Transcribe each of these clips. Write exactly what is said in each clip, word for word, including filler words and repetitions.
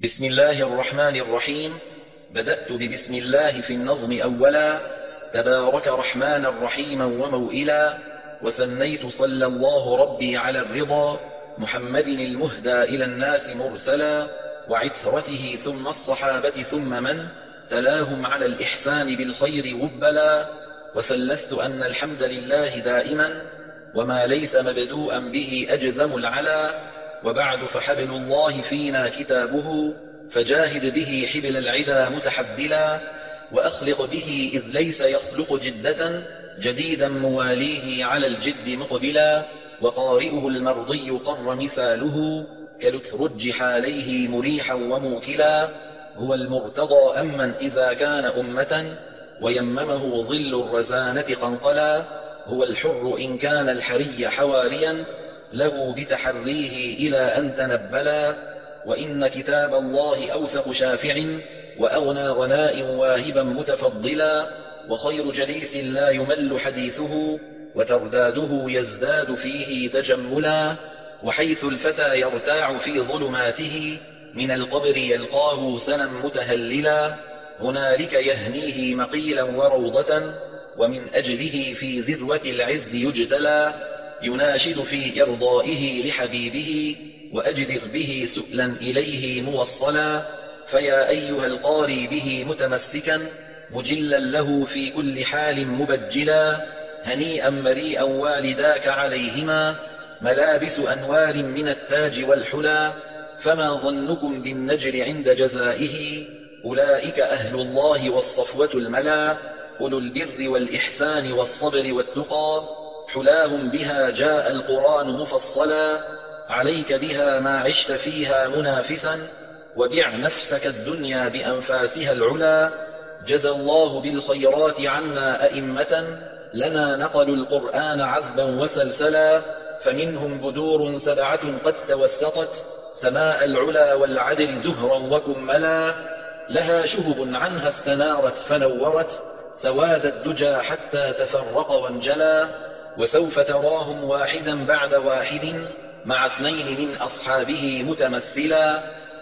بسم الله الرحمن الرحيم. بدأت ببسم الله في النظم أولا، تبارك رحمانا رحيما وموئلا، وثنيت صلى الله ربي على الرضا، محمد المهدى إلى الناس مرسلا، وعترته ثم الصحابة ثم من تلاهم على الإحسان بالخير وبلا. وثلثت أن الحمد لله دائما، وما ليس مبدوءا به أجزم العلا. وبعد فحبل الله فينا كتابه، فجاهد به حبل العدا متحبلا، وأخلق به إذ ليس يخلق جدة، جديدا مواليه على الجد مقبلا. وقارئه المرضي قر مثاله، كلترجح عليه مريحا وموكلا. هو المرتضى أمن إذا كان أمة، ويممه ظل الرزانة قنقلا. هو الحر إن كان الحري حواريا، له بتحريه إلى أن تنبلا. وإن كتاب الله أوثق شافع، وأغنى غناء واهبا متفضلا. وخير جليس لا يمل حديثه، وترداده يزداد فيه تجملا. وحيث الفتى يرتاع في ظلماته، من القبر يلقاه سنا متهللا. هنالك يهنيه مقيلا وروضة، ومن أجله في ذروة العز يجتلى. يناشد في إرضائه لحبيبه، وأجدر به سؤلا إليه موصلا. فيا أيها القاري به متمسكا، مجلا له في كل حال مبجلا. هنيئا مريئا والداك عليهما، ملابس أنوار من التاج والحلا. فما ظنكم بالنجر عند جزائه، أولئك أهل الله والصفوة الملا. أولو البر والإحسان والصبر والتقى، حلاهم بها جاء القرآن مفصلا. عليك بها ما عشت فيها منافسا، وبع نفسك الدنيا بأنفاسها العلا. جزى الله بالخيرات عنا أئمة، لنا نقلوا القرآن عذبا وسلسلا. فمنهم بدور سبعة قد توسطت، سماء العلا والعدل زهرا وكملا. لها شهب عنها استنارت فنورت، سواد الدجى حتى تفرق وانجلا. وسوف تراهم واحدا بعد واحد، مع اثنين من أصحابه متمثلا.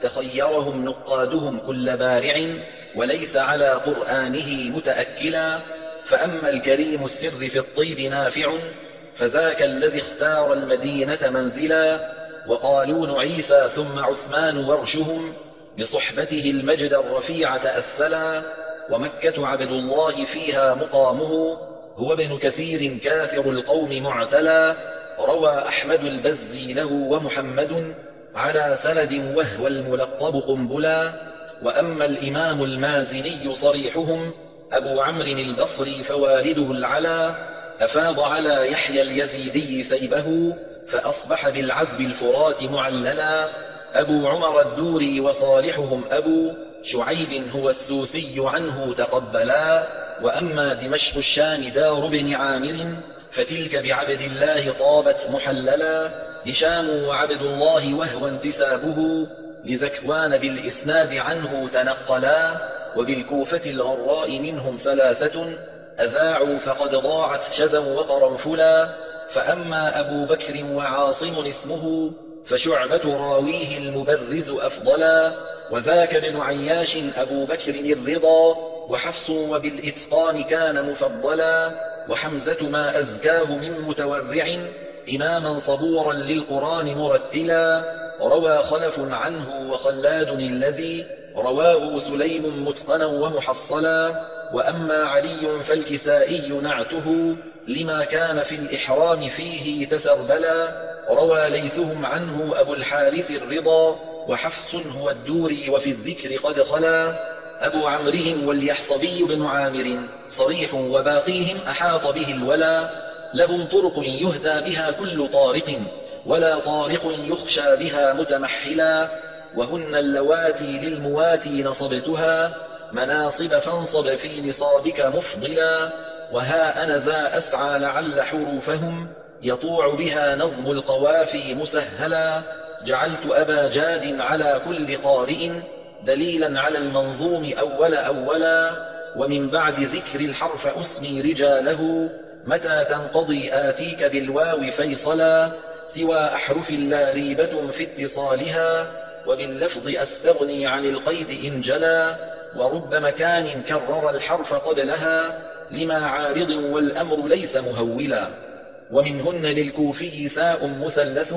تخيرهم نقادهم كل بارع، وليس على قرآنه متأكلا. فأما الكريم السر في الطيب نافع، فذاك الذي اختار المدينة منزلا. وقالون عيسى ثم عثمان ورشهم، بصحبته المجد الرفيع تأثلا. ومكة عبد الله فيها مقامه، هو ابن كثير كافر القوم معتلا. روى أحمد البزي له ومحمد، على سند وهو الملقب قنبلا. وأما الإمام المازني صريحهم، أبو عمرو البصري فوالده العلا. أفاض على يحيى اليزيدي سيبه، فأصبح بالعذب الفرات معللا. أبو عمر الدوري وصالحهم أبو شعيب هو السوسي عنه تقبلا. وأما دمشق الشام دار بن عامر، فتلك بعبد الله طابت محللا. هشام وعبد الله وهو انتسابه، لذكوان بالإسناد عنه تنقلا. وبالكوفة الغراء منهم ثلاثة، أذاعوا فقد ضاعت شذا وقرنفلا. فأما أبو بكر وعاصم اسمه، فشعبة راويه المبرز أفضلا. وذاك ابن عياش أبو بكر الرضا، وحفص وبالإتقان كان مفضلا. وحمزة ما أزكاه من متورع، إماما صبورا للقرآن مرتلا. روى خلف عنه وخلاد الذي، رواه سليم متقنا ومحصلا. وأما علي فالكسائي نعته، لما كان في الإحرام فيه تسربلا. روى ليثهم عنه أبو الحارث الرضا، وحفص هو الدوري وفي الذكر قد خلا. أبو عمرهم واليحصبي بن عامر صريح، وباقيهم أحاط به الولا. لهم طرق يهدى بها كل طارق، ولا طارق يخشى بها متمحلا. وهن اللواتي للمواتي نصبتها، مناصب فانصب في نصابك مفضلا. وها أنا ذا أسعى لعل حروفهم، يطوع بها نظم القوافي مسهلا. جعلت أبا جاد على كل قارئ، دليلا على المنظوم أول أولا. ومن بعد ذكر الحرف أسمي رجاله، متى تنقضي آتيك بالواو فيصلا. سوى أحرف لا ريبة في اتصالها، وباللفظ أستغني عن القيد إن جلا، ورب مكان كرر الحرف قبلها لما عارض والأمر ليس مهولا. ومنهن للكوفي ثاء مثلث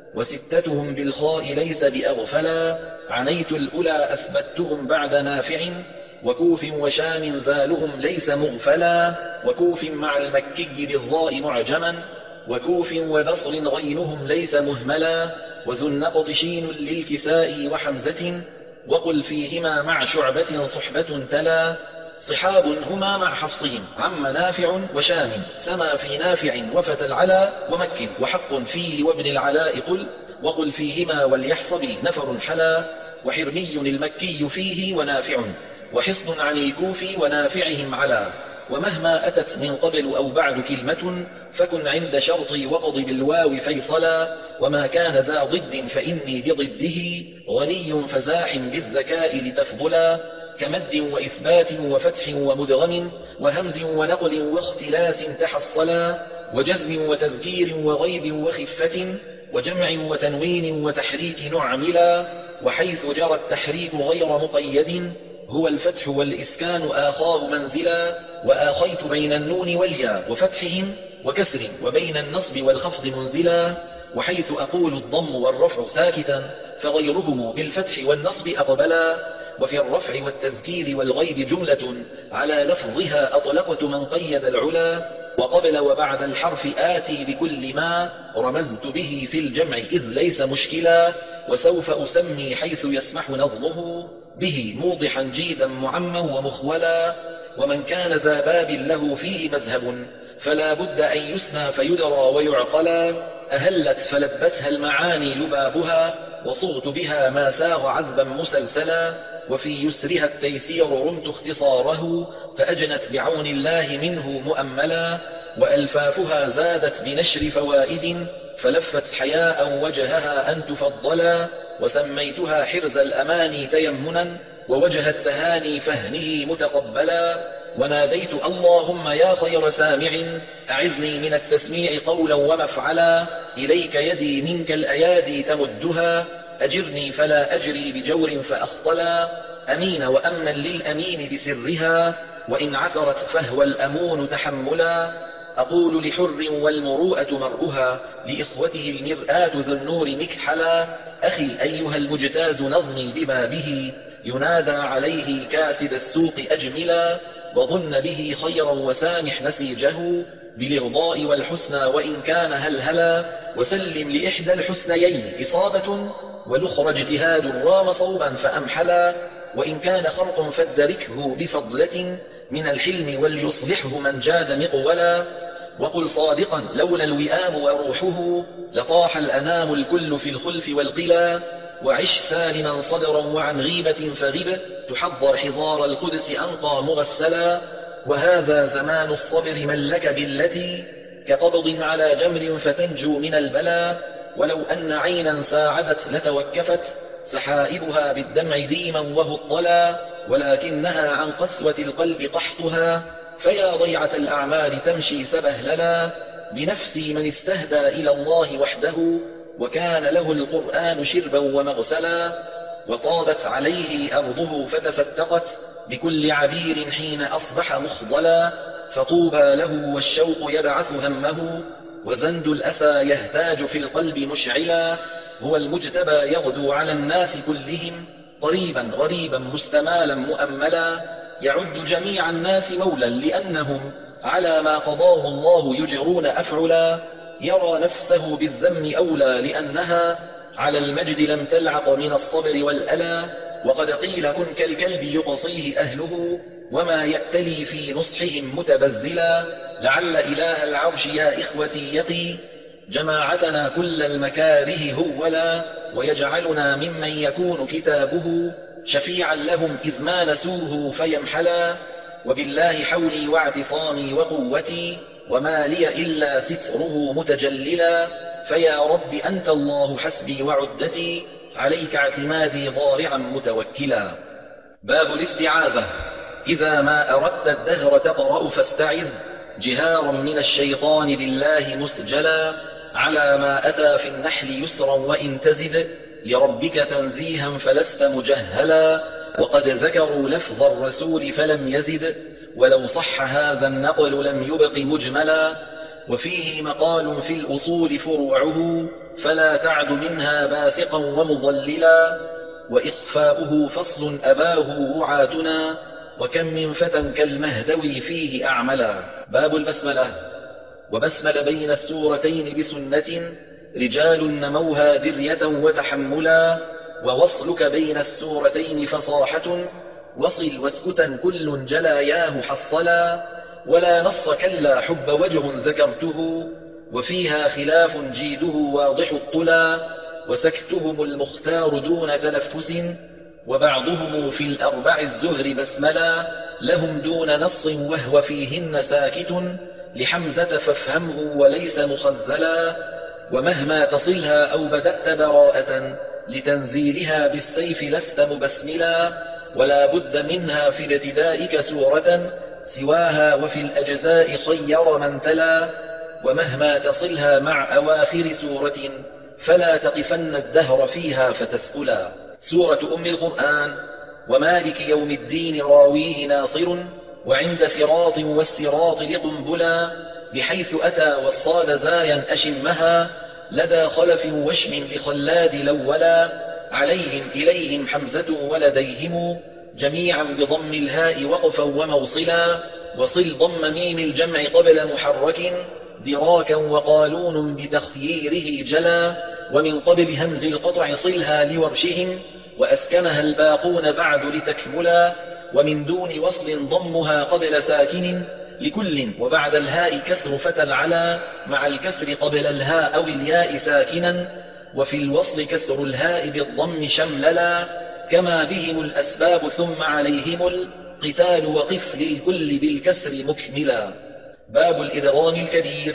وستتهم بالخاء ليس بأغفلا، عنيت الأولى أثبتهم بعد نافع وكوف وشام ذالهم ليس مغفلا، وكوف مع المكي بالضاء معجما وكوف وبصر غينهم ليس مهملا، وذو النقط شين للكساء وحمزة وقل فيهما مع شعبة صحبة تلا، صحاب هما مع حفصهم عم نافع وشام سما في نافع وفتى العلا ومك وحق فيه وابن العلاء قل وقل فيهما وليحصب نفر حلا، وحرمي المكي فيه ونافع وحصن عن الكوف ونافعهم علا، ومهما أتت من قبل أو بعد كلمة فكن عند شرطي وقض بالواو فيصلا، وما كان ذا ضد فإني بضده غني فزاح بالذكاء لتفضلا، كمد وإثبات وفتح ومدغم وهمز ونقل واختلاس تحصلا، وجزم وتذكير وغيب وخفة وجمع وتنوين وتحريك نعملا، وحيث جرى التحريك غير مقيد هو الفتح والإسكان آخاه منزلا، وآخيت بين النون والياء وفتحهم وكسر وبين النصب والخفض منزلا، وحيث أقول الضم والرفع ساكتا فغيرهم بالفتح والنصب أقبلا، وفي الرفع والتذكير والغيب جملة على لفظها أطلقت من قيد العلا، وقبل وبعد الحرف آتي بكل ما رمزت به في الجمع إذ ليس مشكلا، وسوف أسمي حيث يسمح نظمه به موضحا جيدا معما ومخولا، ومن كان ذا باب له فيه مذهب فلا بد أن يسمى فيدرى ويعقلا، أهلت فلبسها المعاني لبابها وصغت بها ما ساغ عذبا مسلسلا، وفي يسرها التيسير رمت اختصاره فأجنت بعون الله منه مؤملا، وألفافها زادت بنشر فوائد فلفت حياء وجهها أن تفضلا، وسميتها حرز الأماني تيمنا ووجه التهاني فهنه متقبلا، وناديت اللهم يا خير سامع أعذني من التسميع قولا ومفعلا، إليك يدي منك الأيادي تمدها أجرني فلا أجري بجور فأخطلا، أمين وأمنا للأمين بسرها وإن عثرت فهو الأمون تحملا، أقول لحر والمروءة مرؤها لإخوته المرآة ذو النور مكحلا، أخي أيها المجتاز نظمي بما به ينادى عليه كاسد السوق أجملا، وظن به خيرا وسامح نسيجه بالإرضاء والحسنى وإن كان هلهلا، وسلم لإحدى الحسنيين إصابة والأخرى اجتهاد رام صوبا فأمحلا، وإن كان خرق فادركه بفضلة من الحلم وليصلحه من جاد مقولا، وقل صادقا لولا الوئام وروحه لطاح الأنام الكل في الخلف والقلا، وعش سالما صدرا وعن غيبة فغب تحضر حضار القدس أنقى مغسلا، وهذا زمان الصبر من لك بالتي كقبض على جمر فتنجو من البلا، ولو أن عينا ساعدت لتوكفت سحائبها بالدمع ديما وهو الطلا، ولكنها عن قسوة القلب قحطها فيا ضيعة الأعمال تمشي سبهللا، بنفسي من استهدى إلى الله وحده وكان له القرآن شربا ومغسلا، وطابت عليه أرضه فتفتقت بكل عبير حين أصبح مخضلا، فطوبى له والشوق يبعث همه وزند الأسى يهتاج في القلب مشعلا، هو المجتبى يغدو على الناس كلهم قريبا غريبا مستمالا مؤملا، يعد جميع الناس مولا لأنهم على ما قضاه الله يجرون أفعلا، يرى نفسه بالذم أولى لأنها على المجد لم تلعق من الصبر والألا، وقد قيل كن كالكلب يقصيه أهله وما يأتلي في نصحهم متبذلا، لعل إله العرش يا إخوتي يقي جماعتنا كل المكاره هولا، ويجعلنا ممن يكون كتابه شفيعا لهم إذ ما نسوه فيمحلا، وبالله حولي واعتصامي وقوتي وما لي إلا ستره متجللا، فيا رب أنت الله حسبي وعدتي عليك اعتمادي ضارعا متوكلا. باب الاستعاذة. إذا ما أردت الدهر تقرأ فاستعذ جهارا من الشيطان بالله مسجلا، على ما أتى في النحل يسرا وإن تزد لربك تنزيها فلست مجهلا. وقد ذكروا لفظ الرسول فلم يزد، ولو صح هذا النقل لم يبق مجملا. وفيه مقال في الأصول فروعه، فلا تعد منها باثقا ومضللا. وإخفاؤه فصل أباه رعاتنا، وكم من فتى كالمهدوي فيه أعملا. باب البسملة. وبسمل بين السورتين بسنة، رجال نموها درية وتحملا. ووصلك بين السورتين فصاحة، وصل واسكتا كل جلاياه حصلا. ولا نص كلا حب وجه ذكرته، وفيها خلاف جيده واضح الطلا. وسكتهم المختار دون تنفس، وبعضهم في الأربع الزهر بسملا. لهم دون نص وهو فيهن ساكت، لحمزة فافهمه وليس مخزلا. ومهما تصلها أو بدأت براءة، لتنزيلها بالسيف لست مبسملا. ولا بد منها في ابتدائك سورة، سواها وفي الأجزاء خير من تلا. ومهما تصلها مع أواخر سورة، فلا تقفن الدهر فيها فتثقلا. سورة أم القرآن. ومالك يوم الدين راويه ناصر، وعند صراط والصراط لقنبلا. بحيث أتى والصاد زايا أشمها، لدى خلف وشم لخلاد لولا. عليهم إليهم حمزة ولديهم، جميعا بضم الهاء وقفا وموصلا. وصل ضم ميم الجمع قبل محرك، دراكا وقالون بتخييره جلا. ومن قبل همز القطع صلها لورشهم، وأسكنها الباقون بعد لتكملا. ومن دون وصل ضمها قبل ساكن، لكل وبعد الهاء كسر فتى العلا، مع الكسر قبل الهاء أو الياء ساكنا. وفي الوصل كسر الهاء بالضم شمللا، كما بهم الأسباب ثم عليهم القتال. وقف للكل بالكسر مكملا. باب الإدغام الكبير.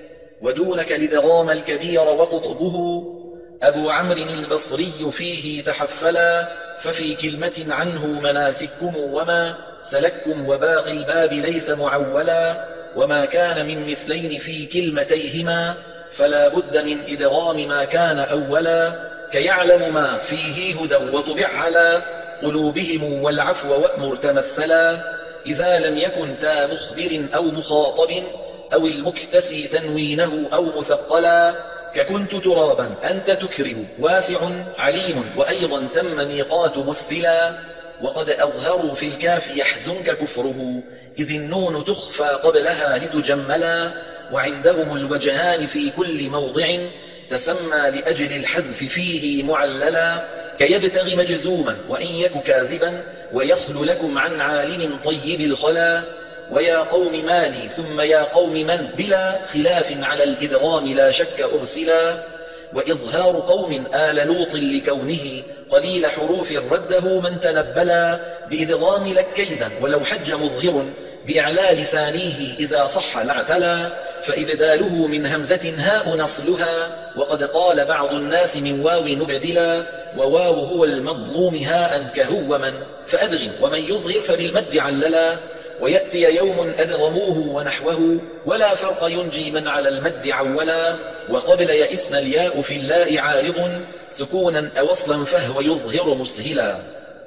ودونك الإدغام الكبير وقطبه، أبو عمرو البصري فيه تحفلا. ففي كلمة عنه مناسككم وما سلككم، وباقي الباب ليس معولا. وما كان من مثلين في كلمتيهما، فلا بد من إدغام ما كان أولا. كيعلم ما فيه هدى وطبع على قلوبهم، والعفو وأمر تمثلا. إذا لم يكن تا مخبر أو مخاطب، أو المكتسي تنوينه أو مثقلا. ككنت ترابا أنت تكره واسع عليم، وأيضا تم ميقات مثلا. وقد أظهروا في الكاف يحزنك كفره، إذ النون تخفى قبلها لتجملا. وعندهم الوجهان في كل موضع، تسمى لأجل الحذف فيه معللا. كيبتغي مجزوما وإن يك كاذبا، ويخل لكم عن عالم طيب الخلا. ويا قوم مالي ثم يا قوم من، بلا خلاف على الإدغام لا شك أرسلا. وإظهار قوم آل لوط لكونه قليل حروف رده من تنبلا. بإدغام لك كيدا ولو حج مظهر، بإعلال ثانيه إذا صح لاعتلا. فإبداله من همزة هاء نصلها، وقد قال بعض الناس من واو نبدلا. وواو هو المظلوم هاء كهو من، فأدغم ومن يظهر فبالمد عللا. ويأتي يوم أدغموه ونحوه، ولا فرق ينجي من على المد عولا. وقبل يئسن الياء في الله عارض، سكونا أوصلا فهو يظهر مسهلا.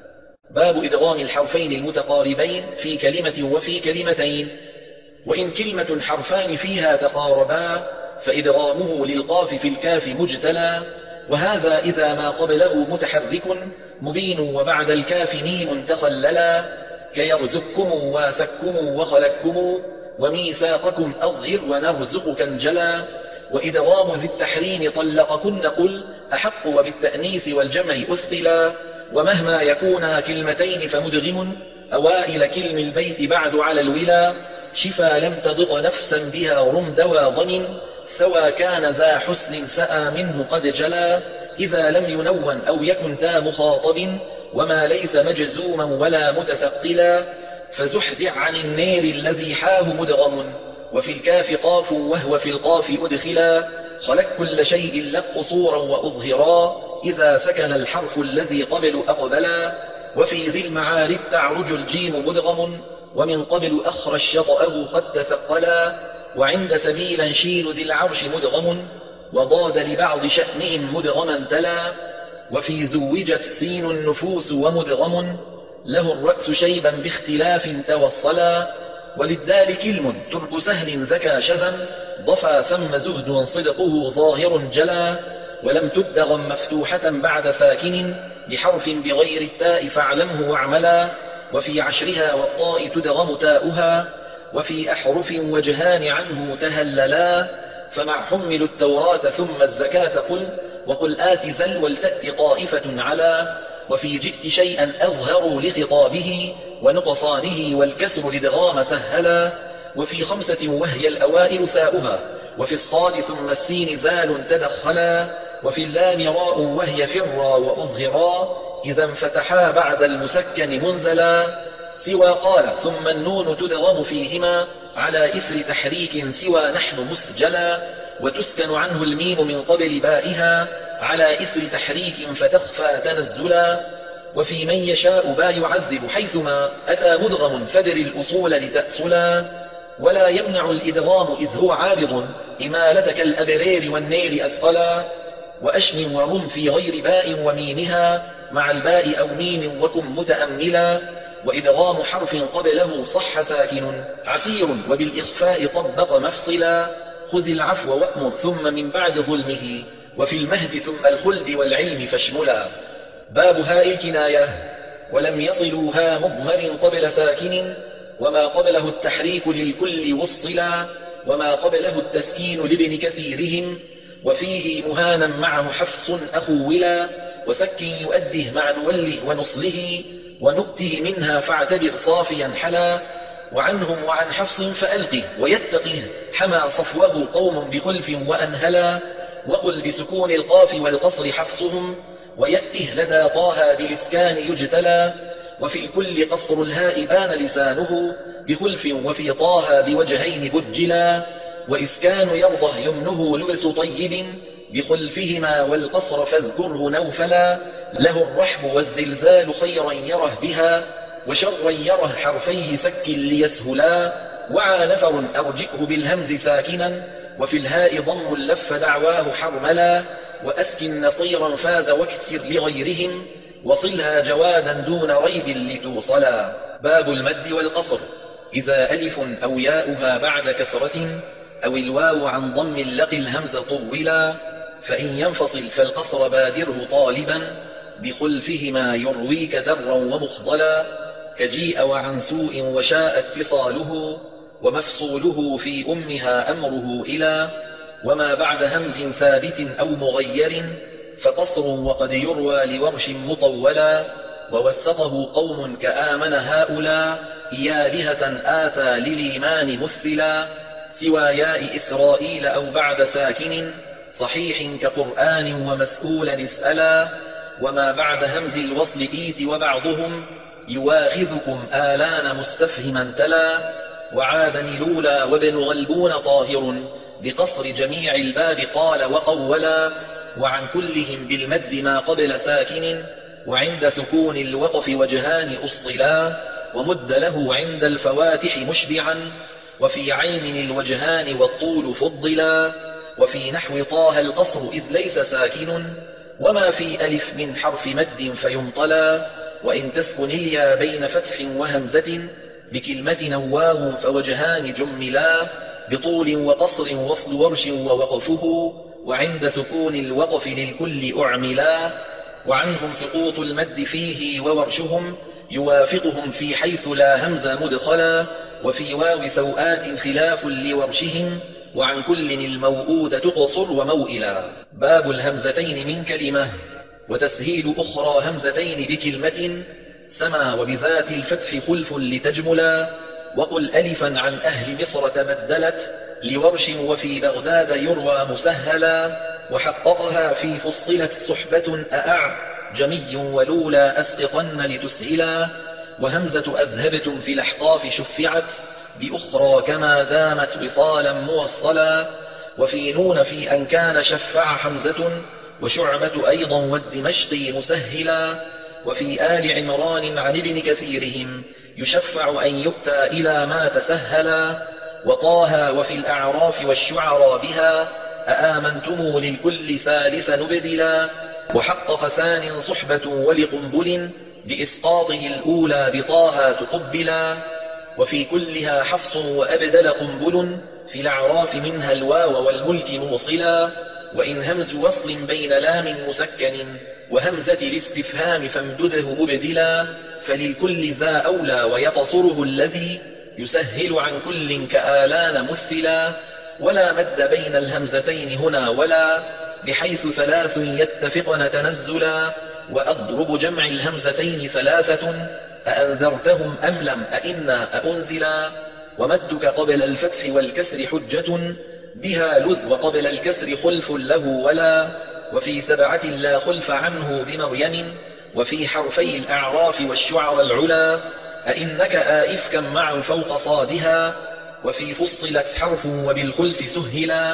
باب إدغام الحرفين المتقاربين في كلمة وفي كلمتين. وإن كلمة حرفان فيها تقاربا، فإدغامه للقاف في الكاف مجتلى. وهذا إذا ما قبله متحرك مبين، وبعد الكاف ميم تخللا. كيرزقكم واثككم وخلقكم، وميثاقكم أظهر ونرزقك انجلا. وإدغام ذي التحريم طلقكن قل أحق، وبالتأنيث والجمع أثقلا. ومهما يكونا كلمتين فمدغم، أوائل كلم البيت بعد على الولا. شفا لم تضغ نفسا بها رم دوا ضن، سوى كان ذا حسن سأى منه قد جلا. إذا لم ينون أو يكن تا مخاطب، وما ليس مجزوما ولا متثقلا. فزحزع عن النير الذي حاه مدغم، وفي الكاف قاف وهو في القاف أدخلا. خلق كل شيء لك قصورا وأظهرا، إذا سكن الحرف الذي قبل أقبلا. وفي ذي المعارف تعرج الجيم مدغم، ومن قبل أخر الشطأه قد تثقلا. وعند سبيلا شين ذي العرش مدغم، وضاد لبعض شأنهم مدغما تلا. وفي زوجت سين النفوس ومدغم له الرأس شيبا باختلاف توصلا وللدال كلم ترك سهل زكى شذا ضفى ثم زهد صدقه ظاهر جلا ولم تدغم مفتوحة بعد ساكن بحرف بغير التاء فاعلمه واعملا وفي عشرها والطاء تدغم تاؤها وفي أحرف وجهان عنه تهللا فمع حمل التوراة ثم الزكاة قل وقل آت ذل ولتأت طائفة على وفي جئت شيئا أظهر لخطابه ونقصانه والكسر لدغام سهلا وفي خمسة وهي الأوائل ثاؤها وفي الصاد ثم السين ذال تدخلا وفي اللام راء وهي فرا وأظهرا إذا انفتحا بعد المسكن منزلا سوى قال ثم النون تدغم فيهما على إثر تحريك سوى نحن مسجلا وتسكن عنه الميم من قبل بائها على إثر تحريك فتخفى تنزلا وفي من يشاء با يعذب حيثما أتى مدغم فدر الأصول لتأصلا ولا يمنع الإدغام إذ هو عارض إمالتك الأبرير والنيل أثقلا وأشم ورم في غير باء وميمها مع الباء أو ميم وكن متأملا وإدغام حرف قبله صح ساكن عسير وبالإخفاء طبق مفصلا خذ العفو وأمر ثم من بعد ظلمه وفي المهد ثم الخلد والعلم فاشملا باب هاء الكناية ولم يصلوا ها مضمر قبل ساكن وما قبله التحريك للكل وصلا وما قبله التسكين لابن كثيرهم وفيه مهانا معه حفص أخولا وسك يؤده مع نوله ونصله ونؤته منها فاعتبر صافيا حلا وعنهم وعن حفص فألقه ويتقه حمى صفوه قوم بخلف وأنهلا وقل بسكون القاف والقصر حفصهم ويأته لدى طه بالإسكان يجتلى وفي الكل قصر الهاء بان لسانه بخلف وفي طه بوجهين بجلا وإسكان يرضه يمنه لبس طيب بخلفهما والقصر فاذكره نوفلا له الرحب والزلزال خيرا يره بها وشرا يره حرفيه سك ليسهلا وعى نفر أرجئه بالهمز ساكنا وفي الهاء ضم لف دعواه حرملا وأسكن نصيرا فاز واكسر لغيرهم وصلها جوادا دون ريب لتوصلا باب المد والقصر إذا ألف أو ياؤها بعد كسرة أو الواو عن ضم لقي الهمز طولا فإن ينفصل فالقصر بادره طالبا بخلفهما يرويك درا ومخضلا كجيء وعن سوء وشاء اتصاله ومفصوله في أمها أمره إلى وما بعد همز ثابت أو مغير فقصر وقد يروى لورش مطولا ووثقه قوم كآمن هؤلاء إيالهة آتى للإيمان مثلا سوى ياء إسرائيل أو بعد ساكن صحيح كقرآن ومسؤولا اسألا وما بعد همز الوصل إيت وبعضهم يواخذكم آلان مستفهما تلا وعاد لولا وابن غلبون طاهر بقصر جميع الباب قال وقولا وعن كلهم بالمد ما قبل ساكن وعند سكون الوقف وجهان أصلا ومد له عند الفواتح مشبعا وفي عين الوجهان والطول فضلا وفي نحو طه القصر إذ ليس ساكن وما في ألف من حرف مد فيمطلا وإن تسكن اليا بين فتح وهمزة بكلمة نواه فوجهان جملا بطول وقصر وصل ورش ووقفه وعند سكون الوقف للكل أعملا وعنهم سقوط المد فيه وورشهم يوافقهم في حيث لا همز مدخلا وفي واو سوآت خلاف لورشهم وعن كل الموؤود تقصر وموئلا باب الهمزتين من كلمة وتسهيل أخرى همزتين بكلمة سما وبذات الفتح خلف لتجملا وقل ألفا عن أهل مصر تبدلت لورش وفي بغداد يروى مسهلا وحققها في فصلت صحبة أأع جمي ولولا أسقطن لتسهلا وهمزة أذهبتم في الأحقاف شفعت بأخرى كما دامت وصالا موصلا وفي نون في أن كان شفع حمزة وشعبة أيضا والدمشقي مسهلا وفي آل عمران عن ابن كثيرهم يشفع أن يؤتى إلى ما تسهلا وطاها وفي الأعراف والشعرى بها أآمنتم للكل ثالث نبدلا وحقق ثان صحبة ولقنبل بإسقاطه الأولى بطاها تقبلا. وفي كلها حفص وأبدل قنبل في الأعراف منها الواو والملك موصلا. وإن همز وصل بين لام مسكن وهمزة الاستفهام فامدده مبدلا. فللكل ذا أولى ويقصره الذي يسهل عن كل كآلان مثلا. ولا مد بين الهمزتين هنا ولا بحيث ثلاث يتفقن تنزلا. وأضرب جمع الهمزتين ثلاثة أأنذرتهم أم لم أئنا أأنزلا. ومدك قبل الفتح والكسر حجة بها لذ وقبل الكسر خلف له ولا. وفي سبعة لا خلف عنه بمريم وفي حرفي الأعراف والشعر العلا. أئنك آئفكا مع فوق صادها وفي فصلت حرف وبالخلف سهلا.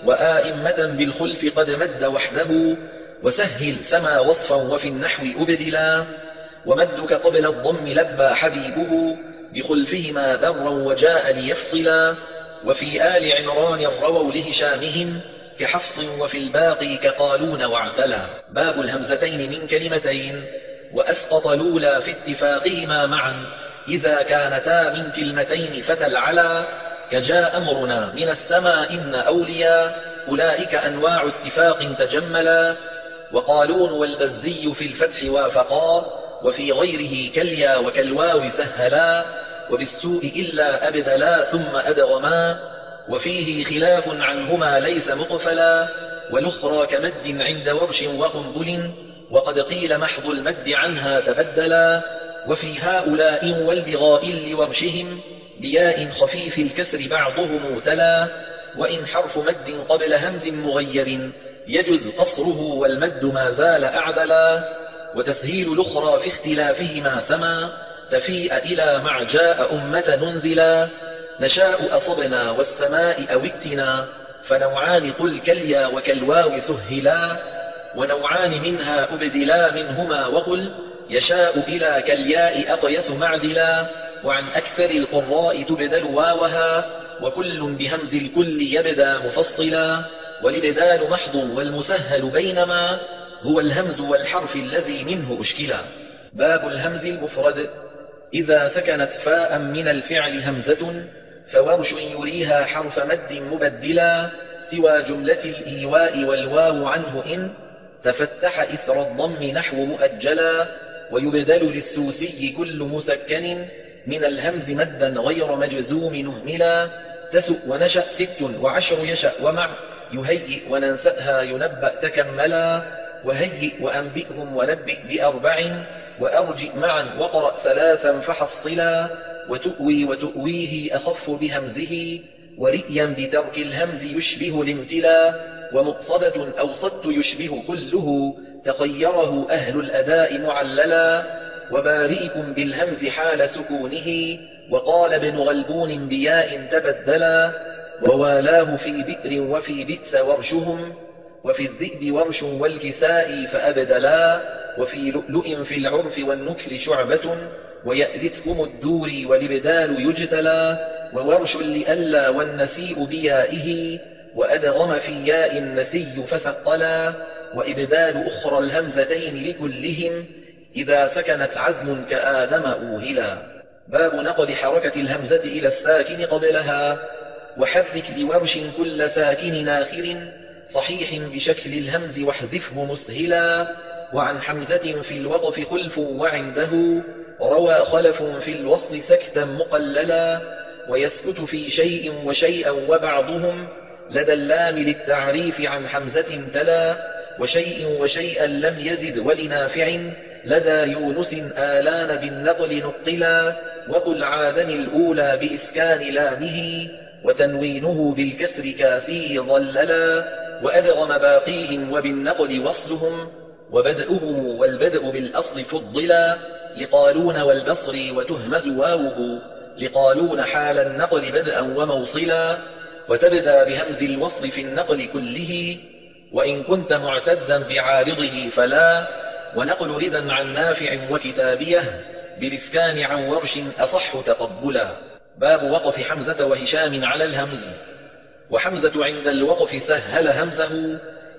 وآئمة بالخلف قد مد وحده وسهل سما وصفا وفي النحو أبدلا. ومدك قبل الضم لبى حبيبه بخلفهما ذرا وجاء ليفصلا. وفي آل عمران رووا لهشامهم كحفص وفي الباقي كقالون واعتلا. باب الهمزتين من كلمتين وأسقط الأولى في اتفاقهما معا إذا كانتا من كلمتين فتلعلا. كجاء أمرنا من السماء إن أوليا أولئك أنواع اتفاق تجملا. وقالون والبزي في الفتح وافقا وفي غيره كاليا وكالواو سهلا. وبالسوء إلا أبدلا ثم أدغما وفيه خلاف عنهما ليس مقفلا. والأخرى كمد عند ورش وقنبل وقد قيل محض المد عنها تبدلا. وفي هؤلاء والبغاء لورشهم بياء خفيف الكسر بعضهم تلا. وإن حرف مد قبل همز مغير يجز قصره والمد ما زال أعدلا. وتسهيل الأخرى في اختلافهما سما تفيء إلى مع جاء أمة ننزلا. نشاء أصبنا والسماء أوتنا فنوعان قل كاليا وكالواو سهلا. ونوعان منها أبدلا منهما وقل يشاء إلى كالياء أقيس معدلا. وعن أكثر القراء تبدل واوها وكل بهمز الكل يبدأ مفصلا. والإبدال محض والمسهل بينما هو الهمز والحرف الذي منه أشكلا. باب الهمز المفرد إذا سكنت فاء من الفعل همزة فورش يريها حرف مد مبدلا. سوى جملة الإيواء والواو عنه إن تفتح إثر الضم نحو مؤجلا. ويبدل للسوسي كل مسكن من الهمز مدا غير مجزوم نهملا. تسؤ ونشأ ست وعشر يشأ ومع يهيئ وننسأها ينبأ تكملا. وهيئ وأنبئهم ونبئ بأربع وأرجئ معا وقرأ ثلاثا فحصلا. وتؤوي وتؤويه أخف بهمزه ورئيا بترك الهمز يشبه الامتلا. ومقصدة أوصدت يشبه كله تخيره أهل الأداء معللا. وبارئكم بالهمز حال سكونه وقال ابن غلبون بياء تبدلا. ووالاه في بئر وفي بئس ورشهم وفي الذئب ورش والكساء فأبدلا. وفي لؤلؤ في العرف والنكر شعبة ويأذتكم الدور والإبدال يجتلى. وورش لألا والنسيء بيائه وأدغم في ياء النسي فثقلا. وإبدال أخرى الهمزتين لكلهم إذا سكنت عزم كآدم أوهلا. باب نقل حركة الهمزة إلى الساكن قبلها. وحرك لورش كل ساكن آخر صحيح بشكل الهمز واحذفه مسهلا. وعن حمزة في الوقف خلف وعنده روى خلف في الوصل سكتا مقللا. ويسكت في شيء وشيئا وبعضهم لدى اللام للتعريف عن حمزة تلا. وشيء وشيئا لم يزد ولنافع لدى يونس آلان بالنقل نقلا. وقل عادن الأولى بإسكان لامه وتنوينه بالكسر كاسيه ظللا. وأدغم باقيهم وبالنقل وصلهم وبدأهم والبدء بالأصل فضلا. لقالون والبصر وتهمز واوه لقالون حال النقل بدءا وموصلا. وتبدأ بهمز الوصل في النقل كله وإن كنت معتدا بعارضه فلا. ونقل ردا عن نافع وكتابيه بالإسكان عن ورش أصح تقبلا. باب وقف حمزة وهشام على الهمز. وحمزة عند الوقف سهل همزه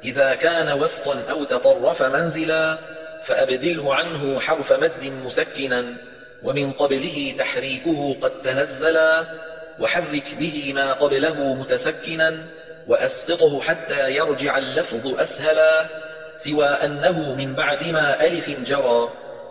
إذا كان وسطا أو تطرف منزلا فأبدله عنه حرف مد مسكنا، ومن قبله تحريكه قد تنزلا، وحرك به ما قبله متسكنا، وأسقطه حتى يرجع اللفظ أسهلا، سوى أنه من بعد ما ألف جرى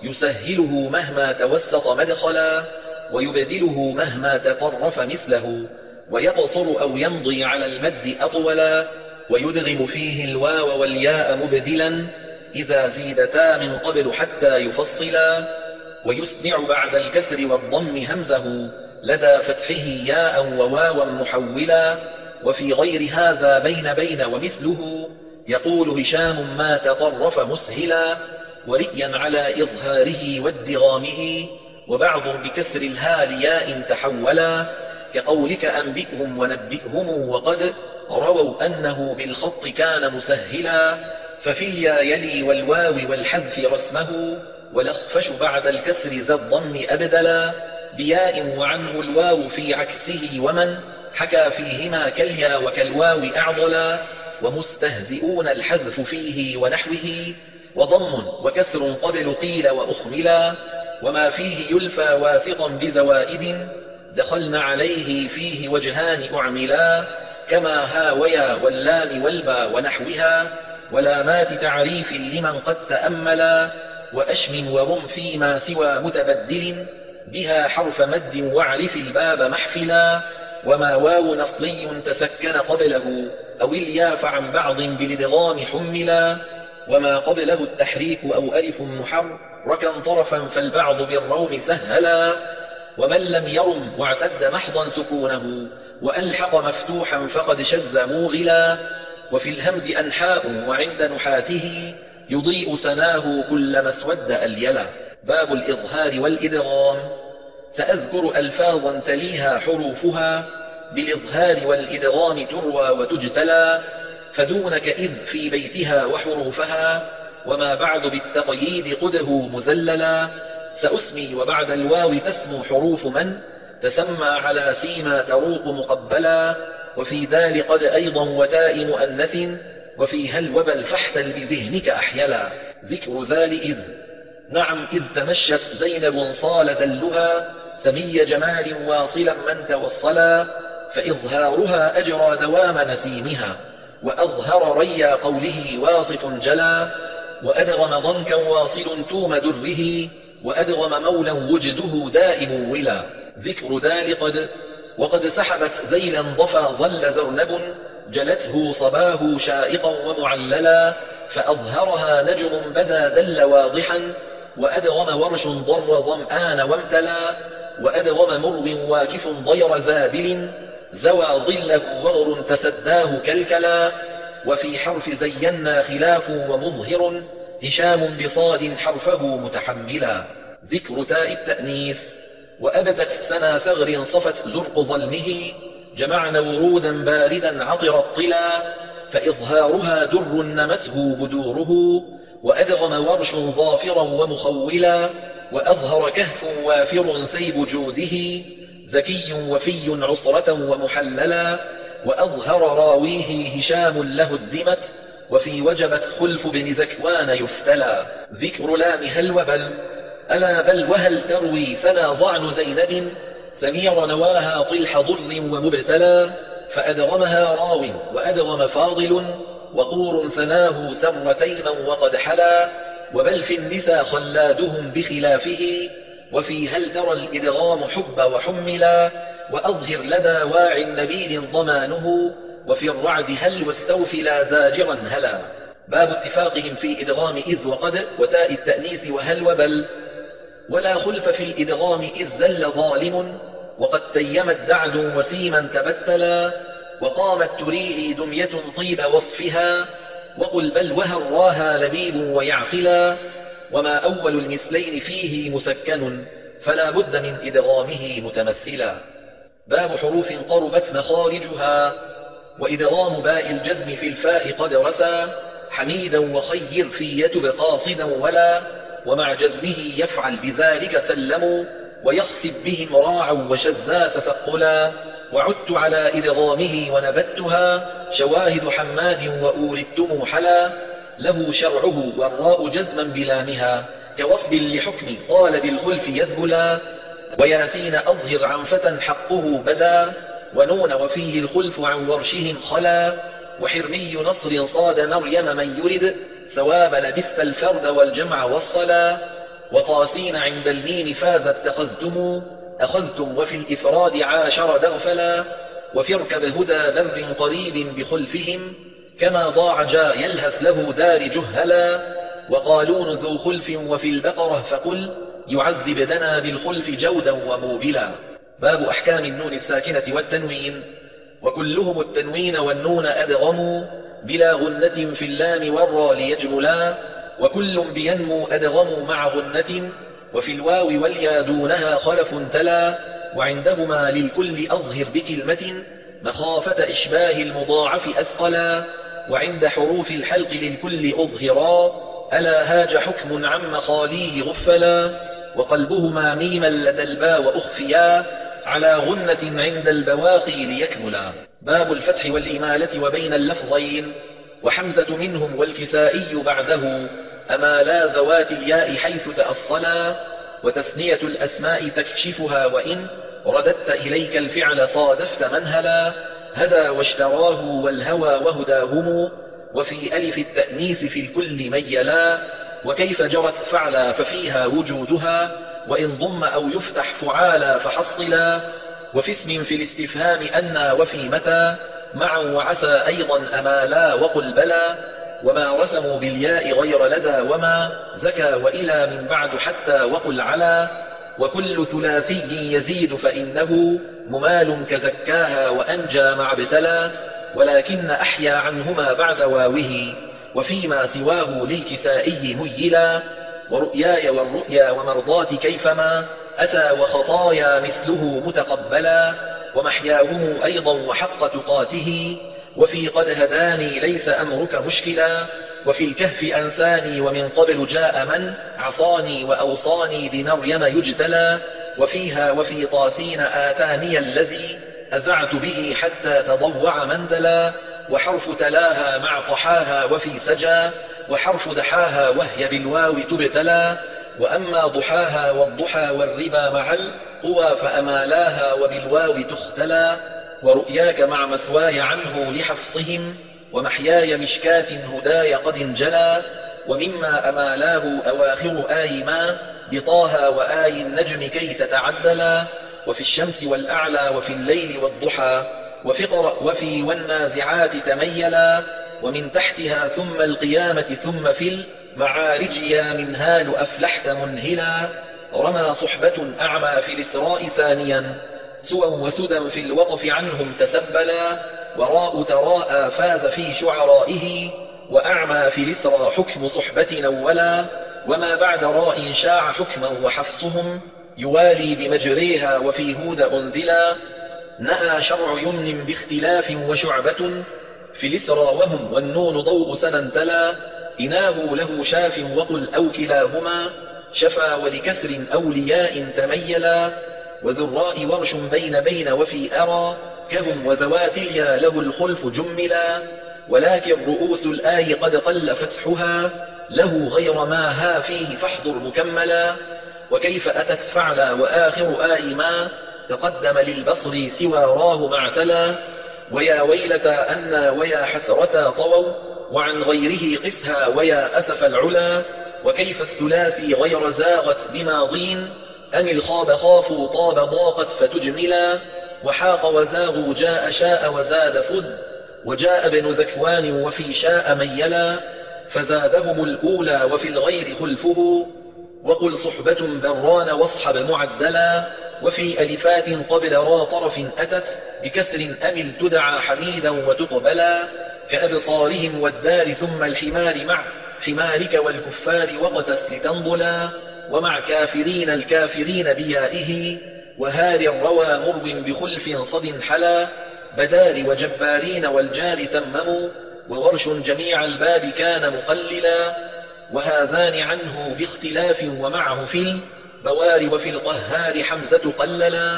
يسهله مهما توسط مدخلا، ويبدله مهما تطرف مثله، ويقصر أو يمضي على المد أطولا، ويدغم فيه الواو والياء مبدلا إذا زيدتا من قبل حتى يفصلا، ويسمع بعد الكسر والضم همزه لدى فتحه ياء وواوا محولا، وفي غير هذا بين بين ومثله يقول هشام ما تطرف مسهلا، ورئيا على إظهاره وادغامه، وبعض بكسر الها لياء تحولا، كقولك أنبئهم ونبئهم، وقد رووا أنه بالخط كان مسهلا، ففي اليا يلي والواو والحذف رسمه، والأخفش بعد الكسر ذا الضم أبدلا، بياء وعنه الواو في عكسه، ومن حكى فيهما كاليا وكالواو أعضلا، ومستهزئون الحذف فيه ونحوه، وضم وكسر قبل قيل وأخملا، وما فيه يلفى واثقا بزوائد دخلن عليه فيه وجهان أعملا، كما ها ويا واللام والبا ونحوها، ولامات تعريف لمن قد تأملا، وأشم ورم فيما سوى متبدل بها حرف مد واعرف الباب محفلا، وما واو نصلي تسكن قبله أو اليا فعن بعض بالادغام حملا، وما قبله التحريك أو ألف محركا طرفا فالبعض بالروم سهلا، ومن لم يرم واعتد محضا سكونه وألحق مفتوحا فقد شذ موغلا، وفي الهمز أنحاء وعند نحاته يضيء سناه كلما اسود أليلا. باب الإظهار والإدغام. سأذكر ألفاظا تليها حروفها بالإظهار والإدغام تروى وتجتلى، فدونك إذ في بيتها وحروفها، وما بعد بالتقييد قده مذللا، سأسمي وبعد الواو تسمو حروف من تسمى على سيما تروق مقبلا، وفي ذال قد أيضا وتاء مؤنث، وفي هل وبل فاحتل بذهنك أحيلا. ذكر ذال إذ. نعم إذ تمشت زينب صال دلها سمي جمال واصلا من توصلا، فإظهارها أجرى دوام نسيمها، وأظهر ريا قوله واصف جلا، وأدغم ضنكا واصل توم دره، وأدغم مولا وجده دائم ولا. ذكر ذال قد. وقد سحبت ذيلا ضفا ظل زرنب جلته صباه شائقا ومعللا، فأظهرها نجم بدا دل واضحا، وأدغم ورش ضر ظمآن وامتلا، وأدغم مرو واكف ضير ذابل زوى ظله وغر تسداه كالكلا، وفي حرف زينا خلاف ومظهر هشام بصاد حرفه متحملا. ذكر تاء التأنيث. وأبدت سنا ثغر صفت زرق ظلمه جمعن ورودا باردا عطر الطلا، فإظهارها در نمته بدوره، وأدغم ورش ظافرا ومخولا، وأظهر كهف وافر سيب جوده ذكي وفي عصرة ومحللا، وأظهر راويه هشام له الدمت، وفي وجبت خلف بن ذكوان يفتلى. ذكر لام هل وبل. ألا بل وهل تروي ثنى ضعن زينب سمير نواها طلح ضر ومبتلى، فأدغمها راو وأدغم فاضل وقور ثناه سر تيما وقد حلا، وبل في النساء خلادهم بخلافه، وفي هل ترى الإدغام حب وحملا، وأظهر لدى واع نبيل ضمانه، وفي الرعد هل واستوفلا زاجرا هلا. باب اتفاقهم في إدغام إذ وقد وتاء التأنيث وهل وبل. ولا خلف في الإدغام إذ ذل ظالم، وقد تيمت دعد وسيما تبتلا، وقامت تريه دمية طيب وصفها، وقل بل وهل راها لبيب ويعقلا، وما أول المثلين فيه مسكن فلا بد من إدغامه متمثلا. باب حروف قربت مخارجها. وإدغام باء الجزم في الفاء قد رسى حميدا وخير في يتب قاصدا ولا، ومع جزمه يفعل بذلك سلموا، ويخسب بهم راعا وشذا تثقلا، وعدت على إدغامه ونبتها شواهد حماد وأوردتم حلا له شرعه والراء جزما بلامها كوصل لحكم قال بالخلف يذبلا وياسين أظهر عن فتى حقه بدا ونون وفيه الخلف عن ورشهم خلا وحرمي نصر صاد مريم من يرد ثواب لبثت الفرد والجمع والصلا وطاسين عند الميم فاز اتخذتم أخذتم وفي الإفراد عاشر دغفلا وفي اركب هدى بمر قريب بخلفهم كما ضاع جا يلهث له دار جهلا وقالون ذو خلف وفي البقرة فقل يعذب دنا بالخلف جودا وموبلا. باب أحكام النون الساكنة والتنوين. وكلهم التنوين والنون أدغموا بلا غنة في اللام والرا ليجملا وكل بينمو أدغموا مع غنة وفي الواو واليا دونها خلف تلا وعندهما للكل أظهر بكلمة مخافة إشباه المضاعف أثقلا وعند حروف الحلق للكل أظهرا ألا هاج حكم عن مخاليه غفلا وقلبهما ميما لدى الباء وأخفيا على غنة عند البواقي ليكملا. باب الفتح والإمالة وبين اللفظين. وحمزة منهم والكسائي بعده أما لا ذوات الياء حيث تأصلا وتثنية الأسماء تكشفها وإن رددت إليك الفعل صادفت منهلا هدى واشتراه والهوى وهداهم وفي ألف التأنيث في الكل ميلا وكيف جرت فعلا ففيها وجودها وإن ضم أو يفتح فعالا فحصلا وفي اسم في الاستفهام أنا وفي متى معا وعسى أيضا أما لا وقل بلى وما رسموا بالياء غير لدى وما زكى وإلى من بعد حتى وقل على وكل ثلاثي يزيد فإنه ممال كزكاها وأنجى مع ابتلى ولكن أحيا عنهما بعد واوه وفيما سواه للكسائي ميلا ورؤياي والرؤيا ومرضات كيفما أتى وخطايا مثله متقبلا ومحياهم أيضا وحق تقاته وفي قد هداني ليس أمرك مشكلا وفي الكهف أنساني ومن قبل جاء من عصاني وأوصاني بمريم يجتلى وفيها وفي طاسين آتاني الذي أذعت به حتى تضوع مندلا وحرف تلاها مع طحاها وفي سجا وحرف دحاها وهي بالواو تبتلى وأما ضحاها والضحى والربا مع القوى فأمالاها وبالواو تختلى ورؤياك مع مثواي عنه لحفصهم ومحياي مشكات هداي قد انجلى ومما أمالاه أواخر آي ما بطاها وآي النجم كي تتعدلا وفي الشمس والأعلى وفي الليل والضحى وفي قرأ وفي والنازعات تميلا ومن تحتها ثم القيامة ثم في المعارج يا منهال أفلحت منهلا رمى صحبة أعمى في الإسراء ثانيا سوى وسدى في الوقف عنهم تسبلا وراء تراءى فاز في شعرائه وأعمى في الإسرى حكم صحبة أولا وما بعد راء شاع حكما وحفصهم يوالي بمجريها وفي هود أنزلا نأى شرع يمن باختلاف وشعبة في الإسرى وهم والنون ضوء سننتلا إناه له شاف وقل أو كلاهما شفا ولكسر أولياء تميلا وذو الراء ورش بين بين وفي أرى كهم وذوات اليا له الخلف جملا ولكن رؤوس الآي قد قل فتحها له غير ما ها فيه فاحضر مكملا وكيف أتت فعلا وآخر آي ما تقدم للبصر سوى راه معتلا ويا ويلتا أنا ويا حسرتا طووا وعن غيره قسها ويا أسف العلا وكيف الثلاثي غير زاغت بماضين أم الخاب خافوا طاب ضاقت فتجملا وحاق وزاغوا جاء شاء وزاد فز وجاء ابن ذكوان وفي شاء ميلا فزادهم الأولى وفي الغير خلفه وقل صحبة بران واصحب معدلا وفي ألفات قبل را طرف أتت بكسر أمل تدعى حميدا وتقبلا كأبصارهم والدار ثم الحمار مع حمارك والكفار وقتت لتنضلا ومع كافرين الكافرين بيائه وهار الروى مرو بخلف صد حلا بدار وجبارين والجار تمموا وورش جميع الباب كان مقللا وهذان عنه باختلاف ومعه في البوار وفي القهار حمزة قللا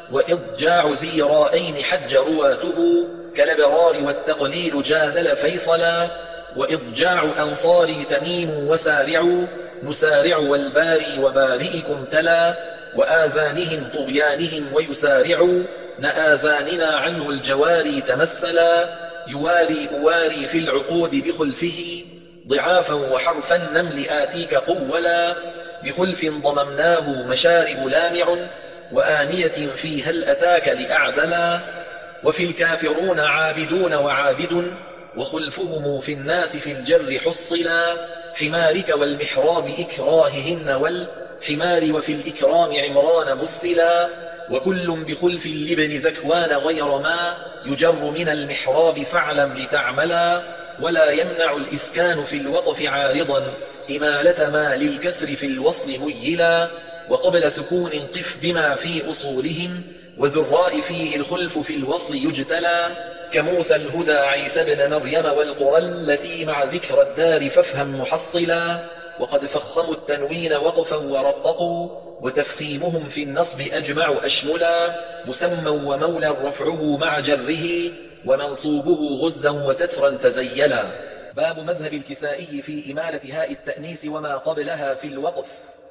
وإضجاع ذي رائين حج رواته كالأبرار والتقليل جادل فيصلا وإضجاع أنصاري تميم وسارعوا نسارع والباري وبارئكم تلا وآذانهم طغيانهم ويسارعوا نآذاننا عنه الجواري تمثلا يواري أواري في العقود بخلفه ضعافا وحرف النمل آتيك قولا بخلف ضممناه مشارب لامع وآنية في هل أتاك لأعدلا وفي الكافرون عابدون وعابد وخلفهم في الناس في الجر حصلا حمارك والمحراب إكراههن والحمار وفي الإكرام عمران مثلا وكل بخلف لابن ذكوان غير ما يجر من المحراب فاعلم لتعملا ولا يمنع الإسكان في الوقف عارضا إمالة ما للكسر في الوصل ميلا وقبل سكون قف بما في أصولهم وذراء فيه الخلف في الوصل يجتلى كموسى الهدى عيسى بن مريم والقرى التي مع ذكر الدار فافهم محصلا وقد فخموا التنوين وقفا ورققوا وتفخيمهم في النصب أجمع أشملا مسمى ومولى رفعه مع جره ومنصوبه غزا وتترا تزيلا باب مذهب الكسائي في إمالة هاء التأنيث وما قبلها في الوقف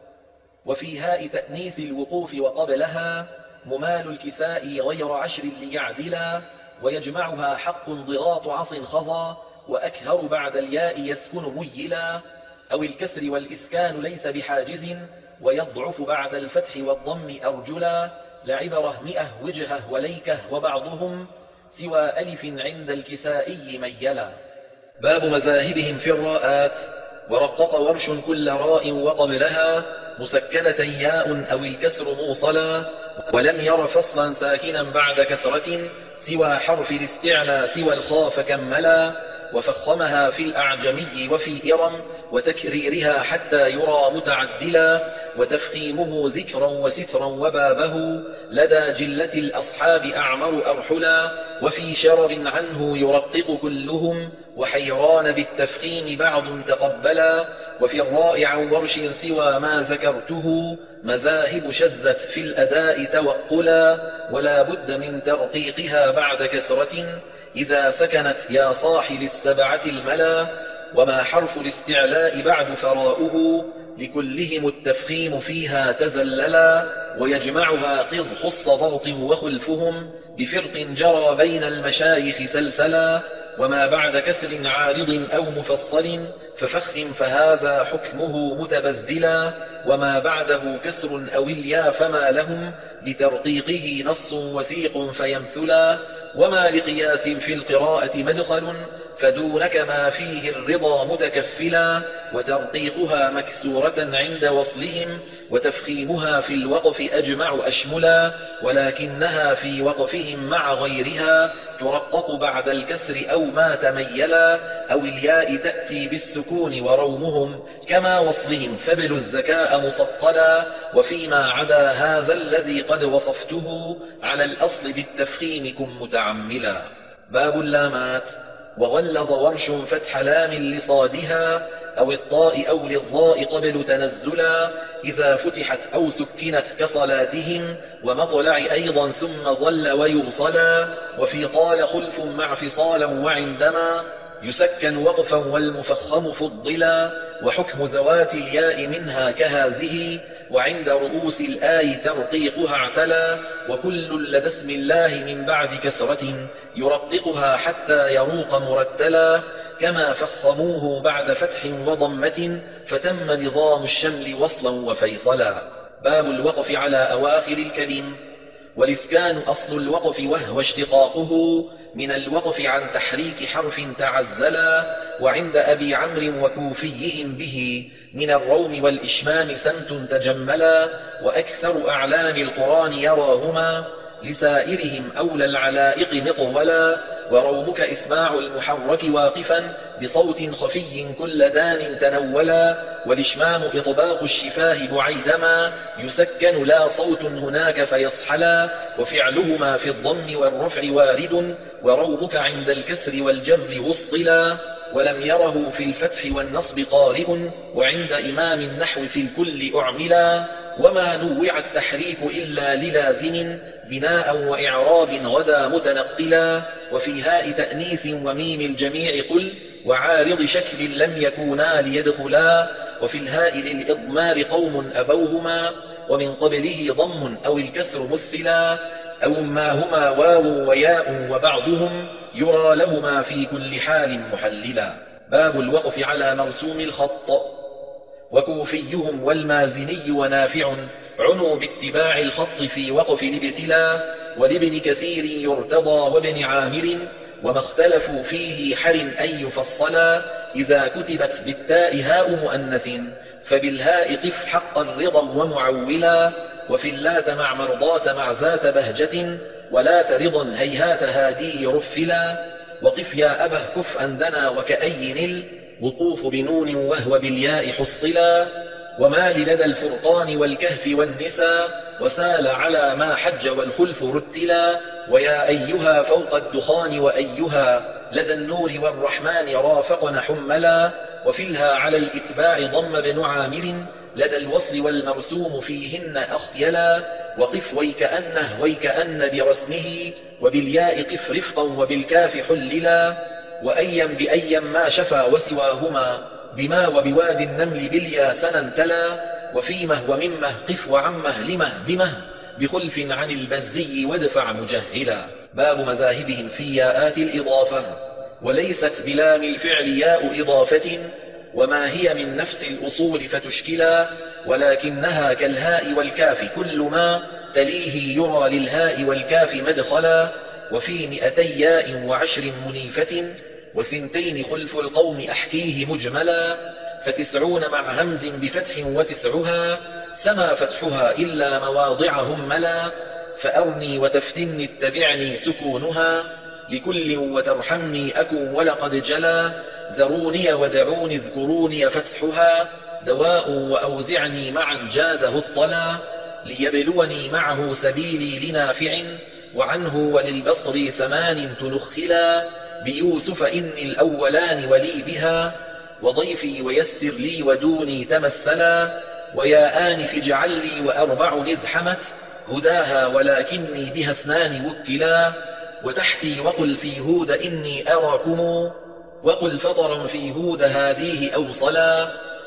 وفي هاء تأنيث الوقوف وقبلها ممال الكساء غير عشر ليعدلا ويجمعها حق ضغاط عص خضا وأكهر بعد الياء يسكن ميلا أو الكسر والإسكان ليس بحاجز ويضعف بعد الفتح والضم أرجلا لعبره مئة وجهه وليكه وبعضهم سوى ألف عند الكسائي ميلا باب مذاهبهم في الراءات ورقق ورش كل راء وقبلها مسكنة ياء أو الكسر موصلا ولم ير فصلا ساكنا بعد كسرة سوى حرف الاستعلى سوى الخاف كملا وفخمها في الأعجمي وفي إرم وتكريرها حتى يرى متعدلا وتفخيمه ذكرا وسترا وبابه لدى جلة الأصحاب أعمر أرحلا وفي شرر عنه يرقق كلهم وحيران بالتفخيم بعض تقبلا وفي الراء عن ورش سوى ما ذكرته مذاهب شذت في الأداء توقلا ولا بد من ترقيقها بعد كثرة إذا سكنت يا صاحب السبعة الملا وما حرف الاستعلاء بعد فراؤه لكلهم التفخيم فيها تذللا ويجمعها قض خص ضغط وخلفهم بفرق جرى بين المشايخ سلسلا وما بعد كسر عارض أو مفصل ففخم فهذا حكمه متبذلا وما بعده كسر أو اليا فما لهم لترقيقه نص وثيق فيمثلا وما لقياس في القراءة مدخل فدونك ما فيه الرضا متكفلا وترقيقها مكسورة عند وصلهم وتفخيمها في الوقف أجمع أشملا ولكنها في وقفهم مع غيرها ترقق بعد الكسر أو ما تميلا أو الياء تأتي بالسكون ورومهم كما وصلهم فبلوا الذكاء مصطلا وفيما عدا هذا الذي قد وصفته على الأصل بالتفخيم كن متعملا باب اللامات وغلظ ورش فتح لام لصادها أو الطاء أو للضاء قبل تنزلا إذا فتحت أو سكنت كصلاتهم ومطلع أيضا ثم ظل ويوصلا وفي قال خلف مع فصالا وعندما يسكن وقفا والمفخم فضلا وحكم ذوات الياء منها كهذه وعند رؤوس الآي ترقيقها اعتلى وكل لدى اسم الله من بعد كسرة يرققها حتى يروق مرتلا كما فخموه بعد فتح وضمة فتم نظام الشمل وصلا وفيصلا باب الوقف على أواخر الكلم والإسكان أصل الوقف وهو اشتقاقه من الوقف عن تحريك حرف تعزلا وعند أبي عمرو وكوفيهم به من الروم والإشمام سنت تجملا وأكثر أعلام القرآن يراهما لسائرهم أولى العلائق مطولا ورومك إسماع المحرك واقفا بصوت خفي كل دان تنولا والإشمام إطباق الشفاه بعيدما يسكن لا صوت هناك فيصحلا وفعلهما في الضم والرفع وارد ورومك عند الكسر والجر وصلا ولم يره في الفتح والنصب قارئ وعند إمام النحو في الكل أعملا وما نوع التحريك إلا للازم بناء وإعراب غدا متنقلا. وفي هاء تأنيث وميم الجميع قل وعارض شكل لم يكونا ليدخلا. وفي الهاء للإضمار قوم أبوهما ومن قبله ضم أو الكسر مثلا أو ما هما واو وياء وبعضهم يرى لهما في كل حال محللا. باب الوقف على مرسوم الخط. وكوفيهم والمازني ونافع عنوا باتباع الخط في وقف الابتلاء. ولابن كثير يرتضى وابن عامر وما اختلفوا فيه حر أن يفصلا. إذا كتبت بالتاء هاء مؤنث فبالهاء قف حق الرضا ومعولا. وفي اللات مع مرضات مع ذات بهجة ولا رضا هيهات هاديه رفلا. وقف يا أبه كف أندنا وكأين الوقوف بنون وهو بالياء حصلا. وما لدى الفرقان والكهف والنساء وسال على ما حج والخلف رتلا. ويا أيها فوق الدخان وأيها لدى النور والرحمن رافقن حملا. وفي الها على الإتباع ضم بن عامر لدى الوصل والمرسوم فيهن أخيلا. وقف ويكأنه ويكأن برسمه وبالياء قف رفقا وبالكاف حللا. وأيا بأيا ما شفا وسواهما بما وبواد النمل باليا سنا تلا. وفيمه وممه قف وعمه لمه بمه بخلف عن البزي وادفع مجهلا. باب مذاهبهم في ياءات الإضافة. وليست بلام الفعل ياء إضافة وما هي من نفس الأصول فتشكلا. ولكنها كالهاء والكاف كل ما تليه يرى للهاء والكاف مدخلا. وفي مئتي ياء وعشر منيفة وثنتين خلف القوم أحكيه مجملا. فتسعون مع همز بفتح وتسعها سما فتحها إلا مواضعهم ملا. فأرني وتفتني اتبعني سكونها لكل وترحمني أكن ولقد جلا. ذروني ودعوني اذكروني فتحها دواء وأوزعني معا جاده الطلا. ليبلوني معه سبيلي لنافع وعنه وللبصر ثمان تنخلا. بيوسف إني الأولان ولي بها وضيفي ويسر لي ودوني تمثلا. ويا آنف اجعل لي وأربع إذ حمت هداها ولكني بها اثنان وكلا. وتحتي وقل في هود إني أراكم وقل فطرا في هود هذه أوصلا.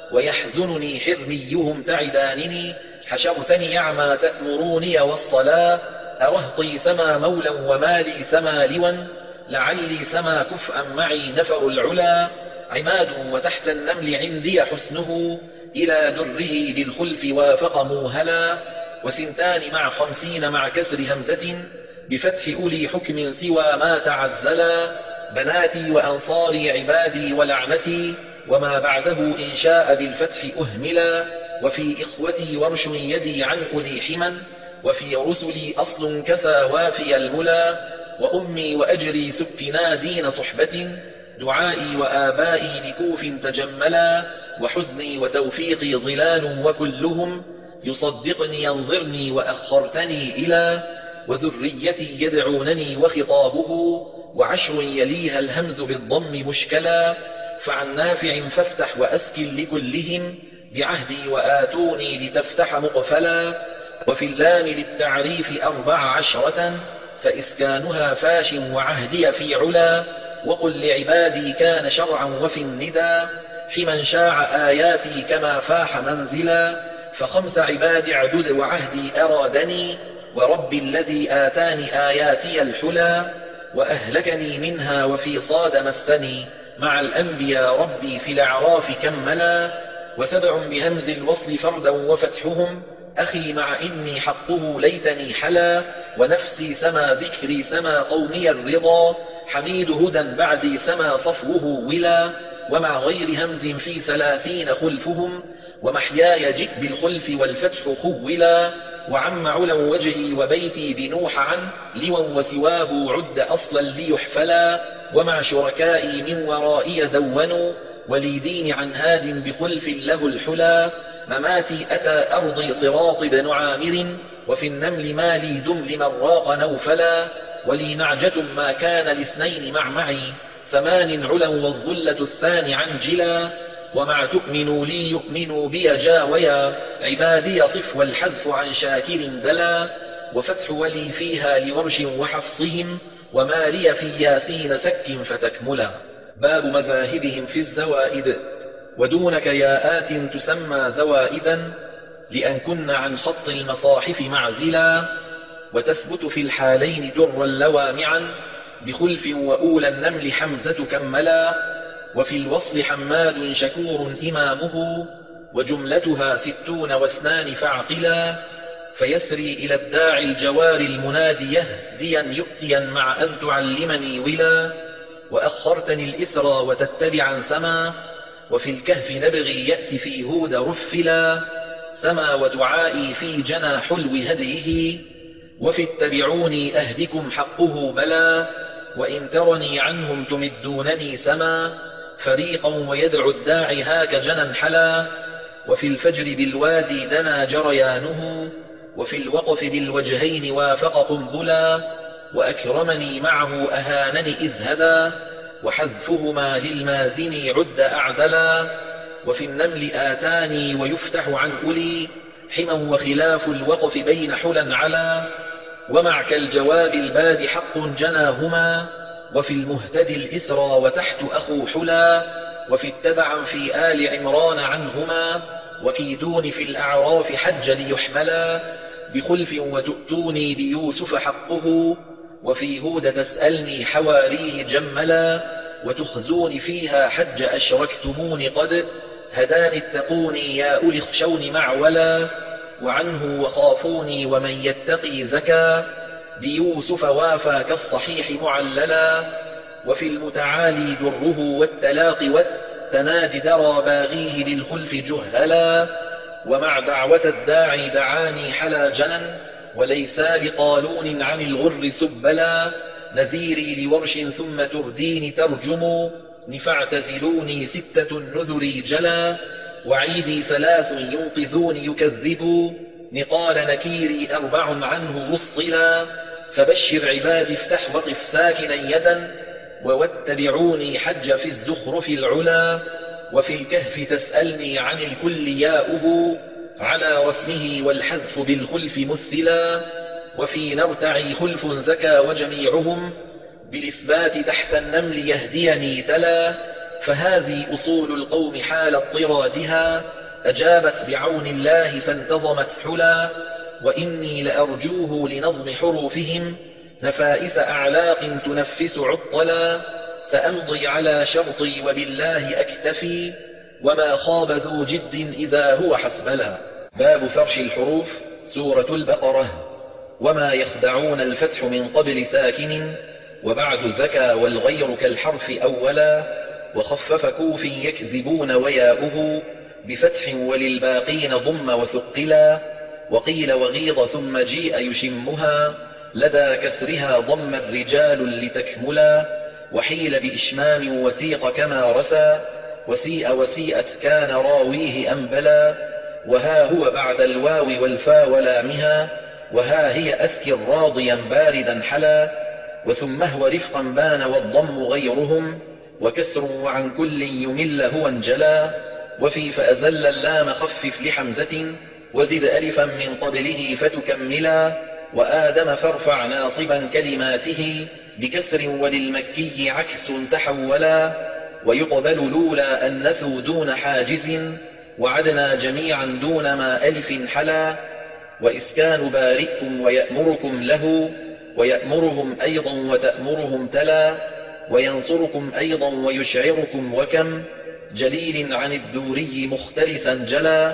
ويحزنني حرميهم تعدانني حشرتني يعمى تأمروني والصلا. أرهطي سما مولا ومالي سما لوا لعلي سما كفءا معي نفر العلا. عماد وتحت النمل عندي حسنه إلى دره للخلف وافق موهلا. وثنتان مع خمسين مع كسر همزة بفتح أولي حكم سوى ما تعزلا. بناتي وأنصاري عبادي ولعنتي وما بعده إن شاء بالفتح أهملا. وفي إخوتي ورش يدي عن أولي حما وفي رسلي أصل كسى وافي الملا. وأمي وأجري سكنا دين صحبة دعائي وآبائي لكوف تجملا. وحزني وتوفيقي ظلال وكلهم يصدقني ينظرني وأخرتني إلى. وذريتي يدعونني وخطابه وعشر يليها الهمز بالضم مشكلا. فعن نافع فافتح وأسكن لكلهم بعهدي وآتوني لتفتح مقفلا. وفي اللام للتعريف أربع عشرة فإسكانها فاش وعهدي في علا. وقل لعبادي كان شرعا وفي الندى حمن شاع آياتي كما فاح منزلا. فخمس عباد عدد وعهدي أرادني ورب الذي آتاني آياتي الحلا. وأهلكني منها وفي صاد مسني مع الأنبياء ربي في الأعراف كملا. وسبع بهمز الوصل فردا وفتحهم أخي مع إني حقه ليتني حلا. ونفسي سما ذكري سما قومي الرضا حميد هدى بعدي سما صفوه ولا. ومع غير همز في ثلاثين خلفهم ومحياي جئ بالخلف والفتح خولا. وعم علا وجهي وبيتي بنوح عن لوا وسواه عد أصلا ليحفلا. ومع شركائي من ورائي دونوا ولي دين عن هاد بخلف له الحلا. مماتي أتى أرضي صراط بن عامر وفي النمل مالي دم لمن راق نوفلا. ولي نعجة ما كان لاثنين مع معي ثمان علا والظلة الثاني عنجلا. ومع تؤمنوا لي يؤمنوا بي جاويا عبادي صف والحذف عن شاكر دلا وفتح ولي فيها لورش وحفصهم وما لي في ياسين سك فتكملا. باب مذاهبهم في الزوائد. ودونك ياءات تسمى زوائدا لأن كن عن خط المصاحف معزلا وتثبت في الحالين درا لوامعا بخلف وأولى النمل حمزة كملا وفي الوصل حماد شكور إمامه وجملتها ستون واثنان فاعقلا فيسري إلى الداعي الجوار المنادي يهديا يؤتيا مع أن تعلمني ولا وأخرتني الإسرى وتتبعا سما وفي الكهف نبغي يأتي في هود رفلا سما ودعائي في جنى حلو هديه وفي اتبعوني أهدكم حقه بلا وإن ترني عنهم تمدونني سما فريقا ويدعو الداعي هاك جنى حلا وفي الفجر بالوادي دنا جريانه وفي الوقف بالوجهين وافق قنبلا وأكرمني معه أهانني إذ هدى وحذفهما للمازن عد أعدلا وفي النمل آتاني ويفتح عن أولي حما وخلاف الوقف بين حلا علا ومع كالجواب الباد حق جناهما وفي المهتدي الإسرى وتحت أخو حلا وفي اتبعا في آل عمران عنهما وكيدون في الأعراف حج ليحملا بخلف وتؤتوني ليوسف حقه وفي هود تسألني حواريه جملا وتخزون فيها حج أشركتمون قد هداني اتقوني يا أولي اخشون معولا وعنه وخافوني ومن يتقي زكا ليوسف وافى كالصحيح معللا وفي المتعالي دره والتلاق والتناد درى باغيه للخلف جهلا ومع دعوة الداعي دعاني حلا جنا وليس بقالون عن الغر سبلا نذيري لورش ثم ترديني ترجم فاعتزلوني ستة النذر جلا وعيدي ثلاث ينقذون يكذبوا نقال نكيري أربع عنه وصلا فبشر عبادي افتح وقف ساكنا يدا وواتبعوني حج في الزخرف العلا وفي الكهف تسألني عن الكل ياؤه على رسمه والحذف بالخلف مثلا وفي نرتعي خلف زكى وجميعهم بالإثبات تحت النمل يهديني تلا فهذه أصول القوم حال اضطرادها أجابت بعون الله فانتظمت حلا وإني لأرجوه لنظم حروفهم نفائس أعلاق تنفس عطلا سأمضي على شرطي وبالله أكتفي وما خاب ذو جد إذا هو حسبلا. باب فرش الحروف. سورة البقرة. وما يخدعون الفتح من قبل ساكن وبعد الذكى والغير كالحرف أولا وخفف كوف يكذبون وياؤه بفتح وللباقين ضم وثقلا وقيل وغيض ثم جيء يشمها لدى كسرها ضم الرجال لتكملا وحيل بإشمام وسيق كما رسى وسيء وسيئت كان راويه أنبلا وها هو بعد الواو والفا ولامها وها هي أذكر راضيا باردا حلا وثم هو رفقا بان والضم غيرهم وكسر وعن كل يمل هو انجلا وفي فأزل اللام خفف لحمزة وزد ألفا من قبله فتكملا وآدم فارفع ناصبا كلماته بكسر وللمكي عكس تحولا ويقبل لولا أنثوا دون حاجز وعدنا جميعا دون ما ألف حلا وإسكان بارئكم ويأمركم له ويأمرهم أيضا وتأمرهم تلا وينصركم أيضا ويشعركم وكم جليل عن الدوري مختلسا جلا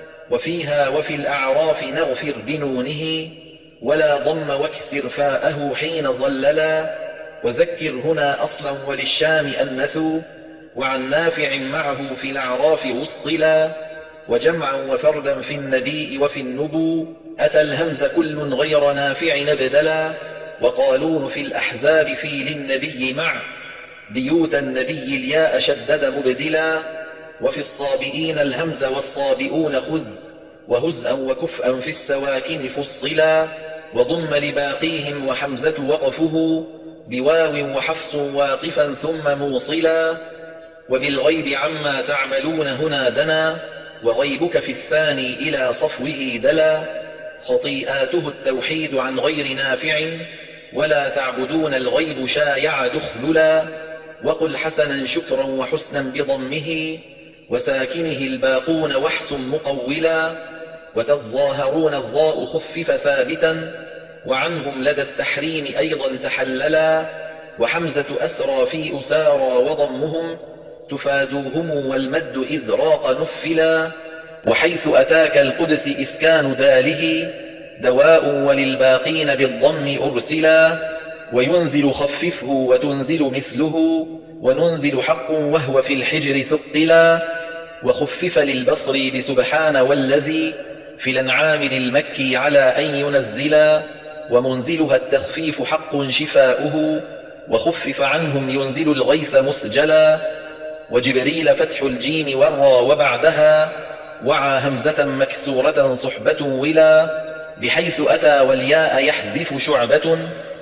وفيها وفي الأعراف نغفر بنونه ولا ضم واكسر فاءه حين ظللا وذكر هنا أصلا وللشام أنثوا وعن نافع معه في الأعراف وصلا وجمعا وفردا في النديء وفي النبو أتى الهمز كل غير نافع نبدلا وقالون في الأحزاب في للنبي مع بيوت النبي الياء شدد مبدلا وفي الصابئين الهمز والصابئون خذ وهزءا وكفءا في السواكن فصلا وضم لباقيهم وحمزة وقفه بواو وحفص واقفا ثم موصلا وبالغيب عما تعملون هنا دنا، وغيبك في الثاني إلى صفوه دلا. خطيئاته التوحيد عن غير نافع، ولا تعبدون الغيب شايع دخللا. وقل حسنا شكرا وحسنا بضمه، وساكنه الباقون وحس مقولا. وتظاهرون الضاء خفف ثابتا، وعنهم لدى التحريم أيضا تحللا. وحمزة أسرى في أسارى وضمهم، تفادوهم والمد إذ راق نفلا. وحيث أتاك القدس إسكان داله، دواء وللباقين بالضم أرسلا. وينزل خففه وتنزل مثله، وننزل حق وهو في الحجر ثقلا. وخفف للبصر بسبحان والذي، في الأنعام للمكي على أن ينزلا. ومنزلها التخفيف حق شفاؤه، وخفف عنهم ينزل الغيث مسجلا. وجبريل فتح الجيم والرا وبعدها، وعى همزة مكسورة صحبة ولا. بحيث أتى والياء يحذف شعبة،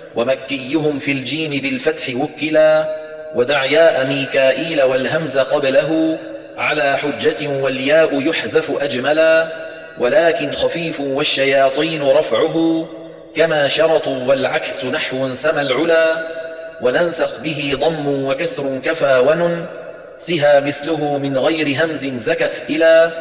ومكيهم في الجيم بالفتح وكلا. ودع ياء ميكائيل والهمز قبله، على حجة والياء يحذف أجملا. ولكن خفيف والشياطين رفعه، كما شرطوا والعكس نحو سما العلا. وننسخ به ضم وكسر كفى ونن، سها مثله من غير همز زكت إلى.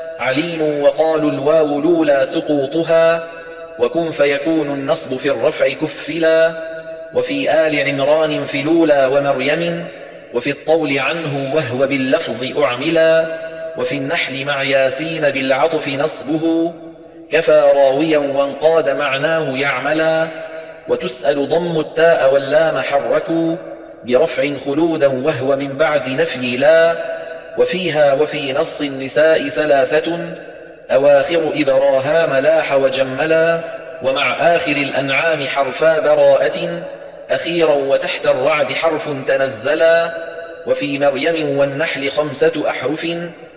عليم وقالوا الواو لولا سقوطها، وكن فيكون النصب في الرفع كفلا. وفي آل عمران في لولا ومريم، وفي الطول عنه وهو باللفظ أعملا. وفي النحل مع ياسين بالعطف نصبه، كفى راويا وانقاد معناه يعملا. وتسأل ضم التاء واللام حركوا، برفع خلودا وهو من بعد نفي لا. وفيها وفي نص النساء ثلاثة، أواخر إبراهام لاح وجملا. ومع آخر الأنعام حرفا براءة، أخيرا وتحت الرعد حرف تنزلا. وفي مريم والنحل خمسة أحرف،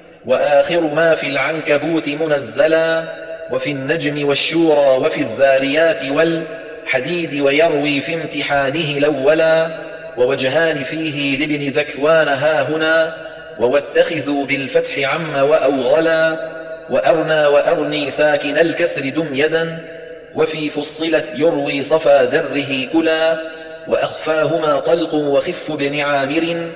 وآخر ما في العنكبوت منزلا. وفي النجم والشورى وفي الذاريات والحديد، ويروي في امتحانه الأولا. ووجهان فيه لابن ذكوان هاهنا، وواتخذوا بالفتح عم وأوغلا. وأرنى وأرني ساكن الكسر دم يدا، وفي فصلت يروي صفا دره كلا. وأخفاهما طلق وخف بن عامر،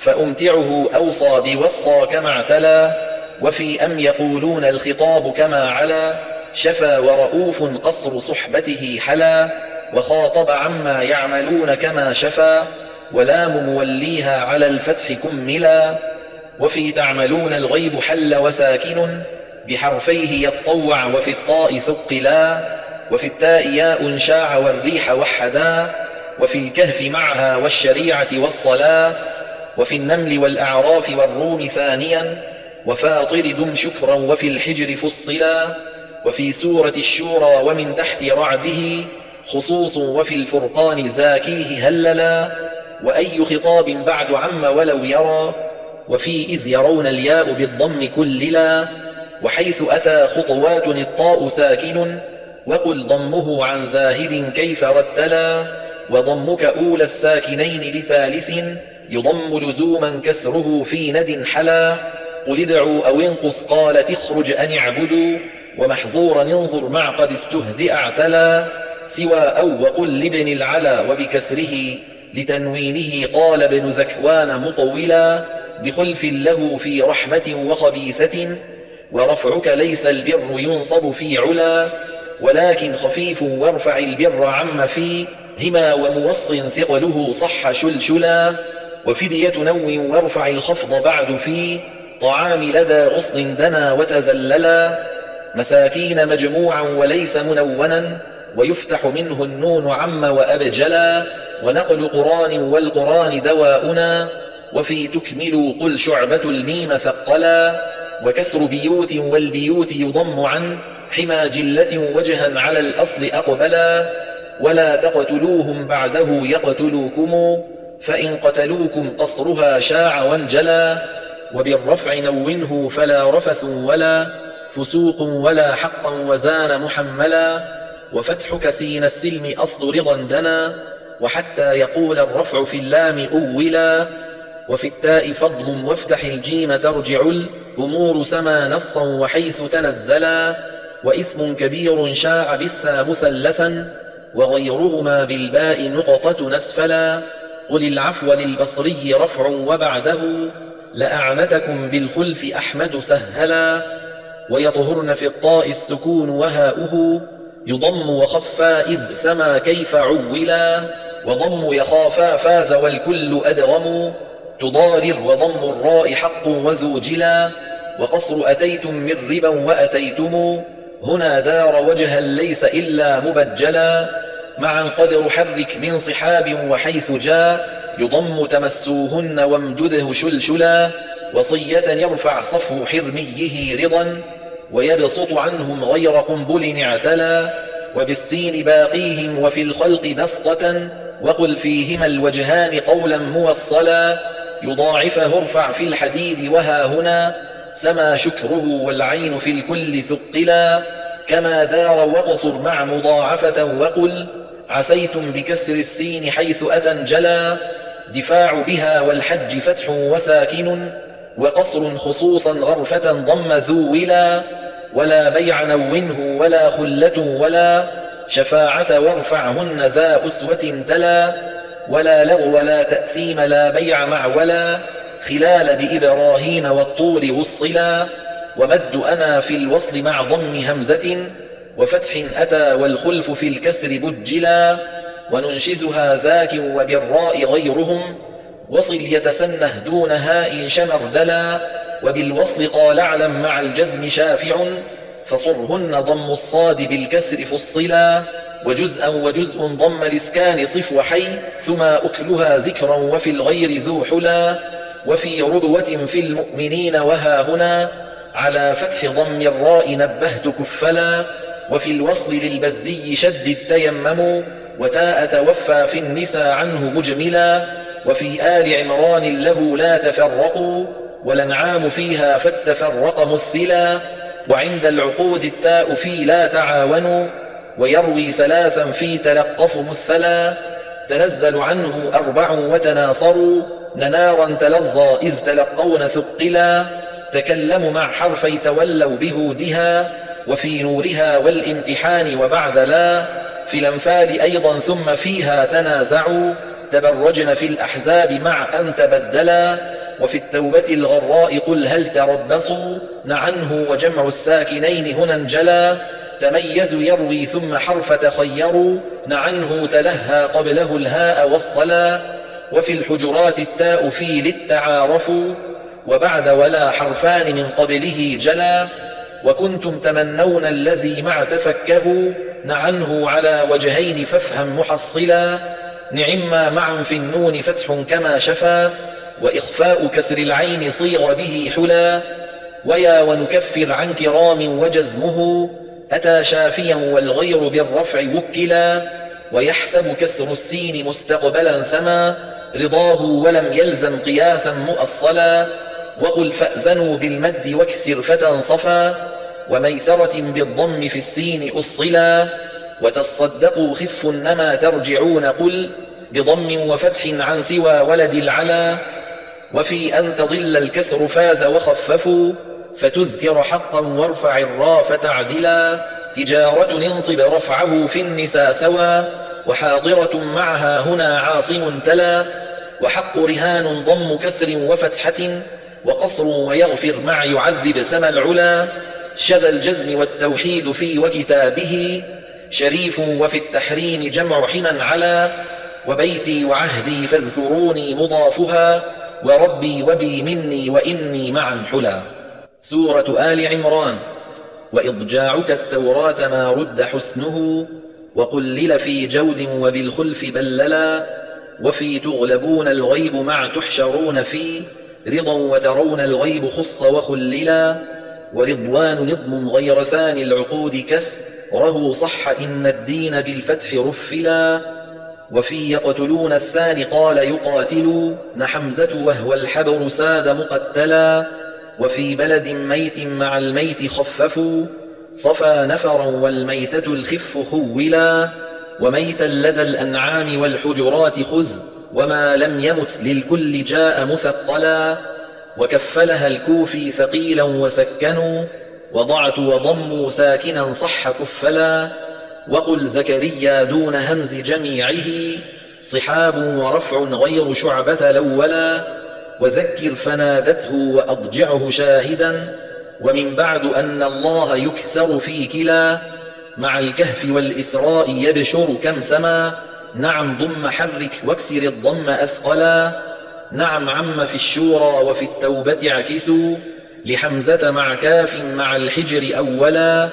فأمتعه أوصى بوصى كما اعتلى. وفي أم يقولون الخطاب كما علا، شفى ورؤوف قصر صحبته حلا. وخاطب عما يعملون كما شفى، ولام موليها على الفتح كملا. وفي تعملون الغيب حل وساكن، بحرفيه يتطوع وفي الطاء ثقلا. وفي التاء ياء شاع والريح وحدا، وفي الكهف معها والشريعة والصلاة. وفي النمل والأعراف والروم ثانيا، وفاطر دم شكرا وفي الحجر فصلا. وفي سورة الشورى ومن تحت رعده خصوص، وفي الفرقان زاكيه هللا. وأي خطاب بعد عم ولو يرى، وفي إذ يرون الياء بالضم كللا. وحيث أتى خطوات الطاء ساكن، وقل ضمه عن زاهد كيف رتلا. وضمك أولى الساكنين لثالث، يضم لزوما كسره في ند حلا. قل ادعوا أو انقص قال تخرج أن اعبدوا، ومحظورا انظر مع قد استهزئ اعتلا. سوى أو وقل لابن العلا وبكسره، لتنوينه قال ابن ذكوان مطولا. بخلف له في رحمة وخبيثة، ورفعك ليس البر ينصب في علا. ولكن خفيف وارفع البر عم فيه هما، وموص ثقله صح شلشلا. وفدية نو وارفع الخفض بعد في طعام لدى غصن دنا وتذللا. مساكين مجموعا وليس منونا، ويفتح منه النون عم وأبجلا. ونقل قران والقران دواؤنا، وفي تكمل قل شعبة الميم ثقلا. وكسر بيوت والبيوت يضم عن حما جلة وجها على الأصل أقبلا. ولا تقتلوهم بعده يقتلوكم، فإن قتلوكم قصرها شاع وانجلا. وبالرفع نونه فلا رفث ولا فسوق ولا حقا وزان محملا. وفتحك سين السلم أصل رضا دنا، وحتى يقول الرفع في اللام أولا. وفي التاء فضم وافتح الجيم ترجع الأمور سما نصا وحيث تنزلا، وإثم كبير شاع بالثا مثلثا وغيرهما بالباء نقطة نسفلا. قل العفو للبصري رفع وبعده لأعنتكم بالخلف أحمد سهلا. ويطهرن في الطاء السكون وهاؤه يضم وخفا إذ سما كيف عولا. وضم يخافا فاز والكل أدغم تضارر وضم الراء حق وذو جلا. وقصر أتيتم من ربا وأتيتم هنا دار وجها ليس إلا مبجلا. معا قدر حرك من صحاب وحيث جاء يضم تمسوهن وامدده شلشلا. وصية يرفع صفو حرميه رضا ويبسط عنهم غير قنبل اعتلا. وبالسين باقيهم وفي الخلق بسطة وقل فيهما الوجهان قولا موصلا. يضاعفه ارفع في الحديد وها هنا سما شكره والعين في الكل ثقلا. كما دار وقصر مع مضاعفة وقل عسيتم بكسر السين حيث أتنجلا. دفاع بها والحج فتح وساكن وقصر خصوصا غرفة ضم ذو ولا. ولا بيع نونه ولا خلة ولا شفاعة وارفعهن ذا أسوة تلا. ولا لغو ولا تأثيم لا بيع مع ولا خلال بإبراهيم والطور وصلا. ومد أنا في الوصل مع ضم همزة وفتح أتى والخلف في الكسر بجلا. وننشزها ذاك وبالراء غيرهم وصل يتسنه دون هاء شمردلا. وبالوصل قال اعلم مع الجزم شافع فصرهن ضم الصاد بالكسر فصلا. وجزءا وجزء ضم الإسكان صف وحي ثم أكلها ذكرا وفي الغير ذو حلا. وفي ربوة في المؤمنين وها هنا على فتح ضم الراء نبهت كفلا. وفي الوصل للبزي شد التيمم وتاء توفى في النساء عنه مجملا. وفي آل عمران له لا تفرقوا والأنعام فيها فالتفرق مثلا. وعند العقود التاء في لا تعاونوا ويروي ثلاثا في تلقف مثلا. تنزل عنه أربع وتناصروا ننارا تلظى إذ تلقون ثقلا. تكلموا مع حرفي تولوا بهودها وفي نورها والامتحان وبعد لا. في الأنفال أيضا ثم فيها تنازعوا تبرجن في الأحزاب مع أن تبدلا. وفي التوبة الغراء قل هل تربصوا نعنه وجمع الساكنين هنا انجلا. تميزوا يروي ثم حرف تخيروا نعنه تلهى قبله الهاء والصلا. وفي الحجرات التاء في للتعارفوا وبعد ولا حرفان من قبله جلا. وكنتم تمنون الذي مع تفكه نعنه على وجهين فافهم محصلا. نعما معا في النون فتح كما شفا وإخفاء كسر العين صيغ به حلا. ويا ونكفر عن كرام وجزمه أتى شافيا والغير بالرفع وكلا. ويحسب كسر السين مستقبلا سما رضاه ولم يلزم قياسا مؤصلا. وقل فأذنوا بالمد واكسر فتنصفا وميسرة بالضم في السين أصلا. وتصدقوا خف نما ترجعون قل بضم وفتح عن سوى ولد العلا. وفي أن تضل الكسر فاز وخففوا فتذكر حقا وارفع الراء فتعدلا. تجارة انصب رفعه في النساء سوى وحاضرة معها هنا عاصم تلا. وحق رهان ضم كسر وفتحة وقصر ويغفر مع يعذب سما العلا. شذا الجزم والتوحيد في وكتابه شريف وفي التحريم جمع حما على. وبيتي وعهدي فاذكروني مضافها وربي وبي مني وإني معا حلا. سورة آل عمران. وإضجاعك التوراة ما رد حسنه وقلل في جود وبالخلف بللا. وفي تغلبون الغيب مع تحشرون في رضا وترون الغيب خص وخللا. ورضوان نظم غير ثاني العقود كسره صح إن الدين بالفتح رفلا. وفي يقتلون الثاني قال يقاتلوا نحمزة وهو الحبر ساد مقتلا. وفي بلد ميت مع الميت خففوا صفى نفرا والميتة الخف خولا. وميتا لدى الأنعام والحجرات خذ وما لم يمت للكل جاء مثقلا، وكفلها الكوفي ثقيلا وسكنوا، وضعت وضموا ساكنا صح كفلا، وقل زكريا دون همز جميعه، صحاب ورفع غير شعبة الأولا، وذكر فنادته وأضجعه شاهدا، ومن بعد أن الله يكثر في كلا، مع الكهف والإسراء يبشر كم سما، نعم ضم حرك واكسر الضم أثقلا، نعم عم في الشورى وفي التوبة اعكسوا، لحمزة مع كاف مع الحجر أولا،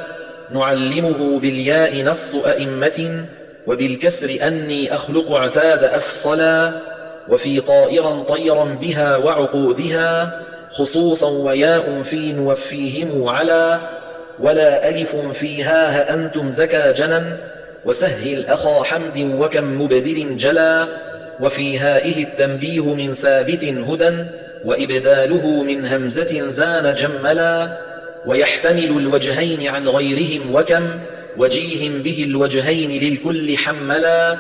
نعلمه بالياء نص أئمة، وبالكسر أني أخلق اعتاد أفصلا، وفي طائرا طيرا بها وعقودها، خصوصا وياء في نوفيهم على، ولا ألف فيها هأنتم زكى جنا، وسهل أخا حمد وكم مبدل جلا، وفي هائه التنبيه من ثابت هدى، وإبداله من همزة زان جملا، ويحتمل الوجهين عن غيرهم وكم، وجيه به الوجهين للكل حملا،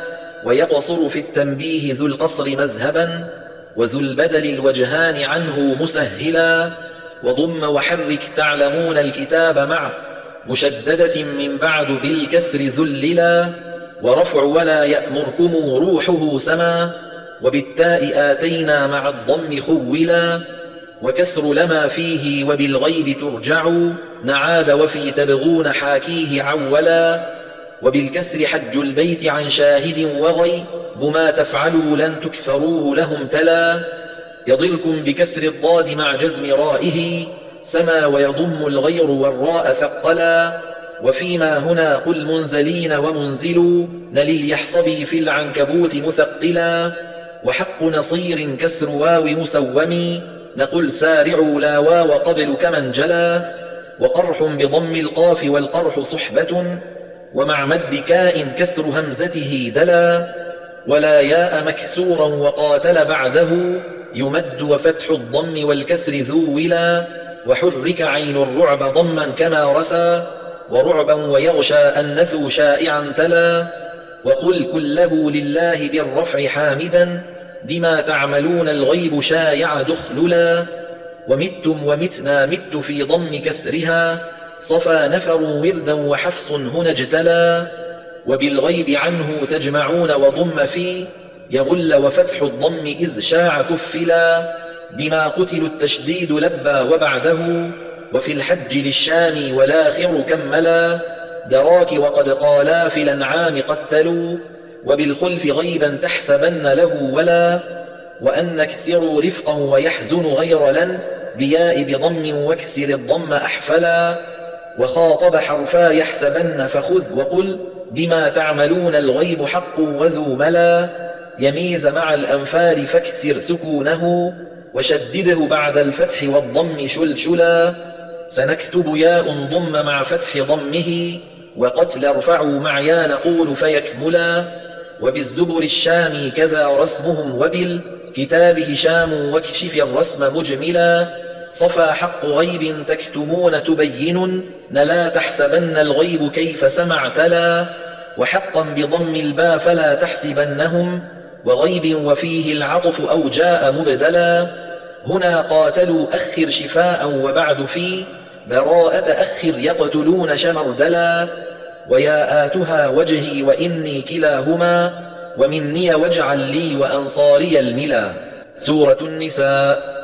ويقصر في التنبيه ذو القصر مذهبا، وذو البدل الوجهان عنه مسهلا، وضم وحرك تعلمون الكتاب مع مشددة من بعد بالكسر ذللا، ورفع ولا يأمركم روحه سما، وبالتاء آتينا مع الضم خولا، وكسر لما فيه وبالغيب ترجع، نعاد وفي تبغون حاكيه عولا، وبالكسر حج البيت عن شاهد وغي، بما تفعلوا لن تكفروه لهم تلا، يضلكم بكسر الضاد مع جزم رائه، سما ويضم الغير والراء ثقلا، وفيما هنا قل منزلين ومنزلوا، نلي يحصبي في العنكبوت مثقلا، وحق نصير كسر واو مسوم، نقل سارعوا لا واو قبل كمن جلا، وقرح بضم القاف والقرح صحبة، ومع مد كاء كسر همزته دلا، ولا ياء مكسورا وقاتل بعده، يمد وفتح الضم والكسر ذو ولا، وحرك عين الرعب ضما كما رسى، ورعبا ويغشى النثو شائعا تلا، وقل كله لله بالرفع حامدا، بما تعملون الغيب شايع دخللا، ومتم ومتنا مت في ضم كسرها، صفى نفر وردا وحفص هنا اجتلا، وبالغيب عنه تجمعون وضم في، يغل وفتح الضم إذ شاع كفلا، بما قتل التشديد لبى وبعده، وفي الحج للشام والآخر كملا، دراك وقد قالا في الأنعام قتلوا، وبالخلف غيبا تحسبن له ولا، وأن نكسروا رفقا ويحزن غير لن، بياء بضم واكسر الضم أحفلا، وخاطب حرفا يحسبن فخذ وقل، بما تعملون الغيب حق وذو ملا، يميز مع الأنفال فاكسر سكونه، وشدده بعد الفتح والضم شلشلا، سنكتب ياء ضم مع فتح ضمه، وقتل ارفعوا مع يا نقول فيكملا، وبالزبر الشامي كذا رسمهم، وبالكتاب هشام واكشف الرسم مجملا، صفى حق غيب تكتمون تبين، نلا تحسبن الغيب كيف سمعتلا، وحقا بضم الباء فلا تحسبنهم، وغيب وفيه العطف أو جاء مبدلا، هنا قاتلوا أخر شفاء وبعد في براءة أخر يقتلون شمردلا، وياءاتها وجهي وإني كلاهما، ومني واجعل لي وأنصاري الملا. سورة النساء.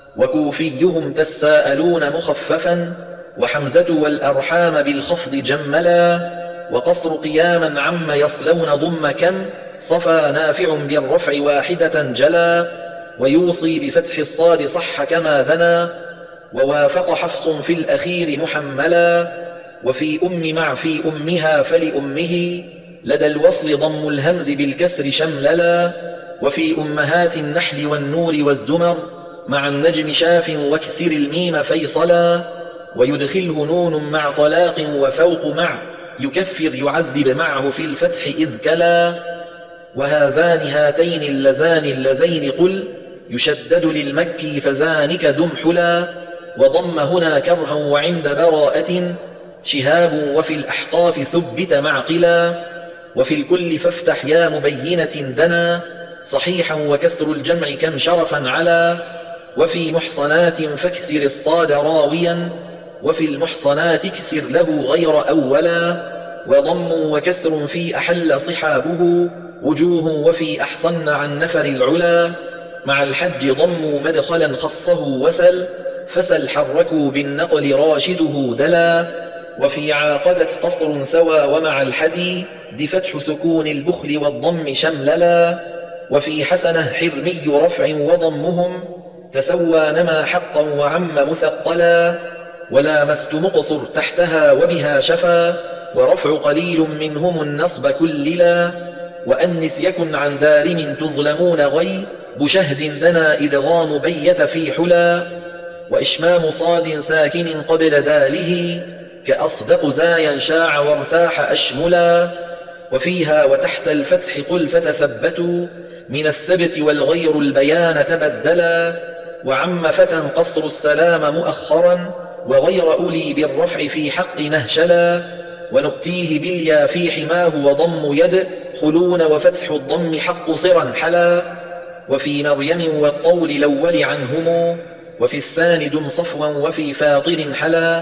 وكوفيهم تساءلون مخففا، وحمزة والأرحام بالخفض جملا، وقصر قياما عم يصلون ضم كم، صفى نافع بالرفع واحدة جلا، ويوصي بفتح الصاد صح كما ذنى، ووافق حفص في الأخير محملا، وفي أم مع في أمها فلأمه، لدى الوصل ضم الهمز بالكسر شمللا، وفي أمهات النحل والنور والزمر، مع النجم شاف واكسر الميم فيصلا، ويدخله نون مع طلاق وفوق مع يكفر يعذب معه في الفتح إذ كلا، وهذان هاتين اللذان اللذين قل، يشدد للمكي فذانك دمحلا، وضم هنا كرها وعند براءة شهاب، وفي الأحقاف ثبت معقلا، وفي الكل فافتح يا مبينة دنا، صحيحا وكسر الجمع كم شرفا على. وفي محصنات فاكسر الصاد راويا وفي المحصنات اكسر له غير أولا. وضم وكسر في أحل صحابه وجوه وفي أحصن عن نفر العلا. مع الحج ضموا مدخلا خصه وسل فسل حركوا بالنقل راشده دلا. وفي عاقدت قصر ثوى ومع الحدي ذي فتح سكون البخل والضم شمللا. وفي حسنه حرمي رفع وضمهم تسوى نما حقا وعم مثقلا. ولامست مقصر تحتها وبها شفا ورفع قليل منهم النصب كللا. وأنث يكن عن دارم تظلمون غي بشهد دنا إدغام بيت في حلا. وإشمام صاد ساكن قبل داله كأصدق زايا شاع وارتاح أشملا. وفيها وتحت الفتح قل فتثبتوا من الثبت والغير البيان تبدلا. وعم فتى قصر السلام مؤخرا وغير أولي بالرفع في حق نهشلا. ونؤتيه باليا في حماه وضم يد خلون وفتح الضم حق صرا حلا. وفي مريم والطول الأول عنهم وفي الثاني دم صفوا وفي فاطر حلا.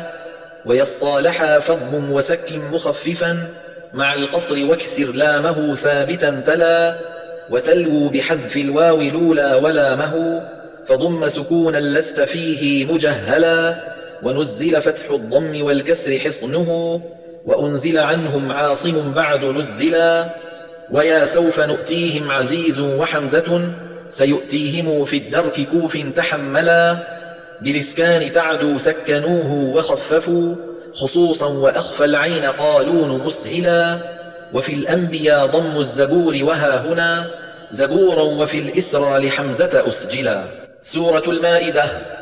ويصالحا فضم وسك مخففا مع القصر واكسر لامه ثابتا تلا. وتلو بحذف الواو لولا ولامه فضم سكونا لست فيه مجهلا. ونزل فتح الضم والكسر حصنه وأنزل عنهم عاصم بعد نزلا. ويا سوف نؤتيهم عزيز وحمزة سيؤتيهم في الدرك كوف تحملا. بالإسكان تعدوا سكنوه وخففوا خصوصا وأخفى العين قالون مسهلا. وفي الأنبياء ضم الزبور وها هنا زبورا وفي الإسرى لحمزة أسجلا. سورة المائدة.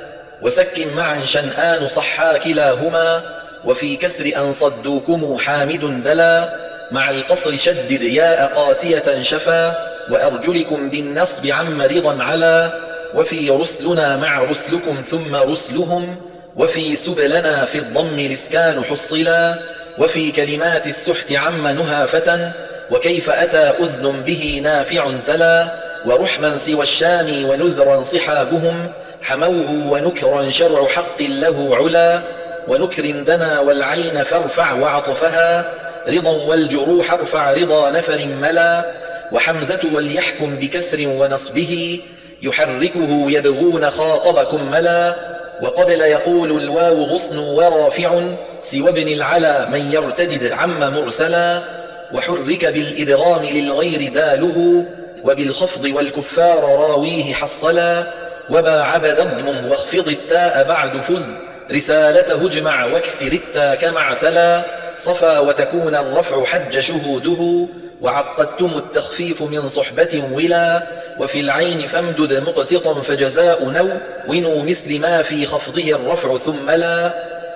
وسك معا شنآن صحا كلاهما وفي كسر أن صدوكم حامد دلا. مع القصر شدد ياء قاسية شفا وأرجلكم بالنصب عم رضا علا. وفي رسلنا مع رسلكم ثم رسلهم وفي سبلنا في الضم الإسكان حصلا. وفي كلمات السحت عم نهى فتى وكيف أتى أذن به نافع تلا. ورحما سوى الشام ونذرا صحابهم حموه ونكرا شرع حق له علا. ونكر دنا والعين فارفع وعطفها رضا والجروح ارفع رضا نفر ملا. وحمزة وليحكم بكسر ونصبه يحركه يبغون خاطبكم ملا. وقبل يقول الواو غصن ورافع سوى ابن العلا من يرتدد عم مرسلا. وحرك بالإدغام للغير داله وبالخفض والكفار راويه حصلا. وما عبد اضم واخفض التاء بعد فز رسالته اجمع واكسر التاء كما اعتلى. صفا وتكون الرفع حج شهوده وعقدتم التخفيف من صحبة ولا. وفي العين فامدد مقسطا فجزاء نو ونو مثل ما في خفضه الرفع ثم لا.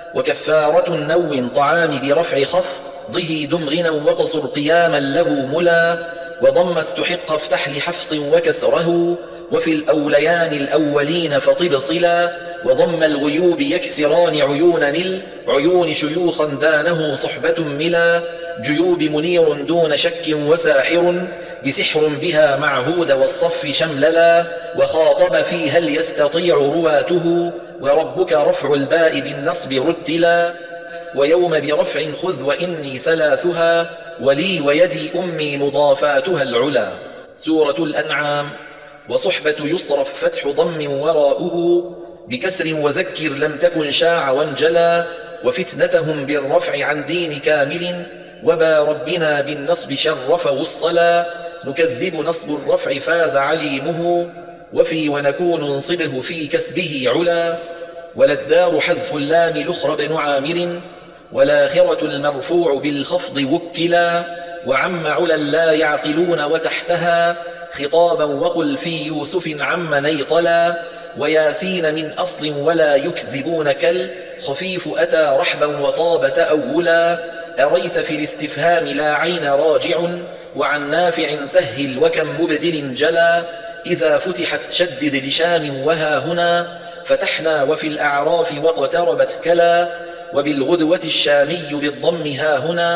وكفارة النو طعام برفع خفضه دمغنا وقصر قياما له ملا. وضم استحق افتح لحفص وكسره وفي الأوليان الأولين فطب صلا. وضم الغيوب يكسران عيونا العيون شيوخا دانه صحبة ملا. جيوب منير دون شك وساحر بسحر بها معهود والصف شمللا. وخاطب في هل يستطيع رواته وربك رفع الباء بالنصب رتلا. ويوم برفع خذ وإني ثلاثها ولي ويدي أمي مضافاتها العلا. سورة الأنعام. وصحبة يصرف فتح ضم وراؤه بكسر وذكر لم تكن شاع وانجلا. وفتنتهم بالرفع عن دين كامل وبا ربنا بالنصب شرف والصلا. نكذب نصب الرفع فاز عليمه وفي ونكون ننصبه في كسبه علا. وللدار حذف اللام لخر بن عامر والآخرة المرفوع بالخفض وكلا. وعم علا لا يعقلون وتحتها خطابا وقل في يوسف عم نيطلا. وياسين من أصل ولا يكذبون كل خفيف أتى رحبا وطاب تأولا. أريت في الاستفهام لا عين راجع وعن نافع سهل وكم مبدل جلا. إذا فتحت شدد لشام وها هنا فتحنا وفي الأعراف واقتربت كلا. وبالغدوة الشامي بالضم ها هنا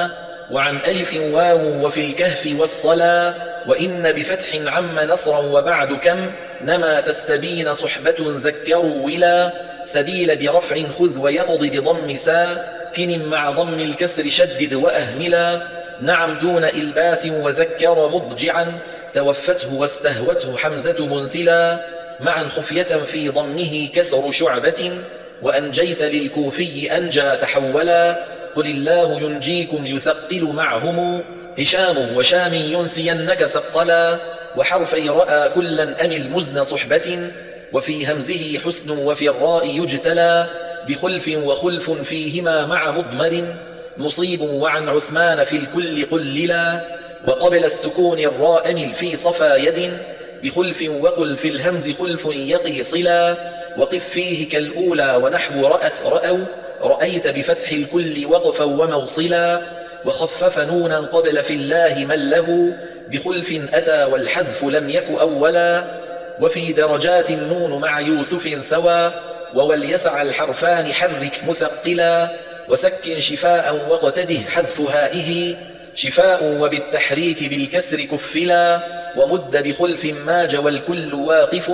وعن ألف واو وفي الكهف والصلا وإن بفتح عم نصرا وبعد كم نما تستبين صحبة ذكروا ولا سبيل برفع خذ ويقض بضم ساكن مع ضم الكسر شدد وأهملا نعم دون إلباس وذكر مضجعا توفته واستهوته حمزة منزلا معا خفية في ضمه كسر شعبة وأنجيت للكوفي أنجى تحولا قل الله ينجيكم يثقل معهم هشام وشام ينسينك ثقلا وحرفي رأى كلا أم المزن صحبة وفي همزه حسن وفي الراء يجتلى بخلف وخلف فيهما مع مضمر مصيب وعن عثمان في الكل قللا وقبل السكون الراء مل في صفا يد بخلف وقل في الهمز خلف يقي صلا وقف فيه كالأولى ونحو رأت رأوا رأيت بفتح الكل وقفا وموصلا وخفف نونا قبل في الله من له بخلف أتى والحذف لم يك أولا وفي درجات النون مع يوسف ثوى ووليسع الحرفان حرك مثقلا وسكن شفاء واقتده حذف هائه شفاء وبالتحريك بالكسر كفلا ومد بخلف ماج والكل واقف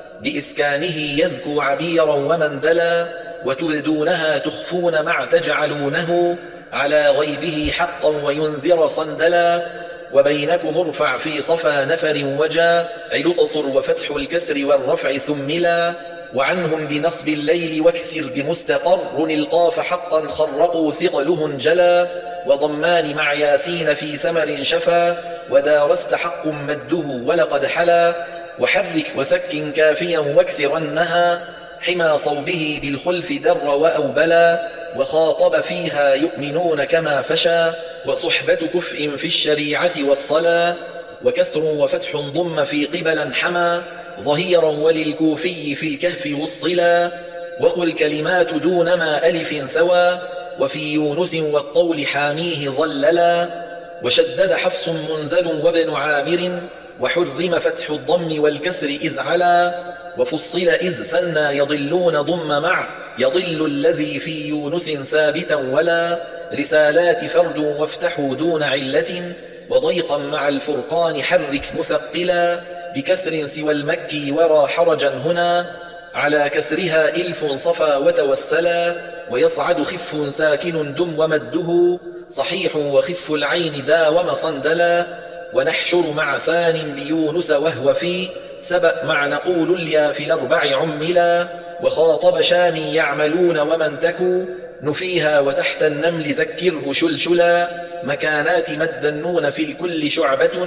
بإسكانه يذكو عبيرا ومندلا وتبدونها تخفون مع تجعلونه على غيبه حقا وينذر صندلا وبينكم ارفع في صفا نفر وجا علقصر وفتح الكسر والرفع ثملا وعنهم بنصب الليل واكسر بمستقر القاف حقا خرقوا ثقله انجلا وضمان مع ياسين في ثمر شفا ودارست حق مده ولقد حلا وحرك وسكن كافيا واكسرنها حمى صوبه بالخلف در وأوبلا وخاطب فيها يؤمنون كما فشى وصحبة كفء في الشريعة والصلاة وكسر وفتح ضم في قبلا حمى ظهيرا وللكوفي في الكهف وصلا وقل كلمات دون ما ألف ثوى وفي يونس والطول حاميه ظللا وشدد حفص منزل وابن عامر وحرم فتح الضم والكسر إذ علا وفصل إذ ثنى يضلون ضم مع يضل الذي في يونس ثابتا ولا رسالات فرد وافتحوا دون علة وضيقا مع الفرقان حرك مثقلا بكسر سوى المكي ورى حرجا هنا على كسرها إلف صفا وتوسلا ويصعد خف ساكن دم ومده صحيح وخف العين داوم صندلا ونحشر مع ثان بيونس وهو في سبأ مع نقول اليا في الأربع عملا وخاطب شام يعملون ومن تكو نفيها وتحت النمل ذكره شلشلا مكانات مد النون في الكل شعبة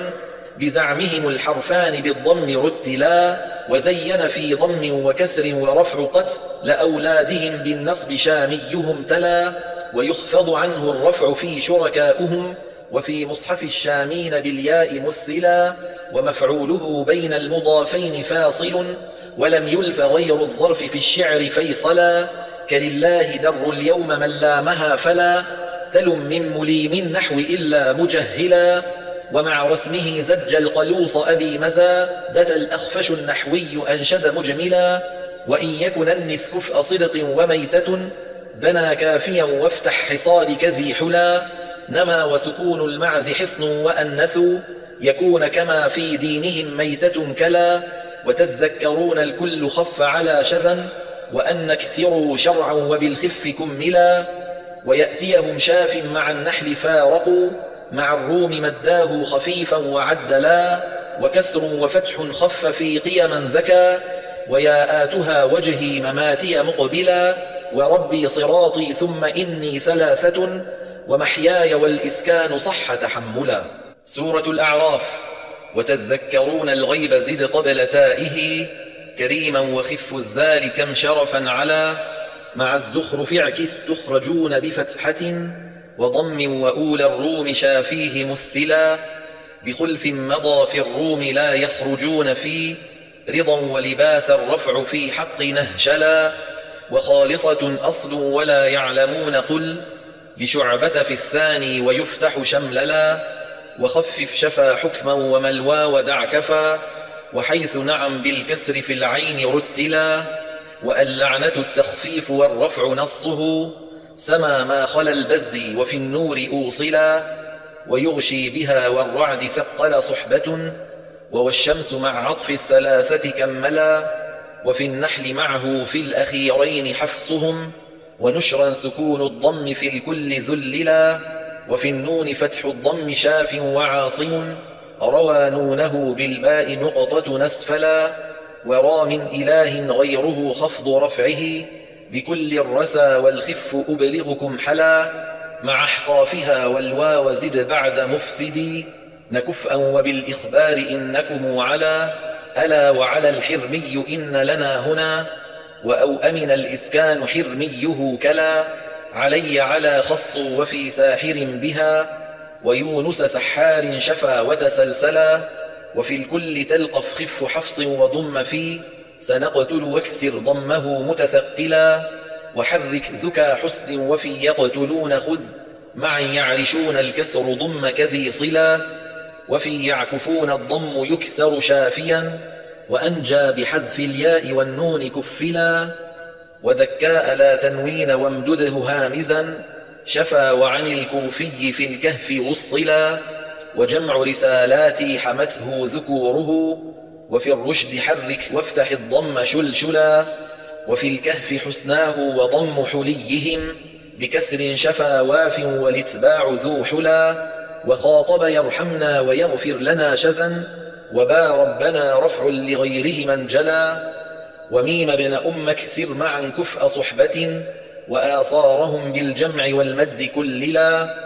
بزعمهم الحرفان بالضم رتلا وزين في ضم وكسر ورفع قت لأولادهم بالنصب شاميهم تلا ويخفض عنه الرفع في شركائهم وفي مصحف الشامين بالياء مثلا ومفعوله بين المضافين فاصل ولم يلف غير الظرف في الشعر فيصلا كلله در اليوم من لامها فلا تلم من مليم نحو إلا مجهلا ومع رسمه زج القلوص أبي مزى دت الأخفش النحوي أنشد مجملا وإن يكن النث كفء صدق وميتة بنى كافيا وافتح حصاد كذي حلا نما وسكون المعز حصن وأنثوا يكون كما في دينهم ميتة كلا وتذكرون الكل خف على شذا وأن نكسروا شرعا وبالخف كملا ويأتيهم شاف مع النحل فارقوا مع الروم مداه خفيفا وعدلا وكسر وفتح خف في قيما ذكى وياءاتها وجهي مماتي مقبلا وربي صراطي ثم إني ثلاثة ومحياي والإسكان صح تحملا. سورة الأعراف. وتذكرون الغيب زد قبل تائه كريما وخف الذال كم شرفا على مع الزخرف اعكس تخرجون بفتحة وضم وأولى الروم شافيه مثلا بخلف مضى في الروم لا يخرجون في رضا ولباس الرفع في حق نهشلا وخالصة أصل ولا يعلمون قل بشعبة في الثاني ويفتح شمللا وخفف شفا حكما وملوى ودع كفا وحيث نعم بالكسر في العين رتلا واللعنة التخفيف والرفع نصه سما ما خلا البز وفي النور أوصلا ويغشي بها والرعد ثقل صحبة، والشمس مع عطف الثلاثة كملا، وفي النحل معه في الأخيرين حفصهم، ونشرا سكون الضم في الكل ذللا، وفي النون فتح الضم شاف وعاصم، روى نونه بالباء نقطة نسفلا، ورى من إله غيره خفض رفعه، بكل الرثى والخف أبلغكم حلا، مع احقافها والواو زد بعد مفسدي، نكفءا وبالإخبار إنكم على، ألا وعلى الحرمي إن لنا هنا، وأو أمن الإسكان حرميه كلا، علي على خص وفي ساحر بها، ويونس سحار شفا وتسلسلا، وفي الكل تلقف خف حفص وضم في، سنقتل واكسر ضمه متثقلا، وحرك ذكى حسن وفي يقتلون خذ، معا يعرشون الكسر ضم كذي صلا، وفي يعكفون الضم يكسر شافيا، وأنجى بحذف الياء والنون كفلا، وذكاء لا تنوين وامدده هامزا، شفا وعن الكوفي في الكهف وصلا، وجمع رسالاتي حمته ذكوره، وفي الرشد حرك وافتح الضم شلشلا، وفي الكهف حسناه وضم حليهم، بكسر شفا واف والاتباع ذو حلا، وخاطب يرحمنا ويغفر لنا شذا، وبا ربنا رفع لغيره من جلا، وميم ابن أم اكسر معا كفء صحبة، وآثارهم بالجمع والمد كللا،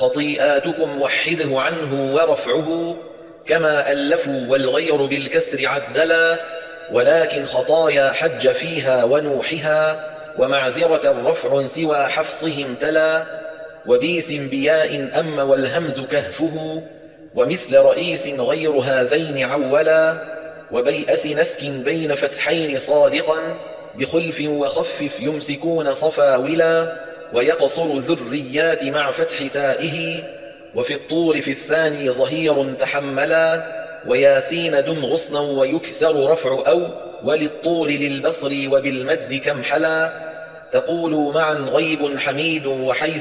خطيئاتكم وحده عنه ورفعه، كما ألفوا والغير بالكسر عدلا، ولكن خطايا حج فيها ونوحها، ومعذرة رفع سوى حفصهم تلا، وبيس بياء أم والهمز كهفه، ومثل رئيس غير هذين عولا، وبيأس نسك بين فتحين صادقا، بخلف وخفف يمسكون صفاولا، ويقصر ذريات مع فتح تائه، وفي الطور في الثاني ظهير تحملا، وياسين دم غصنا ويكسر رفع أو، وللطور للبصر وبالمد كمحلا، تقول معا غيب حميد وحيث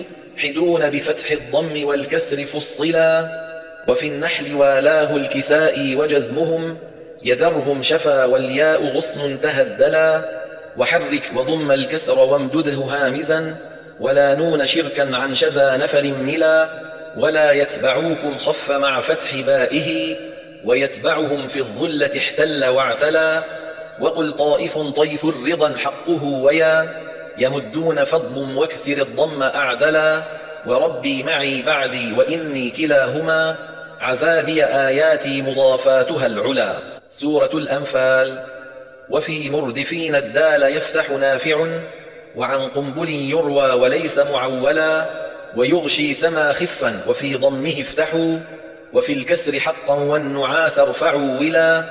يلحدون بفتح الضم والكسر فصلا، وفي النحل والاه الكساء وجزمهم، يذرهم شفا والياء غصن تهدلا، وحرك وضم الكسر وامدده هامزا، ولا نون شركا عن شذا نفر ملا، ولا يتبعوكم خف مع فتح بائه، ويتبعهم في الظلة احتل واعتلا، وقل طائف طيف الرضا حقه ويا، يمدون فضم واكسر الضم أعدلا، وربي معي بعدي وإني كلاهما، عذابي آياتي مضافاتها العلا. سورة الأنفال. وفي مردفين الدال يفتح نافع، وعن قنبل يروى وليس معولا، ويغشي سما خفا وفي ضمه افتحوا، وفي الكسر حقا والنعاس ارفعوا ولا،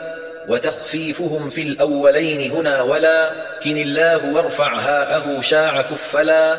وتخفيفهم في الأولين هنا ولا، كن الله وارفع هاءه شاع كفلا،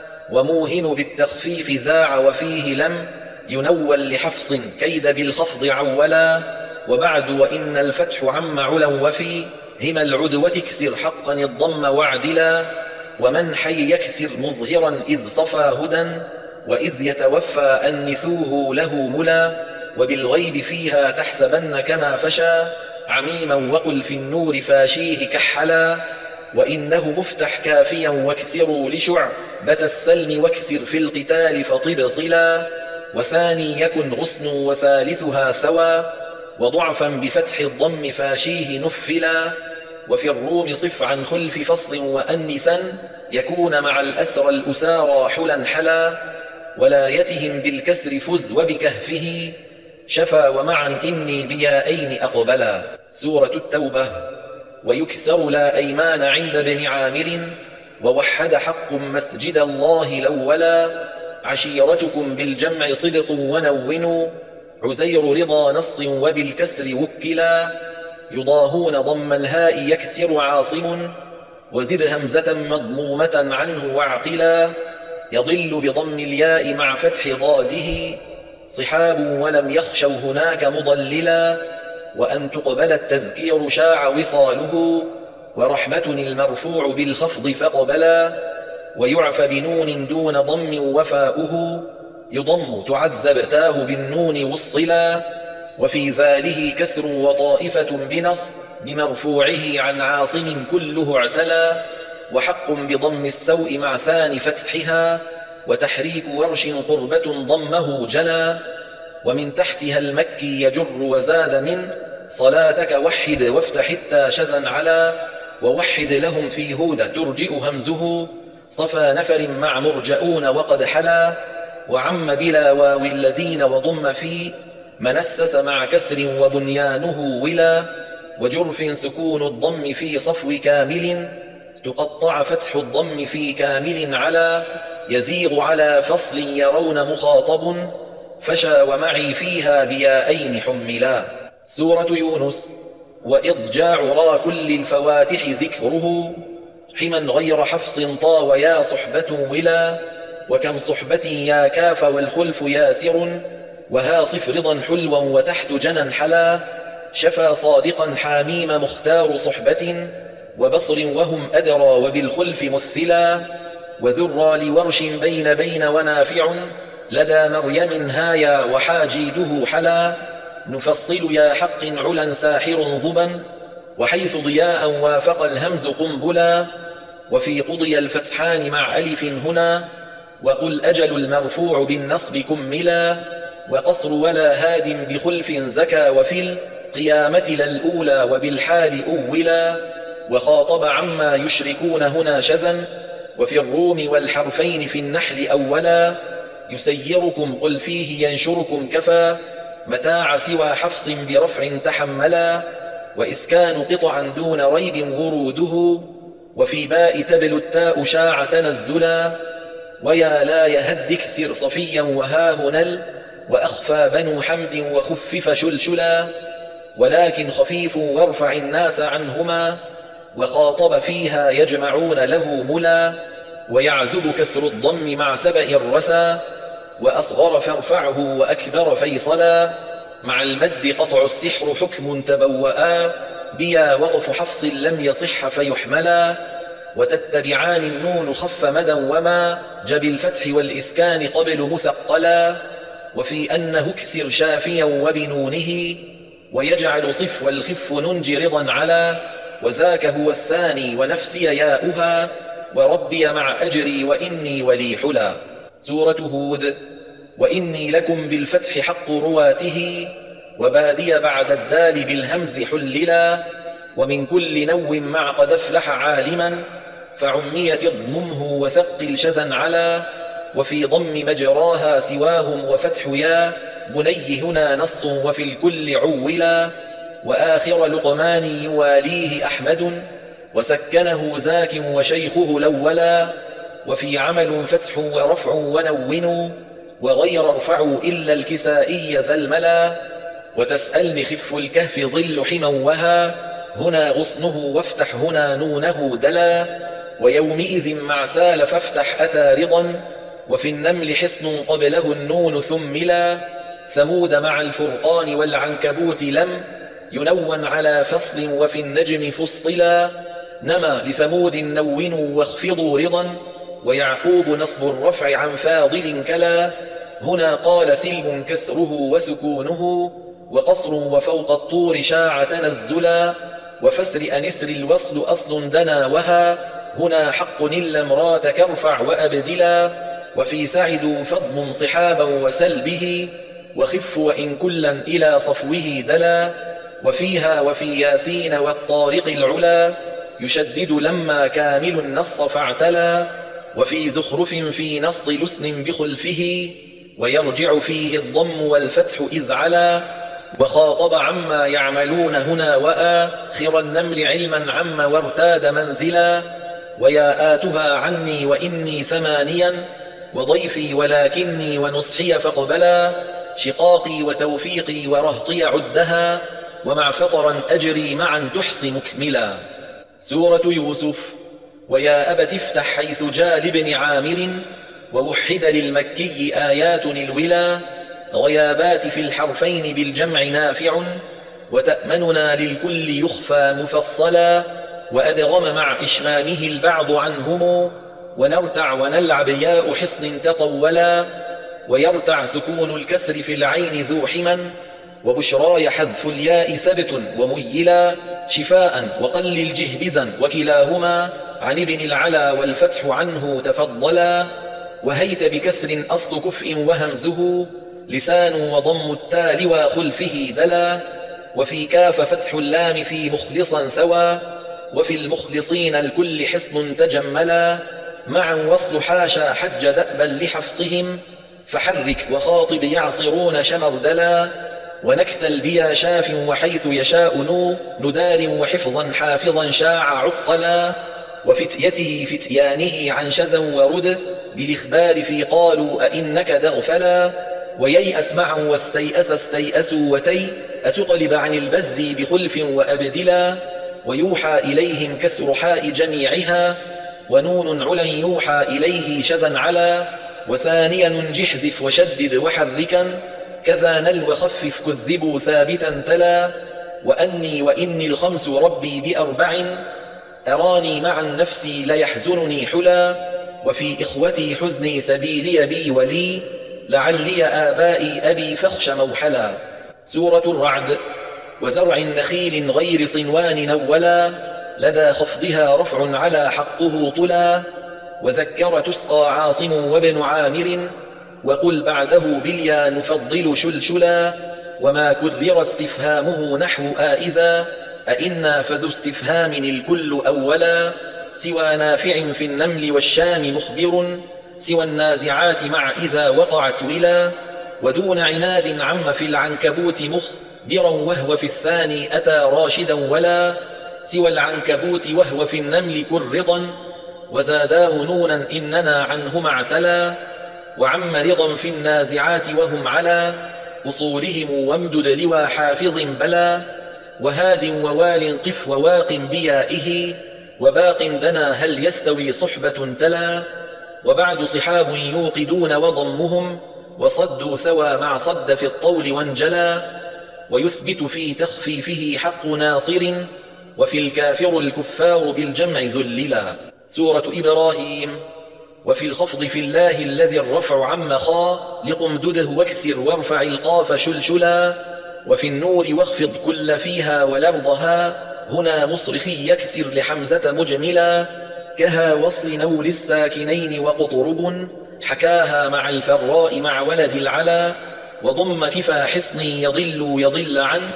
وموهن بالتخفيف ذاع وفيه لم ينول لحفص كيد بالخفض عولا، وبعد وإن الفتح عم علا وفي هم العدوة تكسر حقا الضم واعدلا، ومن حي يكسر مظهرا إذ صفى هدى، وإذ يتوفى أنثوه له ملا، وبالغيب فيها تحسبن كما فشى عميما، وقل في النور فاشيه كحلا، وإنه مفتح كافيا واكسروا لشعبة السلم، واكسر في القتال فطب صلا، وثاني يكن غصن وثالثها ثوى، وضعفا بفتح الضم فاشيه نفلا، وفي الروم صف عن خلف فصل وأنثا، يكون مع الأسر الأسارى حلا حلا، ولايتهم بالكسر فز وبكهفه شفا، ومعا إني بيائين أقبلا. سورة التوبة. ويكسر لا أيمان عند بن عامر، ووحد حق مسجد الله الأولا، عشيرتكم بالجمع صدق ونونوا، عزير رضا نص وبالكسر وكلا، يضاهون ضم الهاء يكسر عاصم، وزد همزة مضمومة عنه واعقلا، يضل بضم الياء مع فتح ضاده صحاب، ولم يخشوا هناك مضللا، وأن تقبل التذكير شاع وصاله، ورحمة المرفوع بالخفض فقبلا، ويعفى بنون دون ضم وفاؤه، يضم تعذب تاه بالنون والصلا، وفي ذاله كسر وطائفة بنص بمرفوعه عن عاصم كله اعتلى، وحق بضم السوء مع ثاني فتحها، وتحريك ورش قربة ضمه جلا. ومن تحتها المكي يجر وزاد من صلاتك وحد وافتح التا شذا على، ووحد لهم في هود ترجئ همزه صفى نفر مع مرجؤون وقد حلا، وعم بلا واو الذين وضم في منسس مع كسر وبنيانه ولا، وجرف سكون الضم في صفو كامل تقطع فتح الضم في كامل على، يزيغ على فصل يرون مخاطب فشى ومعي فيها بياءين حملا. سورة يونس. وإضجاع را كل الفواتح ذكره حما غير حفص طا ويا صحبة ولا، وكم صحبة يا كاف والخلف ياسر، وها صف رضا حلوا وتحت جنا حلا، شفى صادقا حاميم مختار صحبة وبصر وهم أدرى وبالخلف مثلا، وذرى لورش بين بين ونافع لدى مريم هايا وحاجيده حلا، نفصل يا حق علا ساحر ضبا وحيث ضياء وافق الهمز قنبلا، وفي قضي الفتحان مع ألف هنا، وقل أجل المرفوع بالنصب كملا، وقصر ولا هاد بخلف زكى وفي القيامة للأولى وبالحال أولا، وخاطب عما يشركون هنا شذا، وفي الروم والحرفين في النحل أولا، يسيركم قل فيه ينشركم كفى متاع سوى حفص برفع تحملا، وإسكان قطعا دون ريب وروده، وفي باء تبل التاء شاع تنزلا، ويا لا يهدك سر صفيا وها هنل، وأخفى بنو حمد وخفف شلشلا، ولكن خفيف وارفع الناس عنهما، وخاطب فيها يجمعون له ملا، ويعزب كسر الضم مع سبأ الرسى، وأصغر فارفعه وأكبر فيصلا، مع المد قطع السحر حكم تبوأ، بيا وقف حفص لم يصح فيحملا، وتتبعان النون خف مدى وما جب الفتح والإسكان قبل مثقلا، وفي أنه اكسر شافيا وبنونه ويجعل صف والخف ننجي رضا على، وذاك هو الثاني ونفسي ياؤها وربي مع أجري وإني ولي حلا. سورة هود. وإني لكم بالفتح حق رواته وبادي بعد الدال بالهمز حللا، ومن كل نو مع قد افلح عالما فعميت اضممه وثقل شذا على، وفي ضم مجراها سواهم وفتح يا بني هنا نص وفي الكل عولا، وآخر لقمان يواليه أحمد وسكنه ذاك وشيخه الأولا، وفي عمل فتح ورفع ونون وغير ارفعوا إلا الكسائي ذا الملا، وتسألني خف الكهف ظل حما وها هنا غصنه وافتح هنا نونه دلا، ويومئذ مع سال فافتح أتى رضا وفي النمل حصن قبله النون ثملا، ثمود مع الفرقان والعنكبوت لم ينون على فصل وفي النجم فصلا، نما لثمود نونوا واخفضوا رضا ويعقوب نصب الرفع عن فاضل كلا، هنا قال سلم كسره وسكونه وقصر وفوق الطور شاع تنزلا، وفسر أنسر الوصل أصل دنا وها هنا حق إلا امرات كرفع وأبدلا، وفي سعد فضم صحابا وسلبه وخف وإن كلا إلى صفوه دلا، وفيها وفي ياسين والطارق العلا يشدد لما كامل النص فاعتلا، وفي زخرف في نص لسن بخلفه ويرجع فيه الضم والفتح إذ علا، وخاطب عما يعملون هنا وآخر النمل علما عما وارتاد منزلا، وياءاتها عني وإني ثمانيا وضيفي ولكني ونصحي فاقبلا، شقاقي وتوفيقي ورهطي عدها ومع فطرا أجري معا تحص مكملا. سورة يوسف. ويا أبت افتح حيث جاء لابن عامر ووحد للمكي آيات الولا، غيابات في الحرفين بالجمع نافع وتأمننا للكل يخفى مفصلا، وأدغم مع إشمامه البعض عنهم ونرتع ونلعب ياء حصن تطولا، ويرتع سكون الكسر في العين ذو حما، وبشراي حذف الياء ثبت وميلا، شفاء وقلل جهبذا وكلاهما عن ابن العلا والفتح عنه تفضلا. وهيت بكسر أصل كفء وهمزه لسان وضم التال وخلفه دلا، وفي كاف فتح اللام في مخلصا ثوى، وفي المخلصين الكل حصن تجملا، معا وصل حاشا حج دأبا لحفصهم، فحرك وخاطب يعصرون شمردلا، ونكتل بيا شاف وحيث يشاء نو ندار وحفظا حافظا شاع عقلا، وفتيته فتيانه عن شذا ورد بالإخبار في قالوا أئنك دغفلا، وييأس معا واستيأس استيأسوا وتي أتقلب عن البز بخلف وأبدلا، ويوحى إليهم كسر حاء جميعها، ونون علا يوحى إليه شذا علا، وثانيا جحذف وشدد وحركا، كذا نل وخفف كذبوا ثابتا تلا، وأني وإني الخمس ربي بأربع، أراني مع النفس ليحزنني حلا، وفي إخوتي حزني سبيلي بي ولي، لعلي آبائي أبي فخش موحلا. سورة الرعد. وزرع نخيل غير صنوان نولا، لدى خفضها رفع على حقه طلا، وذكر تسقى عاصم وابن عامر، وقل بعده باليا نفضل شلشلا، وما كذر استفهامه نحو آئذا، أئنا فذو استفهام الكل أولا، سوى نافع في النمل والشام مخبر، سوى النازعات مع إذا وقعت ولا، ودون عناد عم في العنكبوت مخبرا وهو في الثاني أتى راشدا ولا، سوى العنكبوت وهو في النمل كرضا، وزاداه نونا إننا عنهما اعتلا، وعم رضا في النازعات وهم على أصولهم وامدد لوى حافظ بلا، وهاد ووال قف وواق بيائه، وباق دنا هل يستوي صحبة تلا، وبعد صحاب يوقدون وضمهم، وصدوا ثوى مع صد في الطول وانجلا، ويثبت في تخفيفه حق ناصر، وفي الكافر الكفار بالجمع ذللا. سورة إبراهيم. وفي الخفض في الله الذي الرفع عم خالق امدده واكسر وارفع القاف شلشلا، وفي النور واخفض كل فيها ولرضها، هنا مصرخي يكسر لحمزة مجملا، كها وصل نول الساكنين وقطرب، حكاها مع الفراء مع ولد العلا، وضم كفا حصن يضل يضل عنه،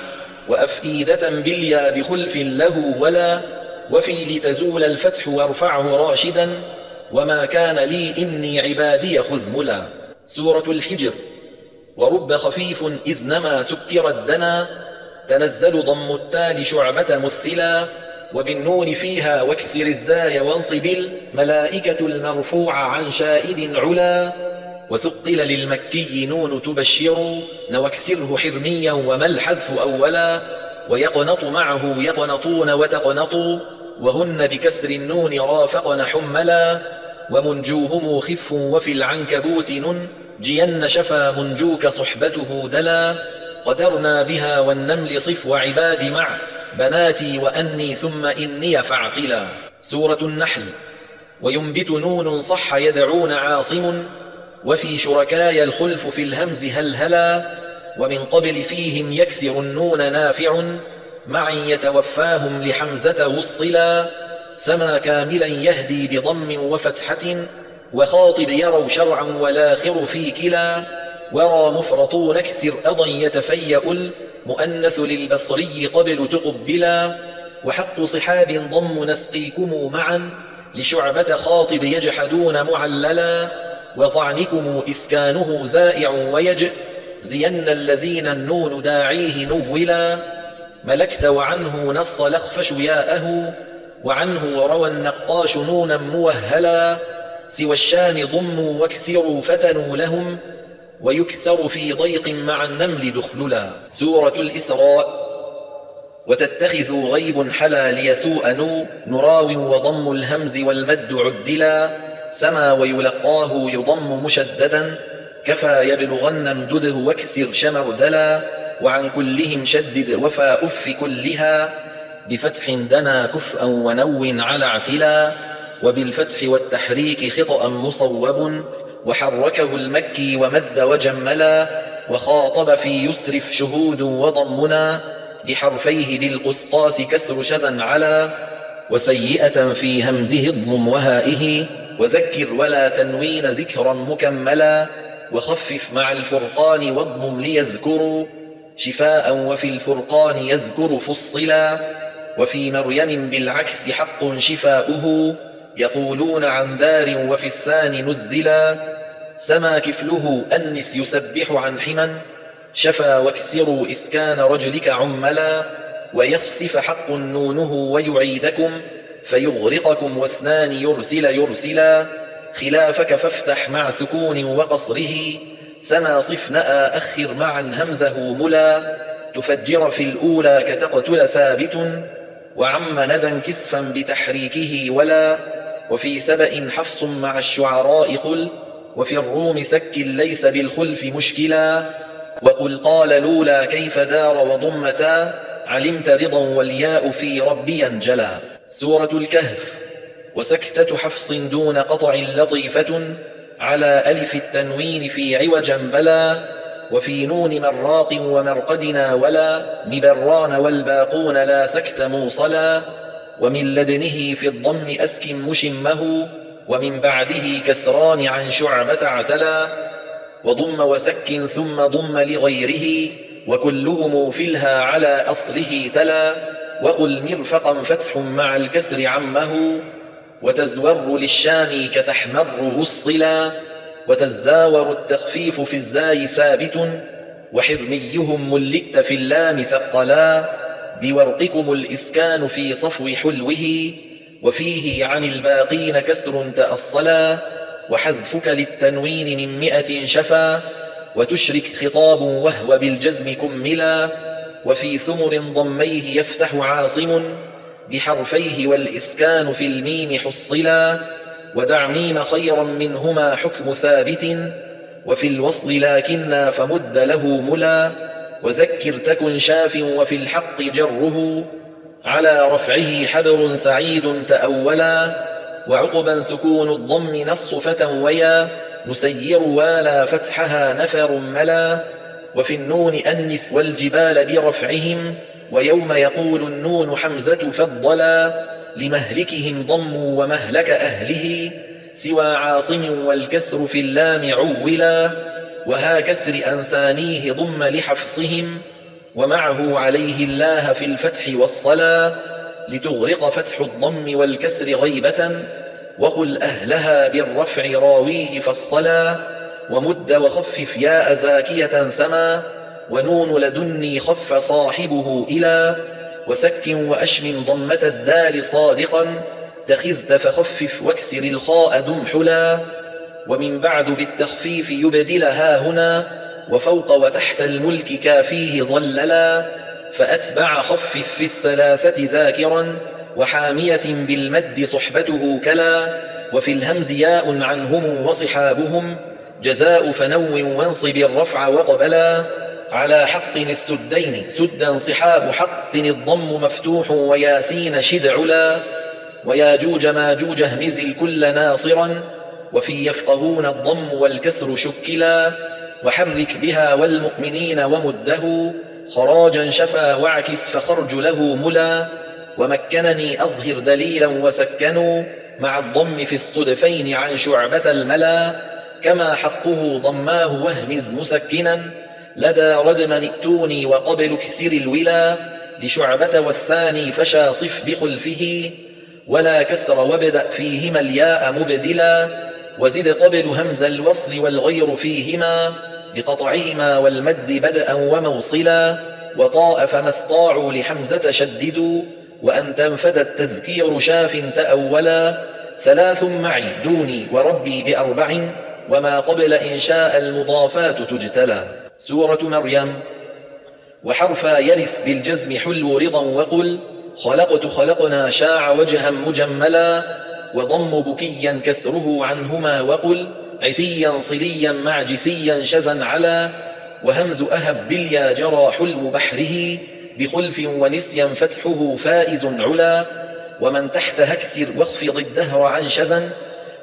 وأفئدة باليا بخلف له ولا، وفي لتزول الفتح وارفعه راشدا، وما كان لي إني عبادي خذ ملا. سورة الحجر. ورب خفيف إذ نما سكر الدنا، تنزل ضم التال شعبة مثلا، وبالنون فيها واكسر الزاي وانصب الملائكة المرفوع عن شائد علا، وثقل للمكي نون تبشر واكسره حرميا وما الحذف أولا، ويقنط معه يقنطون وتقنطوا، وهن بكسر النون رافقن حملا، ومنجوهم خف وفي العنكبوت ننجين شفا منجوك صحبته دلا، قدرنا بها والنمل صف وعباد مع بناتي وأني ثم إني فاعقلا. سورة النحل. وينبت نون صح يدعون عاصم، وفي شركاي الخلف في الهمز هلهلا، ومن قبل فيهم يكسر النون نافع، معا يتوفاهم لحمزة وصلا، سما كاملا يهدي بضم وفتحة، وخاطب يروا شرعا والآخر في كلا، ورى مفرطون اكسر أضا يتفيأ المؤنث للبصري قبل تقبلا، وحق صحاب ضم نسقيكم معا، لشعبة خاطب يجحدون معللا، وضعنكم إسكانه ذائع ويجزين الذين النون داعيه نولا، ملكت وعنه نص لخفش ياءه، وعنه روى النقاش نونا موهلا، سوى الشان ضموا واكسروا فتنوا لهم، ويكثر في ضيق مع النمل دخللا. سورة الإسراء. وتتخذوا غيب حلا ليسوء نو نراو وضم الهمز والمد عدلا، سما ويلقاه يضم مشددا، كفى يبلغن امدده واكسر شمردلا، وعن كلهم شدد وفى أف كلها، بفتح دنا كفءا ونو على اعتلا، وبالفتح والتحريك خطأ مصوب، وحركه المكي ومد وجملا، وخاطب في يسرف شهود وضمنا، بحرفيه بالقسطاس كسر شذا علا، وسيئة في همزه اضمم وهائه، وذكر ولا تنوين ذكرا مكملا، وخفف مع الفرقان واضمم ليذكروا شفاء، وفي الفرقان يذكر فصلا، وفي مريم بالعكس حق شفاؤه، يقولون عن دار وفي الثاني نزلا، سما كفله أنث يسبح عن حما، شفا واكسروا إسكان رجلك عملا، ويخسف حق نونه ويعيدكم، فيغرقكم واثنان يرسل يرسلا، خلافك فافتح مع سكون وقصره، سما صفناء أخر معا همزه ملا، تفجر في الأولى كتقتل ثابت، وعم ندى كسفا بتحريكه ولا، وفي سبأ حفص مع الشعراء قل، وفي الروم سك ليس بالخلف مشكلا، وقل قال لولا كيف دار وضمتا، علمت رضا والياء في ربي انجلا. سورة الكهف. وسكتة حفص دون قطع لطيفة، على ألف التنوين في عوجا بلا، وفي نون مراق ومرقدنا ولا، مبران والباقون لا سكت موصلا، ومن لدنه في الضم أسكن مشمه، ومن بعده كسران عن شعبة اعتلا، وضم وسك ثم ضم لغيره، وكلهم فيلها على أصله تلا، وقل مرفقا فتح مع الكسر عمه، وتزور للشام كتحمر وصلا، وتزاور التخفيف في الزاي ثابت، وحرميهم ملئت في اللام ثقلا، بورقكم الإسكان في صفو حلوه، وفيه عن الباقين كسر تأصلا، وحذفك للتنوين من مئة شفا، وتشرك خطاب وهو بالجزم كملا، وفي ثمر ضميه يفتح عاصم، بحرفيه والإسكان في الميم حصلا، ودع ميم خيرا منهما حكم ثابت، وفي الوصل لكنا فمد له ملا، وذكر تكن شاف وفي الحق جره، على رفعه حبر سعيد تأولا، وعقبا سكون الضم نص فتى ويا، نسير والا فتحها نفر ملا، وفي النون أنث والجبال برفعهم، ويوم يقول النون حمزة فضلا، لمهلكهم ضموا ومهلك أهله، سوى عاصم والكسر في اللام عولا، وها كسر أنسانيه ضم لحفصهم، ومعه عليه الله في الفتح والصلا، لتغرق فتح الضم والكسر غيبة، وقل أهلها بالرفع راويه فالصلا، ومد وخفف ياء زاكية سما، ونون لدني خف صاحبه إلى، وسك وأشمم ضمة الدال صادقا، تخذت فخفف واكسر الخاء دمحلا، ومن بعد بالتخفيف يبدلها هنا، وفوق وتحت الملك كافيه ظللا، فأتبع خفف في الثلاثة ذاكرا، وحامية بالمد صحبته كلا، وفي الهمز ياء عنهم وصحابهم، جزاء فنو وانصب الرفع وقبلا، على حق السدين سدا صحاب حق الضم مفتوح، وياسين شد علا، وياجوج ماجوج اهمز الكل ناصرا، وفي يفقهون الضم والكسر شكلا، وحرك بها والمؤمنين ومده، خراجا شفا واعكس فخرج له ملا، ومكنني أظهر دليلا وسكنوا، مع الضم في الصدفين عن شعبة الملا، كما حقه ضماه واهمز مسكنا، لدى ردم ائتوني وقبل كسر الولا، لشعبة والثاني فشا صف بخلفه، ولا كسر وابدأ فيهما الياء مبدلا، وزد قبل همز الوصل والغير فيهما، بقطعهما والمد بدءا وموصلا، وطاء فما استطاعوا لحمزة شددوا، وأن تنفد التذكير شاف تأولا، ثلاث معي دوني وربي بأربع، وما قبل إنشاء المضافات تجتلى. سورة مريم. وحرفا يرث بالجزم حلو رضا، وقل خلقت خلقنا شاع وجها مجملا، وضم بكيا كسره عنهما، وقل عتيا صليا معجثيا شذا علا، وهمز أهب باليا جرى حلم بحره، بخلف ونسيا فتحه فائز علا، ومن تحتها اكسر واخفض الدهر عن شذا،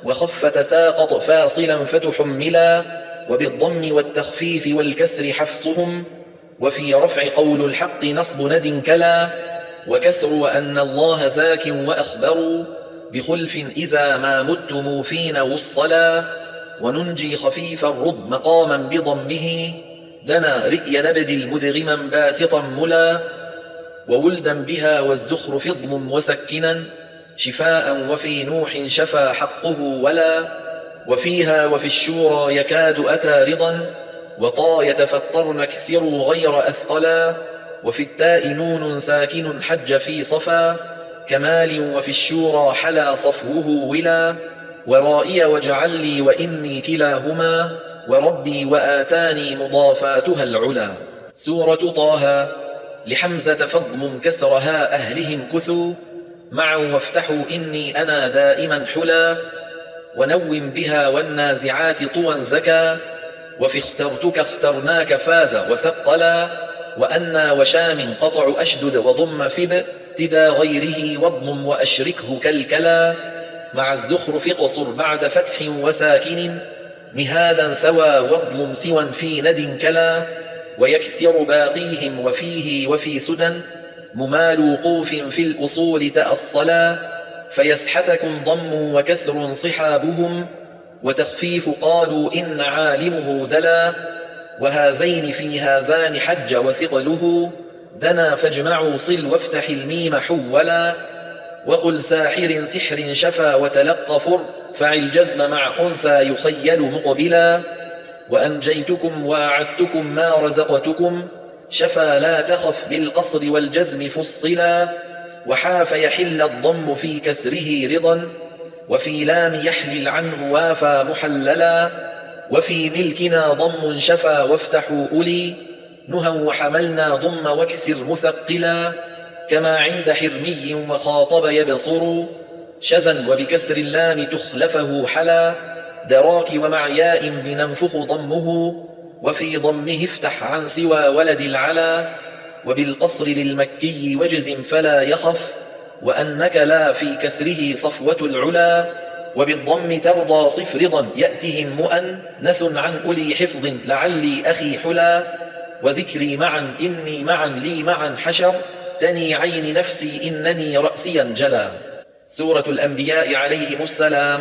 وخف تساقط فاصلا فتحملا، وبالضم والتخفيف والكسر حفصهم، وفي رفع قول الحق نصب ند كلا، وكسر وأن الله ذاك وأخبروا، بخلف إذا ما متم فينا والصلا، وننجي خفيف الرب مقاما بضمه، دنا رئي نبدل مدغما باسطا ملا، وولدا بها والزخرف اضم وسكنا، شفاء وفي نوح شفى حقه ولا، وفيها وفي الشورى يكاد أتى رضا، وطا يتفطرن كسروا غير أثقلا، وفي التاء نون ساكن حج في صفا، كمال وفي الشورى حلا صفوه ولا، ورائي واجعل لي وإني كلاهما، وربي وآتاني مضافاتها العلا. سورة طه لحمزة فضم كسرها أهلهم كثوا، معا وافتحوا إني أنا دائما حلا، ونوم بها والنازعات طوى ذكا، وفي اخترتك اخترناك فاز وثقلا، وأنا وشام قطع أشدد وضم فب ابتدى غيره واضمم وأشركه كالكلا، مع الزخرف قصر بعد فتح وساكن، مهادا ثوى واضمم سوى في ند كلا، ويكسر باقيهم وفيه وفي سدى، ممال وقوف في الأصول تأصلا، فيسحتكم ضم وكسر صحابهم، وتخفيف قالوا إن عالمه دلا، وهذين في هذان حج وثقله، دنا فاجمعوا صل وافتح الميم حولا، وقل ساحر سحر شفى وتلقفر، فعل جزم مع أنثى يخيل مقبلا، وأنجيتكم وأعدتكم ما رزقتكم، شفى لا تخف بالقصر والجزم فصلا، وحاف يحل الضم في كسره رضا، وفي لام يحلل عنه وافى محللا، وفي ملكنا ضم شفى وافتحوا أولي، نهى وحملنا ضم واكسر مثقلا، كما عند حرمي وخاطب يبصر، شذا وبكسر اللام تخلفه حلا، دراك ومع ياء بننفخ ضمه، وفي ضمه افتح عن سوى ولد العلا، وبالقصر للمكي وجزم فلا يخف، وأنك لا في كسره صفوة العلا، وبالضم ترضى صف رضا يأتهم مؤنث عن أولي حفظ لعلي أخي حلا، وذكري معا إني معا لي معا حشر، تني عين نفسي إنني رأسيا جلا. سورة الأنبياء عليهم السلام.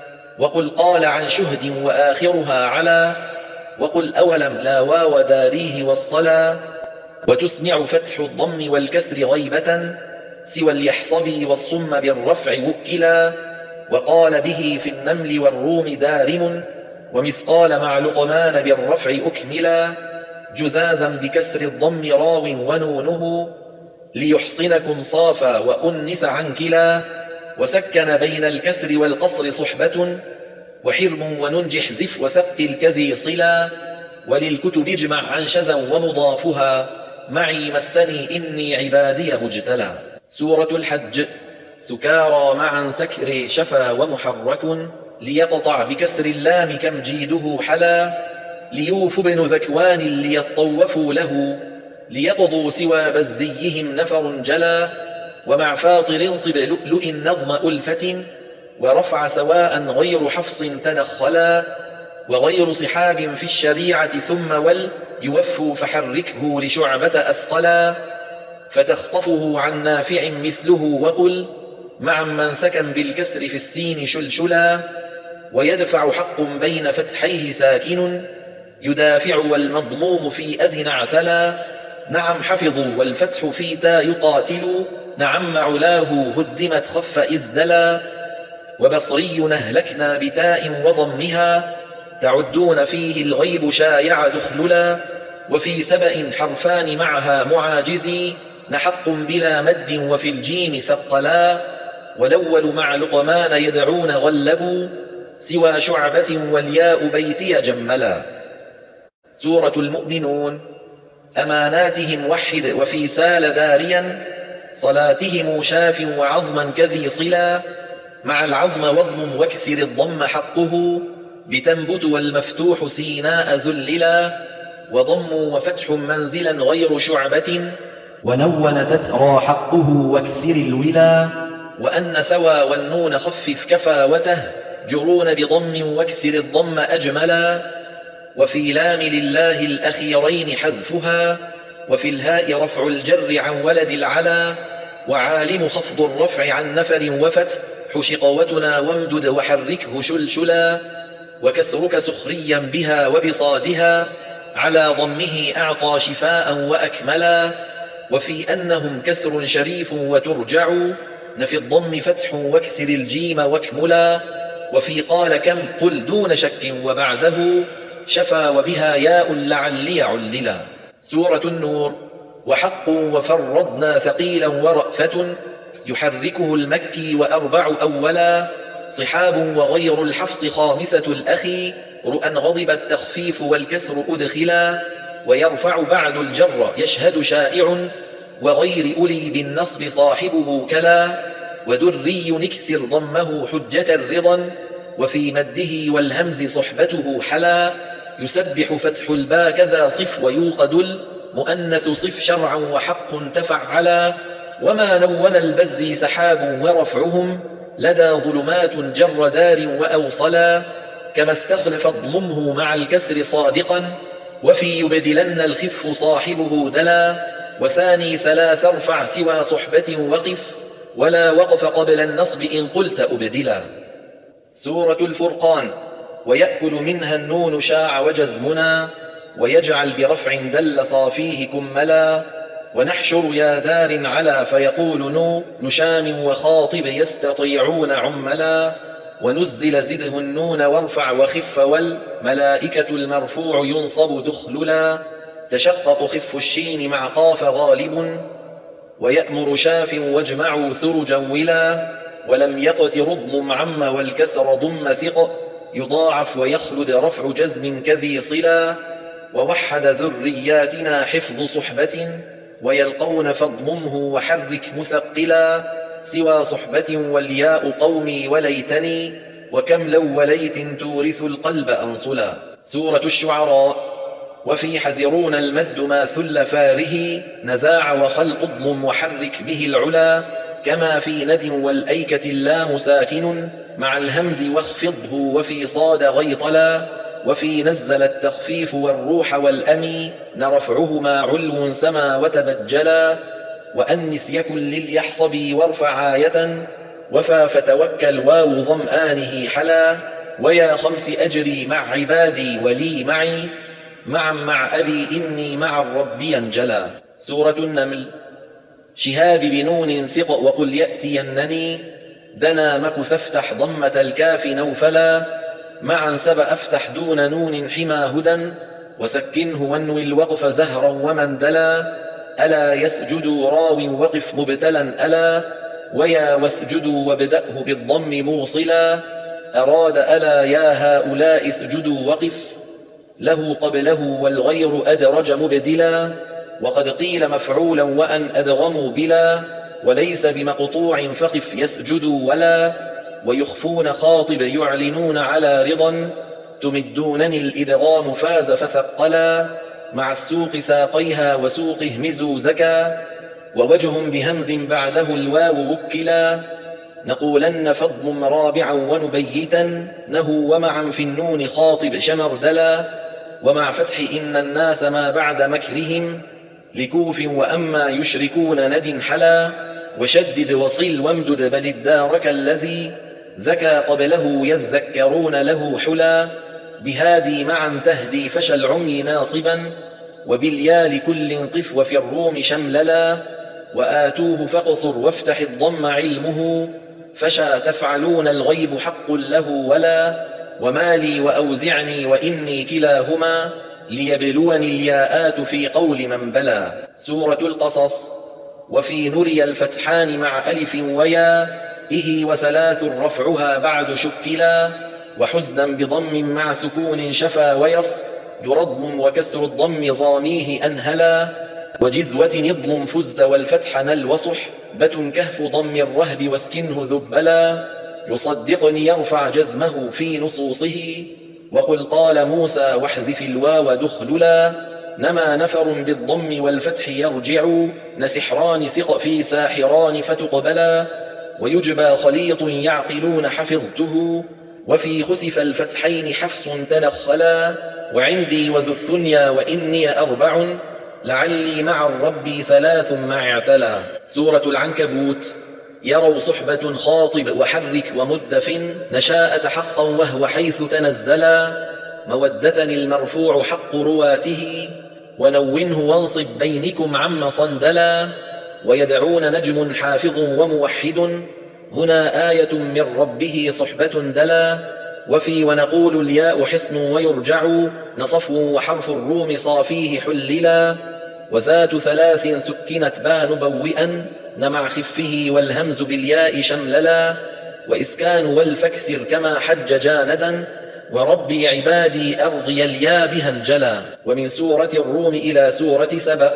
وقل قال عن شهد وآخرها على، وقل أولم لا واو داريه والصلا، وتسمع فتح الضم والكسر غيبة، سوى اليحصبي والصم بالرفع وكلا، وقال به في النمل والروم دارم، ومثقال مع لقمان بالرفع أكملا، جذاذا بكسر الضم راو ونونه، ليحصنكم صافا وأنث عن كلا، وسكن بين الكسر والقصر صحبة، وحرم وننجح ذف وثقل كذي صلا، وللكتب اجمع عن شذا ومضافها، معي مسني إني عبادي مجتلى. سورة الحج. سكارى معا سكر شفا ومحرك، ليقطع بكسر اللام كم جيده حلا، ليوف بن ذكوان ليطوفوا له، ليقضوا سوى بزيهم نفر جلا، ومع فاطر انصب لؤلؤ نظم ألفة، ورفع سواء غير حفص تنخلا، وغير صحاب في الشريعة ثم ول يوفوا فحركه لشعبة أثقلا، فتخطفه عن نافع مثله وقل مع من سكن بالكسر في السين شلشلا، ويدفع حق بين فتحيه ساكن، يدافع والمضموم في أذن اعتلى، نعم حفظوا والفتح في تا يقاتل، نعم علاه هدمت خف إذ دلا، وبصري نهلكنا بتاء وضمها، تعدون فيه الغيب شايع دخللا، وفي سبأ حرفان معها معاجزي، نحق بلا مد وفي الجيم ثقلا، والأول مع لقمان يدعون غلبوا، سوى شعبة والياء بيتي جملا. سورة المؤمنون. أماناتهم وحد وفي سال داريا، صلاتهم شاف وعظما كذي صلا، مع العظم وضم واكسر الضم حقه، بتنبت والمفتوح سيناء ذللا، وضم وفتح منزلا غير شعبة، ونون تترى حقه واكسر الولا، وأن ثوى والنون خفف كفاوته، جرون بضم واكسر الضم أجملا، وفي لام لله الأخيرين حذفها، وفي الهاء رفع الجر عن ولد العلا، وعالم خفض الرفع عن نفر وفتح شقوتنا وامدد وحركه شلشلا، وكسرك سخريا بها وبصادها على ضمه أعطى شفاء وأكملا، وفي أنهم كسر شريف وترجع نفي الضم فتح واكسر الجيم واكملا، وفي قال كم قل دون شك وبعده شفا وبها ياء لعلي عللا. سورة النور. وحق وفرضنا ثقيلا ورأفة يحركه المكي وأربع أولا، صحاب وغير الحفص خامسة الأخي رؤى غضب التخفيف والكسر أدخلا، ويرفع بعد الجر يشهد شائع وغير أولي بالنصب صاحبه كلا، ودري نكسر ضمه حجة الرضا وفي مده والهمز صحبته حلا، يسبح فتح البا كذا صف ويوقد المؤنث صف شرعا وحق تفعلا، وما نون البزي سحاب ورفعهم لدى ظلمات جر دار وأوصلا، كما استخلف ضممه مع الكسر صادقا وفي يبدلن الخف صاحبه دلا، وثاني ثلاث ارفع سوى صحبة وقف ولا وقف قبل النصب إن قلت أبدلا. سورة الفرقان. ويأكل منها النون شاع وجزمنا ويجعل برفع دل صافيه كملا، ونحشر يا دار على فيقول نو نشام وخاطب يستطيعون عملا، ونزل زده النون وارفع وخف والملائكة المرفوع ينصب دخللا، تشقق خف الشين مع قاف غالب ويأمر شاف واجمعوا ثرجا ولا، ولم يقت رضم عم والكسر ضم ثق يضاعف ويخلد رفع جزم كذي صلا، ووحد ذرياتنا حفظ صحبة ويلقون فاضممه وحرك مثقلا، سوى صحبة والياء قومي وليتني وكم لو وليت تورث القلب أنصلا. سورة الشعراء. وفي حذرون المد ما ثل فاره نزاع وخلق اضمم وحرك به العلا، كما في ند والأيكة اللام ساكن مع الهمز واخفضه وفي صاد غيطلا، وفي نزل التخفيف والروح والأمي نرفعهما علو سما وتبجلا، وأنث يكن لليحصبي وارفع آية وفى فتوكل واو ظمآنه حلا، ويا خمس أجري مع عبادي ولي معي معا مع أبي إني مع الرب ينجلا. سورة النمل. شهاب بنون ثق وقل يأتينني دنا مك فافتح ضمة الكاف نوفلا، معا سب أفتح دون نون حما هدى وسكنه وانوي الوقف زهرا ومندلا، ألا يسجدوا راو وقف مبتلا ألا، ويا واسجدوا وابدأه بالضم موصلا، أراد ألا يا هؤلاء اسجدوا وقف له قبله والغير أدرج مبدلا، وقد قيل مفعولا وأن أدغموا بلا، وليس بمقطوع فقف يسجدوا ولا، ويخفون خاطب يعلنون على رضا تمدونني الإدغام فاز فثقلا، مع السوق ساقيها وسوق اهمزوا زكا ووجه بهمز بعده الواو وكلا، نقولن فضم رابعا ونبيتا نهو ومعا في النون خاطب شمردلا، ومع فتح إن الناس ما بعد مكرهم لكوف وأما يشركون ند حلا، وشدد وصل وامدد بل الدارك الذي ذكى قبله يذكرون له حلا، بهادي معا تهدي فشى العمي ناصبا وباليا لكل قف وفي الروم شمللا، وآتوه فاقصر وافتح الضم علمه فشى تفعلون الغيب حق له ولا، ومالي وأوزعني وإني كلاهما ليبلوني الياءات في قول من بلا. سورة القصص. وفي نري الفتحان مع ألف ويا إه وثلاث رفعها بعد شكلا، وحزنا بضم مع سكون شفا ويص يرضم وكسر الضم ضاميه أنهلا، وجذوة نضم فزت والفتح نل وصح بة كهف ضم الرهب واسكنه ذبلا، يصدقني يرفع جزمه في نصوصه وقل قال موسى واحذف الواو دخللا، نما نفر بالضم والفتح يرجع نسحران ثق في ساحران فتقبلا، ويجبى خليط يعقلون حفظته وفي خسف الفتحين حفص تنخلا، وعندي وذو الثنيا وإني أربع، لعلي مع الرب ثلاث مع اعتلى. سورة العنكبوت. يروا صحبة خاطب وحرك ومدف، نشاءة حقا وهو حيث تنزلا، مودة المرفوع حق رواته، ونونه وانصب بينكم عم صندلا، ويدعون نجم حافظ وموحد، هنا آية من ربه صحبة دلا، وفي ونقول الياء حصن ويرجع، نصف وحرف الروم صافيه حللا، وذات ثلاث سكنت بان بوئا، نمع خفه والهمز بالياء شمللا، وإسكان والفكسر كما حج جاندا، وربي عبادي أرضي اليا بها انجلا. ومن سورة الروم إلى سورة سبأ.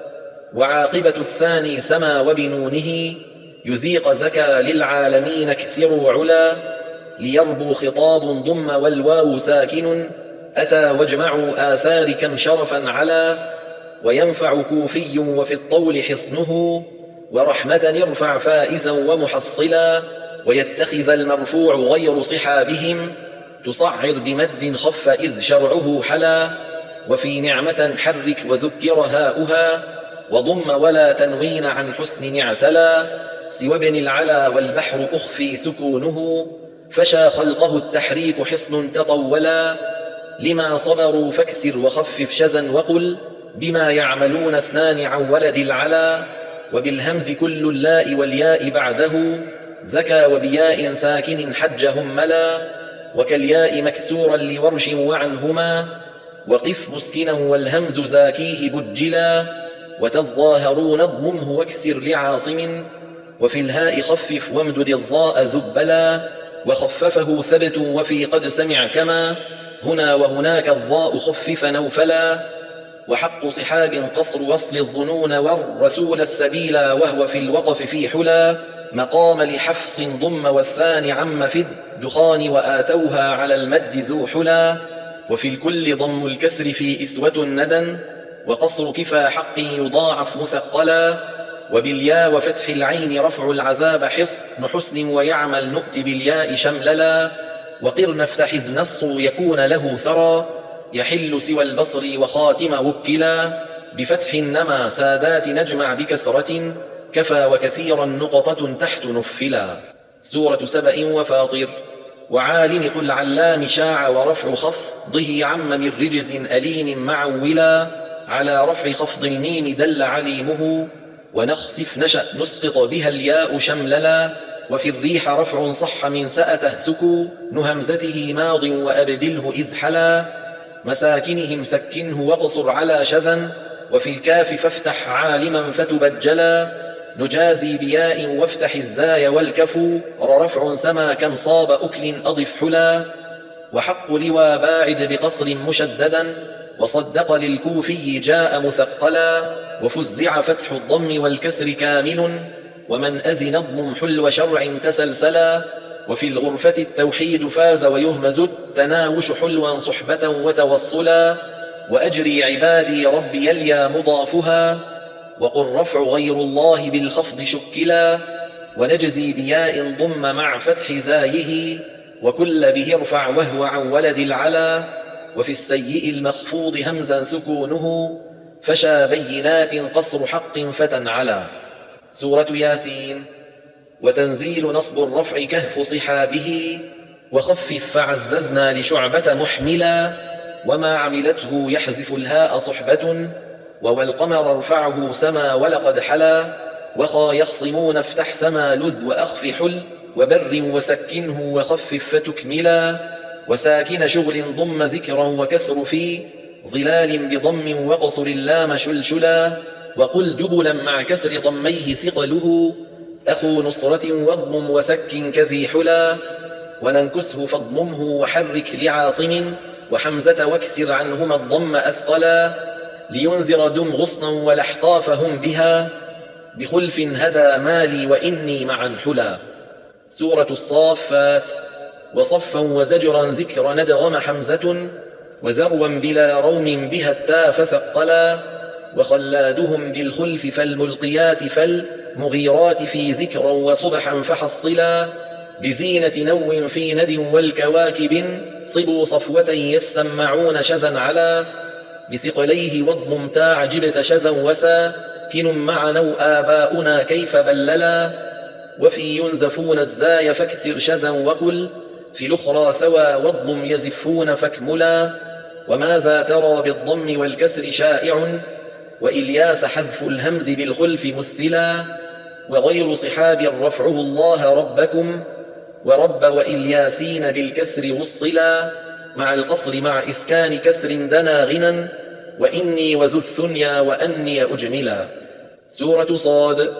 وعاقبة الثاني سما وبنونه، يذيق زكا للعالمين اكثروا علا، ليربو خطاب ضم والواو ساكن، أتى واجمعوا آثار كم شرفا علا، وينفع كوفي وفي الطول حصنه، ورحمة ارفع فائزا ومحصلا، ويتخذ المرفوع غير صحابهم، تصعر بمد خف إذ شرعه حلا، وفي نعمة حرك وذكر هاؤها، وضم ولا تنوين عن حسن اعتلى، سوى ابن العلا والبحر أخفي سكونه، فشى خلقه التحريك حصن تطولا، لما صبروا فاكسر وخفف شذا وقل، بما يعملون اثنان عن ولد العلا، وبالهمز كل اللاء والياء بعده، ذكى وبياء ساكن حجهم ملا، وكالياء مكسورا لورش وعنهما، وقف مسكنا والهمز زاكيه بجلا، وتظاهرون اضممه واكسر لعاصم، وفي الهاء خفف وامدد الضاء ذبلا، وخففه ثبت وفي قد سمع كما، هنا وهناك الضاء خفف نوفلا، وحق صحاب قصر وصل الظنون والرسول السبيلا، وهو في الوقف في حلا، مقام لحفص ضم والثاني عم في الدخان، وآتوها على المد ذو حلا، وفي الكل ضم الكسر في إسوة ندى، وقصر كفى حق يضاعف مثقلا، وبالياء وفتح العين رفع العذاب حصن حسن، ويعمل نؤت بالياء شمللا، وقرن افتح إذ نص يكون له ثرى، يحل سوى البصر وخاتم وكلا، بفتح نما سادات نجمع بكسرة، كفى وكثيرا نقطة تحت نفلا. سورة سبأ وفاطر. وعالم قل علام شاع ورفع خفضه عم من رجز أليم معولا، على رفع خفض الميم دل عليمه، ونخسف نشأ نسقط بها الياء شمللا، وفي الريح رفع صح من سأته سكو، نهمزته ماض وأبدله إذ حلا، مساكنهم سكنه واقصر على شذا، وفي الكاف فافتح عالما فتبجلا، نجازي بياء وافتح الزاي والكفو، رفع سما كم صاب أكل أضف حلا، وحق لوى باعد بقصر مشددا، وصدق للكوفي جاء مثقلا، وفزع فتح الضم والكسر كامل، ومن أذن اضمم حلو شرع تسلسلا، وفي الغرفة التوحيد فاز ويهمز التناوش حلوا صحبة وتوصلا، وأجري عبادي ربي اليا مضافها، وقل رفع غير الله بالخفض شكلا، ونجزي بياء ضم مع فتح ذايه، وكل به ارفع وهو عن ولد العلا، وفي السيء المخفوض همزا سكونه، فشى بينات قصر حق فتنعلا. سورة ياسين. وتنزيل نصب الرفع كهف صحابه، وخفف فعززنا لشعبة محملا، وما عملته يحذف الهاء صحبة، والقمر ارفعه سما ولقد حلا، وخا يخصمون افتح سما لذ وأخف حل، وبر وسكنه وخفف فتكملا، وساكن شغل ضم ذكرا وكسر في ظلال بضم وقصر اللام شلشلا، وقل جبلا مع كسر ضميه ثقله، أخو نصرة واضمم وسك كذي حلا، وننكسه فاضممه وحرك لعاصم، وحمزة واكسر عنهما الضم أثقلا، لينذر دم غصنا ولحقافهم بها، بخلف هدى مالي وإني معا حلا. سورة الصافات. وصفا وزجرا ذكر ندغم حمزة، وذروا بلا روم بها التاء فثقلا، وخلادهم بالخلف فالملقيات فالمغيرات في ذكرا وصبحا فحصلا، بزينة نو في ند والكواكب صبوا صفوة يسمعون شذا على بثقليه واضمم تاع جبت شذا وساكن مع نو آباؤنا كيف بللا وفي ينزفون الزاي فاكسر شذا وقل في الأخرى ثوى واضمم يزفون فاكملا وماذا ترى بالضم والكسر شائع وإلياس حذف الهمز بالخلف مثلا وغير صحاب رفعه الله ربكم ورب وإلياسين بالكسر وصلا مع القصر مع إسكان كسر دنا غنى وإني وذو الثنيا وأني أجملا. سورة صاد.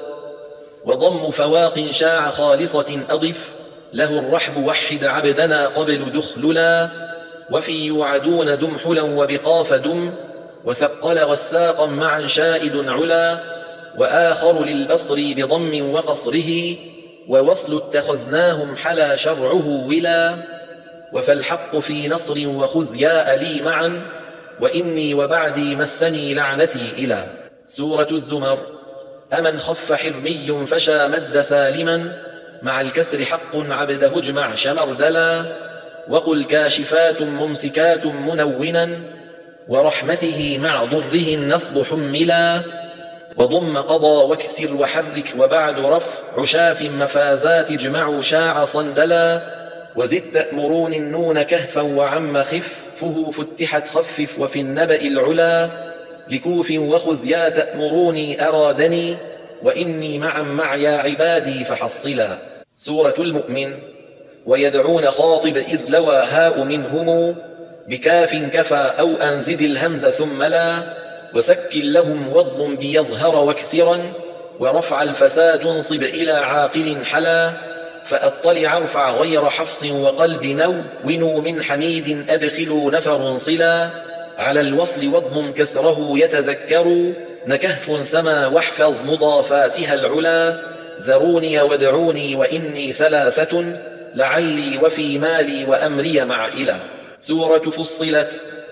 وضم فواق شاع خالصة أضف له الرحب وحد عبدنا قبل دخللا وفي يوعدون دم حلا وبقاف دم وثقل غساقا معا شائد علا وآخر للبصر بضم وقصره ووصل اتخذناهم حلا شرعه ولا وفالحق في نصر وخذ ياء لي معا وإني وبعدي مسني لعنتي إلى. سورة الزمر. أمن خف حرمي فشى مد سالما مع الكسر حق عبده اجمع شمردلا وقل كاشفات ممسكات منونا ورحمته مع ضره النصب حملا وضم قضى واكسر وحرك وبعد رفع شاف مفازات اجمعوا شاع صندلا وزد تأمرون النون كهفا وعم خفه فتحت خفف وفي النبأ العلا لكوف وخذ يا تأمروني أرادني وإني معا مع يا عبادي فحصلا. سورة المؤمن. ويدعون خاطب إذ لوى هاء منهم بكاف كفى أو أنزد الهمز ثم لا وسكن لهم واضم بيظهر واكسرا ورفع الفساد انصب إلى عاقل حلا فأطلع ارفع غير حفص وقلب نو ونوا من حميد أدخلوا نفر صلا على الوصل واضم كسره يتذكر نكهف سما واحفظ مضافاتها العلا ذروني وادعوني وإني ثلاثة لعلي وفي مالي وأمري مع إلى. سورة فصلت.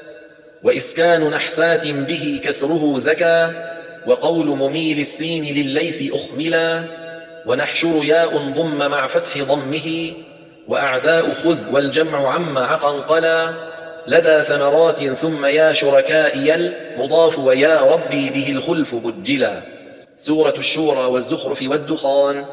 وإسكان نحسات به كسره ذكى وقول مميل السين للليث أخملا ونحشر ياء ضم مع فتح ضمه وأعداء خذ والجمع عم عقنقلا لدى ثمرات ثم يا شركائي المضاف ويا ربي به الخلف بجلا. سورة الشورى والزخرف والدخان.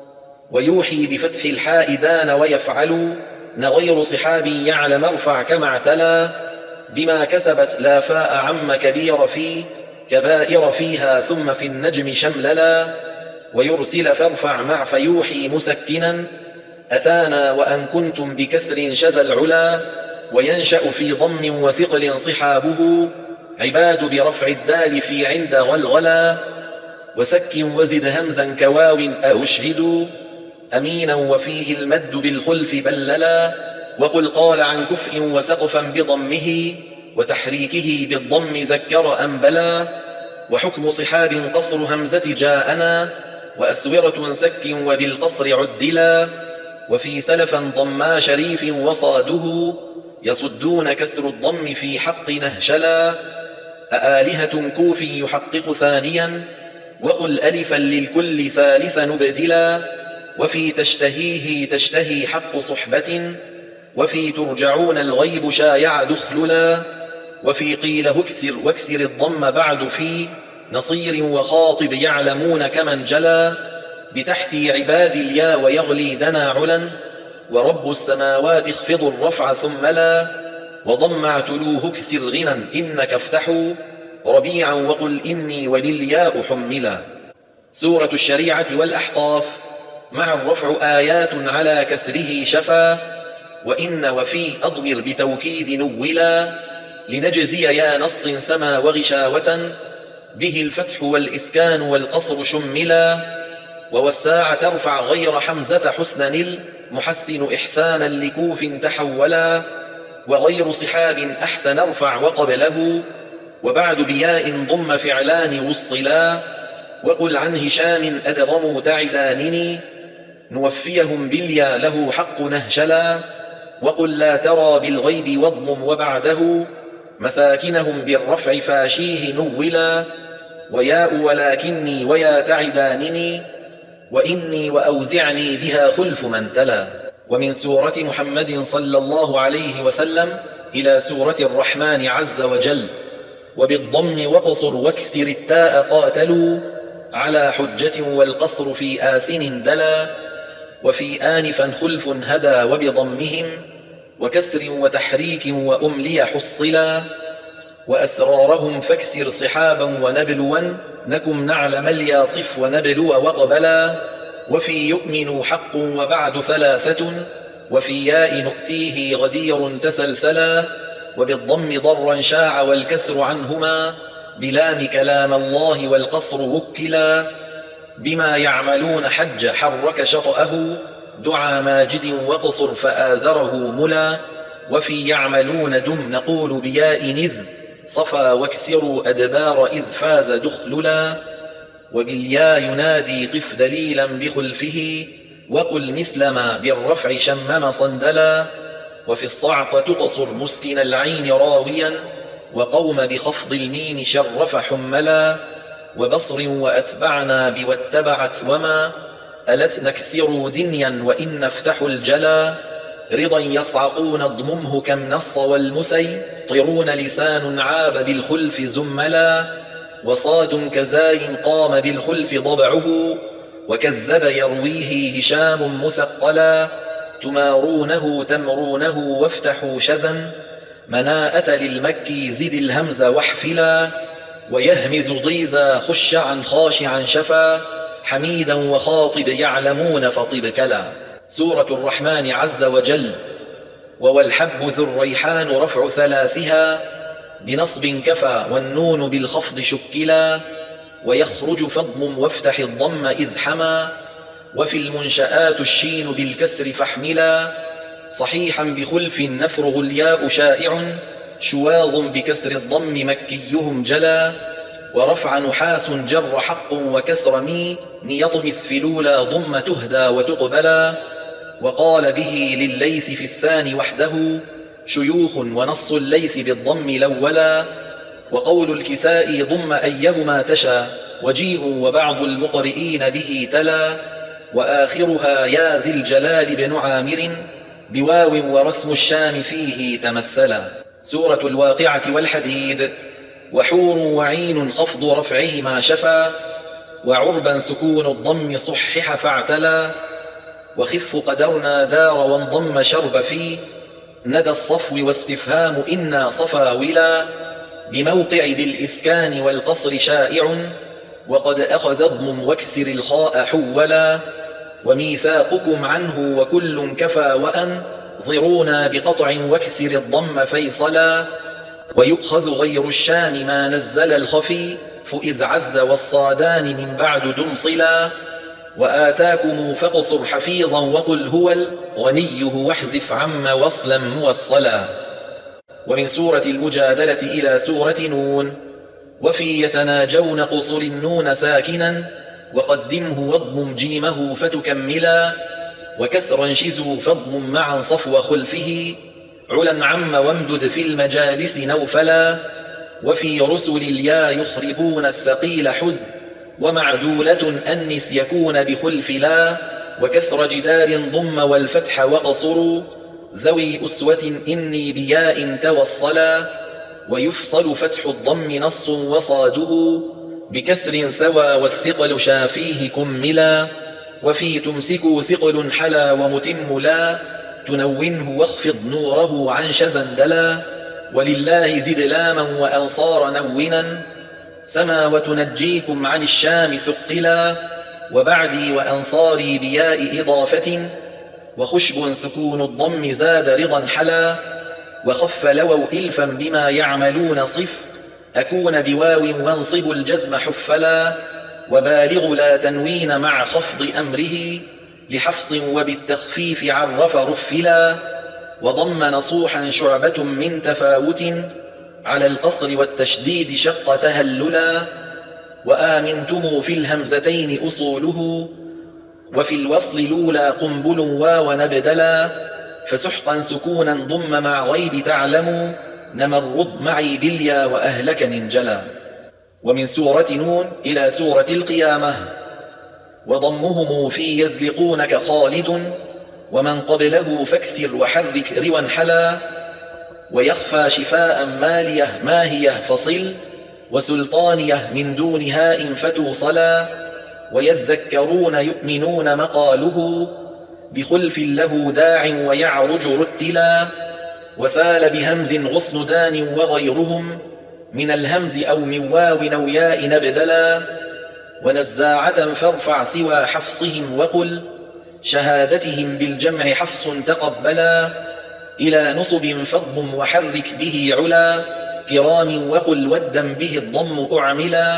ويوحي بفتح الحاء دان ويفعل نغير صحابي يعلم ارفع كما اعتلى بما كسبت لا فاء عم كبير في كبائر فيها ثم في النجم شمللا ويرسل فارفع مع فيوحي مسكنا أتانا وأن كنتم بكسر شذا العلا وينشأ في ضم وثقل صحابه عباد برفع الدال في عند غلغلا وسك وزد همزا كواو أشهد أمينا وفيه المد بالخلف بللا وقل قال عن كفء وسقفا بضمه وتحريكه بالضم ذكر أنبلا وحكم صحاب قصر همزة جاءنا وأسورة سك وبالقصر عدلا وفي سلفا ضما شريف وصاده يصدون كسر الضم في حق نهشلا أآلهة كوف يحقق ثانيا وقل ألفا للكل ثالثا نبدلا وفي تشتهيه تشتهي حق صحبة وفي ترجعون الغيب شايع دخللا وفي قيل هكسر واكسر الضم بعد في نصير وخاطب يعلمون كمن جلا بتحتي عباد اليا ويغلي دنا علا ورب السماوات اخفض الرفع ثم لا وضم اعتلوه اكسر غنى إنك افتحوا ربيعا وقل إني وللياء حملا. سورة الشريعة والأحقاف. مع الرفع آيات على كسره شفا وإن وفي أضمر بتوكيد نولا لنجزي يا نص سما وغشاوة به الفتح والإسكان والقصر شملا ووساع ترفع غير حمزة حسنا المحسن إحسانا لكوف تحولا وغير صحاب أحسن ارفع وقبله وبعد بياء ضم فعلان وصلا وقل عن هشام أدغموا تعدانني نوفيهم باليا له حق نهشلا وقل لا ترى بالغيب واضمم وبعده مساكنهم بالرفع فاشيه نولا وياء ولكني ويا تعدانني وإني وأوزعني بها خلف من تلا. ومن سورة محمد صلى الله عليه وسلم إلى سورة الرحمن عز وجل. وبالضم وقصر واكسر التاء قاتلوا على حجة والقصر في آسن دلا. وفي آنفا خلف هدى وبضمهم وكسر وتحريك وأملي حصلا. وأسرارهم فاكسر صحابا ونبلوا نكم نعلم الياصف ونبلو وقبلا. وفي يؤمن حق وبعد ثلاثة وفي ياء نؤتيه غدير تسلسلا. وبالضم ضرا شاع والكسر عنهما بلام كلام الله والقصر وكلا. بما يعملون حج حرك شطأه دعا ماجد وقصر فآزره ملا. وفي يعملون دم نقول بياء إذ صفا واكسروا أدبار إذ فاز دخللا. وبالياء ينادي قف دليلا بخلفه وقل مثل ما بالرفع شمم صندلا. وفي الصعق تقصر مسكن العين راويا وقوم بخفض الميم شرف حملا. وبصر وأتبعنا بواتبعت وما ألت نكسر دنيا وإن افتحوا الجلا. رضا يصعقون اضممه كم نص والمسي طرون لسان عاب بالخلف زملا. وصاد كزاي قام بالخلف ضبعه وكذب يرويه هشام مثقلا. تمارونه تمرونه وافتحوا شذا مناءة للمكي زد الهمز واحفلا. ويهمز ضيزا خشعا خاشعا شفا حميدا وخاطب يعلمون فطب كلا. سورة الرحمن عز وجل. ووالحب ذو الريحان رفع ثلاثها بنصب كفى والنون بالخفض شكلا. ويخرج فضم وافتح الضم إذ حما وفي المنشآت الشين بالكسر فاحملا. صحيحا بخلف نفرغ الياء شائع شواظ بكسر الضم مكيهم جلا. ورفع نحاس جر حق وكسر مي نيطمث في الأولى ضم تهدى وتقبلا. وقال به للليث في الثاني وحده شيوخ ونص الليث بالضم الأولا. وقول الكساء ضم أيهما تشا وجيء وبعض المقرئين به تلا. وآخرها يا ذي الجلال بن عامر بواو ورسم الشام فيه تمثلا. سورة الواقعة والحديد. وحور وعين خفض رفعهما شفا وعربا سكون الضم صحح فاعتلا. وخف قدرنا دار وانضم شرب في ندى الصفو واستفهام إنا صفاولا. بموقع بالإسكان والقصر شائع وقد أخذ اضم واكسر الخاء حولا. وميثاقكم عنه وكل كفى وأن ظرونا بقطع واكسر الضم فيصلا. ويؤخذ غير الشام ما نزل الخفي فإذ عز والصادان من بعد دمصلا. وآتاكم فاقصر حفيظا وقل هو الغني واحذف عم وصلا موصلا. ومن سورة المجادلة إلى سورة نون. وفي يتناجون قصر النون ساكنا وقدمه واضمم جيمه فتكملا. وكسرا شزوا فاضمم معا صفو خلفه علا عم وامدد في المجالس نوفلا. وفي رسل اليا يخربون الثقيل حز ومعدولة أنث يكون بخلف لا. وكسر جدار ضم والفتح وقصروا ذوي أسوة إني بياء توصلا. ويفصل فتح الضم نص وصاده بكسر ثوى والثقل شافيه كملا. وفي تمسكوا ثقل حلا ومتم لا تنونه واخفض نوره عن شذندلا. ولله زد لاما وأنصار نونا سما وتنجيكم عن الشام ثقلا. وبعدي وأنصاري بياء إضافة وخشب سكون الضم زاد رضا حلا. وخف لووا إلفا بما يعملون صف أكون بواو وانصب الجزم حفلا. وبالغ لا تنوين مع خفض أمره لحفص وبالتخفيف عرف رفلا. وضم نصوحا شعبة من تفاوت على القصر والتشديد شق تهللا. وآمنتم في الهمزتين أصوله وفي الوصل لولا قنبل واو نبدلا. فسحقا سكونا ضم مع غيب تعلموا نمرض معي بليا وأهلك ننجلا. ومن سورة نون إلى سورة القيامة. وضمهم في يزلقونك خالد ومن قبله فاكسر وحرك روا حلا، ويخفى شفاء ماليه ماهيه فصل، وسلطانيه من دون هاء فتوصلا، ويذكرون يؤمنون مقاله، بخلف له داع ويعرج رتلا، وسال بهمز غصن دان وغيرهم، من الهمز أو من واو أو ياء نبدلا، ونزاعة فارفع سوى حفصهم وقل، شهادتهم بالجمع حفص تقبلا، إلى نصب فضم وحرك به علا، كرام وقل ودا به الضم أعملا،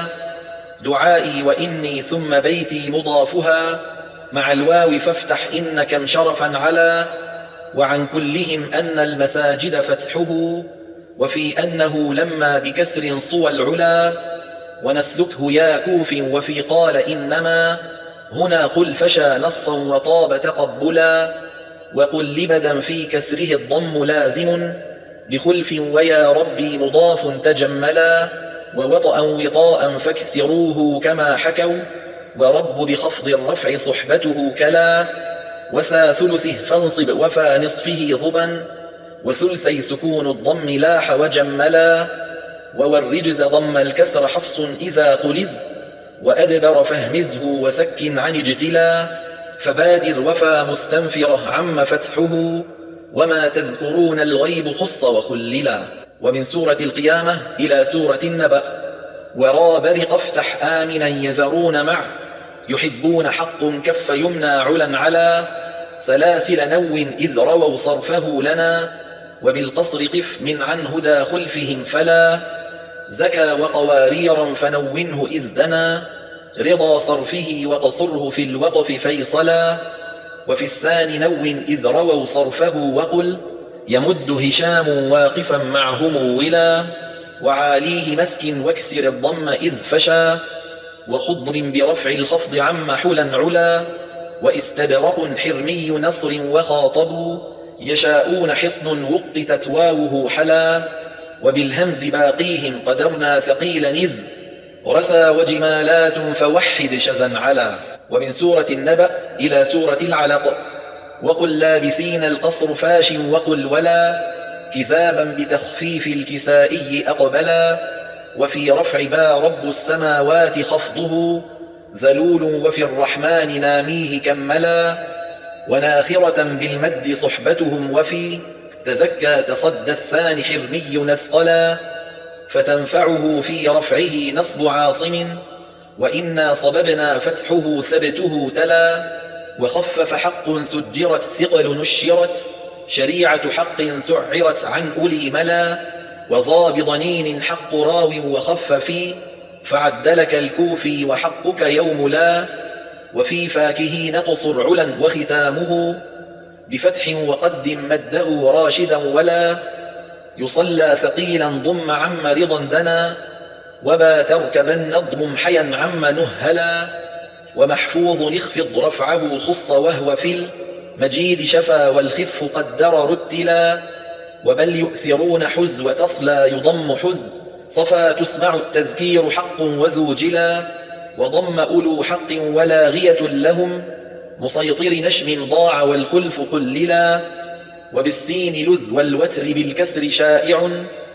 دعائي وإني ثم بيتي مضافها، مع الواو فافتح إن كم شرفا على، وعن كلهم أن المساجد فتحه، وفي أنه لما بكسر صوى العلا، ونسلكه يا كوف وفي قال إنما، هنا قل فشى نصا وطاب تقبلا، وقل لبدا في كسره الضم لازم، بخلف ويا ربي مضاف تجملا، ووطأ وطاء فاكسروه كما حكوا، ورب بخفض الرفع صحبته كلا، وفا ثلثه فانصب وفا نصفه ضبا، وثلثي سكون الضم لاح وجملا، ووالرجز ضم الكسر حفص إذا قلد، وأدبر فهمزه وسك عن اجتلا، فبادر وفا مستنفره عم فتحه، وما تذكرون الغيب خص وخللا. ومن سورة القيامة إلى سورة النبأ، ورا برق افتح آمنا يذرون مع، يحبون حق كف يمنى علا على، سلاسل نو إذ رووا صرفه لنا، وبالقصر قف من عن هدى خلفهم فلا، زكى وقواريرا فنونه إذ دنا، رضا صرفه وقصره في الوقف فيصلا، وفي الثاني نو إذ رووا صرفه وقل، يمد هشام واقفا معهم ولا، وعاليه مسك واكسر الضم إذ فشا، وخضر برفع الخفض عم حلا علا، واستبرق حرمي نصر وخاطبوا، يشاءون حصن وقتت واوه حلا، وبالهمز باقيهم قدرنا ثقيلا إذ رثى وجمالات فوحد شذا علا. ومن سورة النبأ إلى سورة العلق، وقل لابثين القصر فاش وقل ولا، كذابا بتخفيف الكسائي أقبلا، وفي رفع با رب السماوات خفضه، ذلول وفي الرحمن ناميه كملا، وناخرة بالمد صحبتهم وفي، تزكى تصدى الثاني حرمي نثقلا، فتنفعه في رفعه نصب عاصم، وإنا صببنا فتحه ثبته تلا، وخفف حق سجرت ثقل نشرت، شريعة حق سعرت عن أولي ملا، وضا بضنين حق راو وخف في، فعدلك الكوفي وحقك يوم لا، وفي فاكه نقصر علا وختامه، بفتح وقدم مده راشدا ولا، يصلى ثقيلا ضم عم رضا دنا، وبا تركبن اضمم حيا عم نهلا، ومحفوظ اخفض رفعه خص وهو في المجيد شفا والخف قدر رتلا، وبل يؤثرون حز وتصلى يضم حز، صفا تسمع التذكير حق وذو جلا، وضم أولو حق ولاغية لهم، مسيطر نشم ضاع والخلف قللا، وبالسين لذ والوتر بالكسر شائع،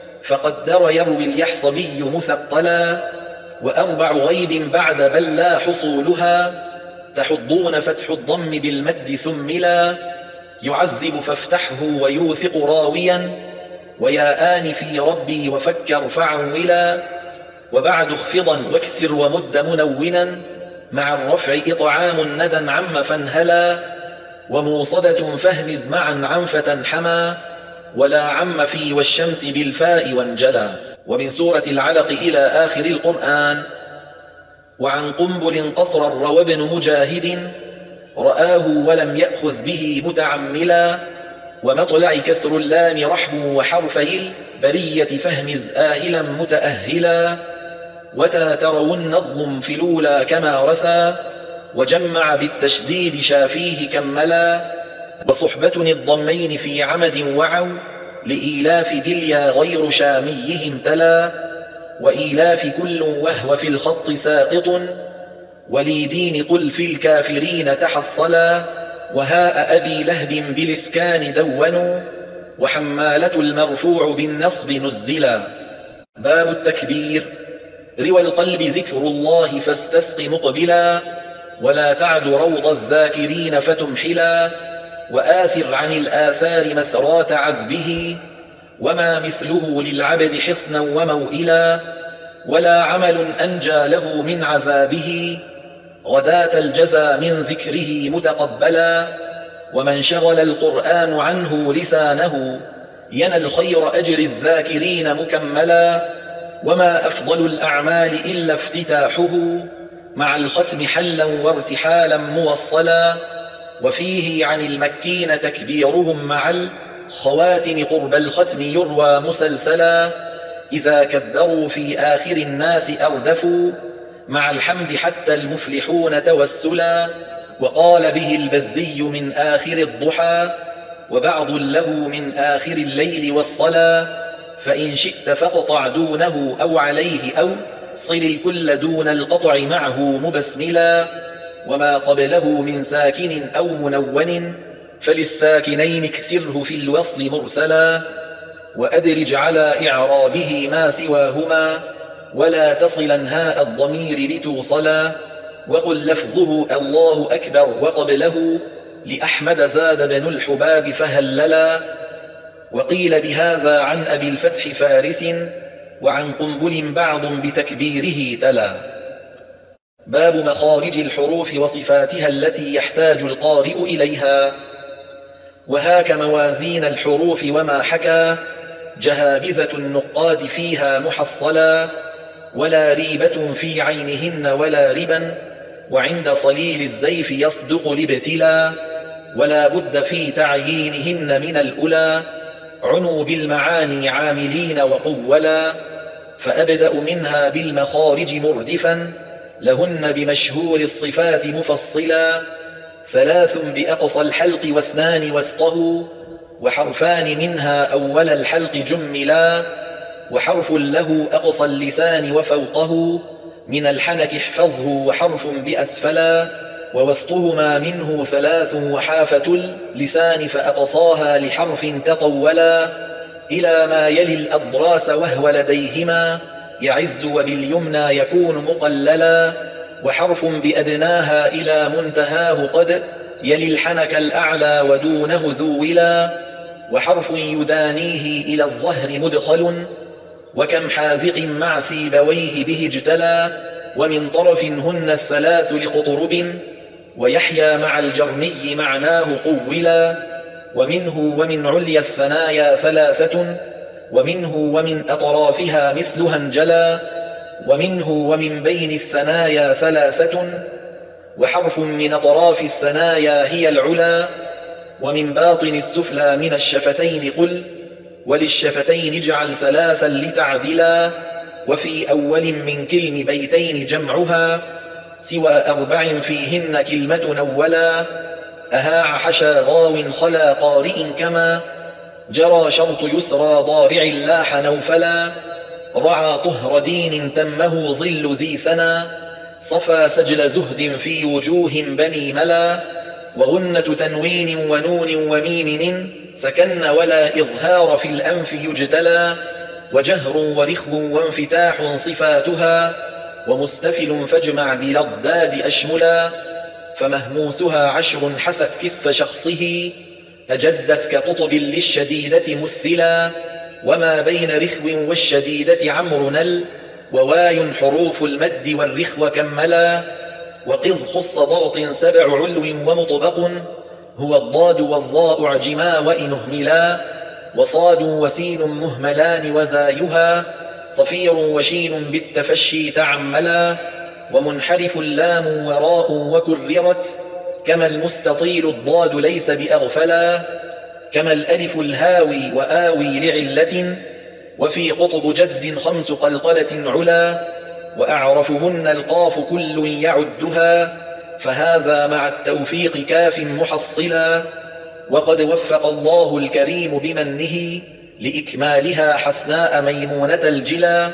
فقدر يروي اليحصبي مثقلا، وأربع غيب بعد بل لا حصولها، تحضون فتح الضم بالمد ثملا، يعذب فافتحه ويوثق راويا، ويا آن في ربي وفكر فعولا، وبعد اخفضا واكسر ومد منونا، مع الرفع إطعام ندى عم فانهلا، وموصدة فهمز معا عنفة حما، ولا عم في والشمس بالفاء وانجلا. ومن سورة العلق إلى آخر القرآن، وعن قنبل قصرا روى ابن مجاهد، رآه ولم يأخذ به متعملا، ومطلع كسر اللام رحم وحرفي البرية فهمز آهلا متأهلا، وتا ترون الضم في الأولى كما رسى، وجمع بالتشديد شافيه كملا، وصحبة الضمين في عمد وعوا، لإيلاف دليا غير شاميهم تلا، وإيلاف كل وهو في الخط ساقط، وليدين قل في الكافرين تحصلا، وهاء أبي لهب بالإسكان دونوا، وحمالة المرفوع بالنصب نزلا. باب التكبير. روى القلب ذكر الله فاستسق مقبلا، ولا تعد روض الذاكرين فتمحلا، وآثر عن الآثار مثرات عذبه، وما مثله للعبد حصنا وموئلا، ولا عمل أنجى له من عذابه، غداة الجزى من ذكره متقبلا. ومن شغل القرآن عنه لسانه، ينى الخير أجر الذاكرين مكملا. وما أفضل الأعمال إلا افتتاحه، مع الختم حلا وارتحالا موصلا. وفيه عن المكين تكبيرهم مع الخواتم قرب الختم يروى مسلسلا. إذا كبروا في آخر الناس أردفوا، مع الحمد حتى المفلحون توسلا. وقال به البزي من آخر الضحى، وبعض له من آخر الليل والصلاة. فإن شئت فاقطع دونه أو عليه، أو صل الكل دون القطع معه مبسملا. وما قبله من ساكن أو منون، فللساكنين اكسره في الوصل مرسلا. وأدرج على إعرابه ما سواهما، ولا تصلا هاء الضمير لتوصلا. وقل لفظه الله أكبر وقبله، لأحمد زاد بن الحباب فهللا. وقيل بهذا عن أبي الفتح فارس، وعن قنبل بعض بتكبيره تلا. باب مخارج الحروف وصفاتها التي يحتاج القارئ إليها. وهاك موازين الحروف وما حكى، جهابذة النقاد فيها محصلا. ولا ريبة في عينهن ولا ربا، وعند صليل الزيف يصدق الابتلا. ولا بد في تعيينهن من الأولى، عنوا بالمعاني عاملين وقولا. فأبدأ منها بالمخارج مردفا، لهن بمشهور الصفات مفصلا. ثلاث بأقصى الحلق واثنان وسطه، وحرفان منها أول الحلق جملا. وحرف له أقصى اللسان وفوقه، من الحنك احفظه وحرف بأسفلا. ووسطهما منه ثلاث وحافة اللسان، فأقصاها لحرف تطولا. إلى ما يلي الأضراس وهو لديهما، يعز وباليمنى يكون مقللا. وحرف بأدناها إلى منتهاه قد يلي الحنك الأعلى ودونه ذولا. وحرف يدانيه إلى الظهر مدخل، وكم حاذق مع سيبويه به اجتلى. ومن طرف هن الثلاث لقطرب، ويحيى مع الجرمي معناه قولا. ومنه ومن عليا الثنايا ثلاثة، ومنه ومن أطرافها مثلها انجلا. ومنه ومن بين الثنايا ثلاثة، وحرف من أطراف الثنايا هي العلا. ومن باطن السفلى من الشفتين قل، وللشفتين اجعل ثلاثا لتعدلا. وفي أول من كلم بيتين جمعها، سوى أربع فيهن كلمة أولا. أهاع حشا غاو خلا قارئ كما، جرى شرط يسرى ضارع لاح نوفلا. رعى طهر دين تمه ظل ذي ثنا، صفى سجل زهد في وجوه بني ملا. وغنة تنوين ونون وميم سكن، ولا إظهار في الأنف يجتلى. وجهر ورخو وانفتاح صفاتها، ومستفل فاجمع بلا الضاد أشملا. فمهموسها عشر حست كسف شخصه، أجدت كقطب للشديدة مثلا. وما بين رخو والشديدة عمر نل، وواي حروف المد والرخو كملا. وقذ خص ضغط سبع علو ومطبق، هو الضاد والضاء عجما وإن اهملا. وصاد وسين مهملان وذايها، صفير وشين بالتفشي تعملا. ومنحرف اللام وراء وكررت، كما المستطيل الضاد ليس بأغفلا. كما الألف الهاوي وآوي لعلة، وفي قطب جد خمس قلقلة علا. وأعرفهن القاف كل يعدها، فهذا مع التوفيق كاف محصلا. وقد وفق الله الكريم بمنه لإكمالها حسناء ميمونة الجلا.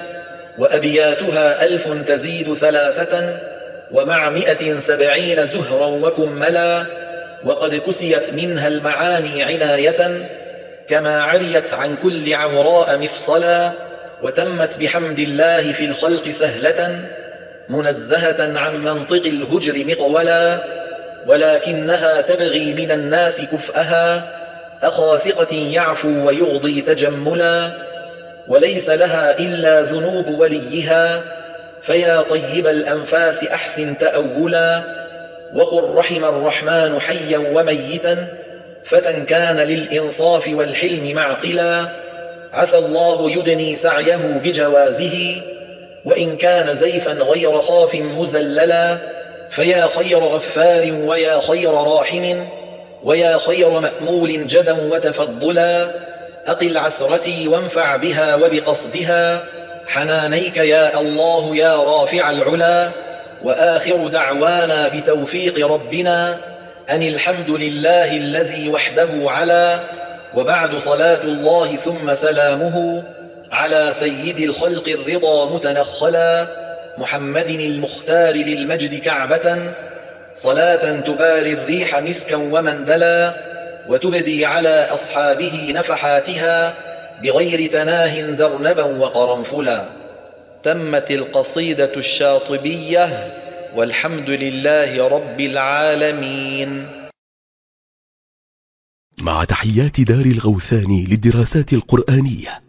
وأبياتها ألف تزيد ثلاثة، ومع مئة سبعين زهرا وكملا. وقد كسيت منها المعاني عناية، كما عريت عن كل عوراء مفصلا، وتمت بحمد الله في الخلق سهلة، منزهة عن منطق الهجر مطولا، ولكنها تبغي من الناس كفءها، أخا ثقة يعفو ويغضي تجملا، وليس لها إلا ذنوب وليها، فيا طيب الأنفاس أحسن تأولا، وقل رحم الرحمن حيا وميتا، فتى كان للإنصاف والحلم معقلا، عسى الله يدني سعيه بجوازه، وإن كان زيفا غير خاف مزللا، فيا خير غفار ويا خير راحم، ويا خير مأمول جدا وتفضلا، أقل عثرتي وانفع بها وبقصدها، حنانيك يا الله يا رافع العلا، وآخر دعوانا بتوفيق ربنا أن الحمد لله الذي وحده علا، وبعد صلاة الله ثم سلامه على سيد الخلق الرضا متنخلا، محمد المختار للمجد كعبة، صلاة تباري الريح مسكا ومندلا، وتبدي على أصحابه نفحاتها بغير تناه ذرنبا وقرنفلا. تمت القصيدة الشاطبية، والحمد لله رب العالمين. مع تحيات دار الغوثاني للدراسات القرآنية.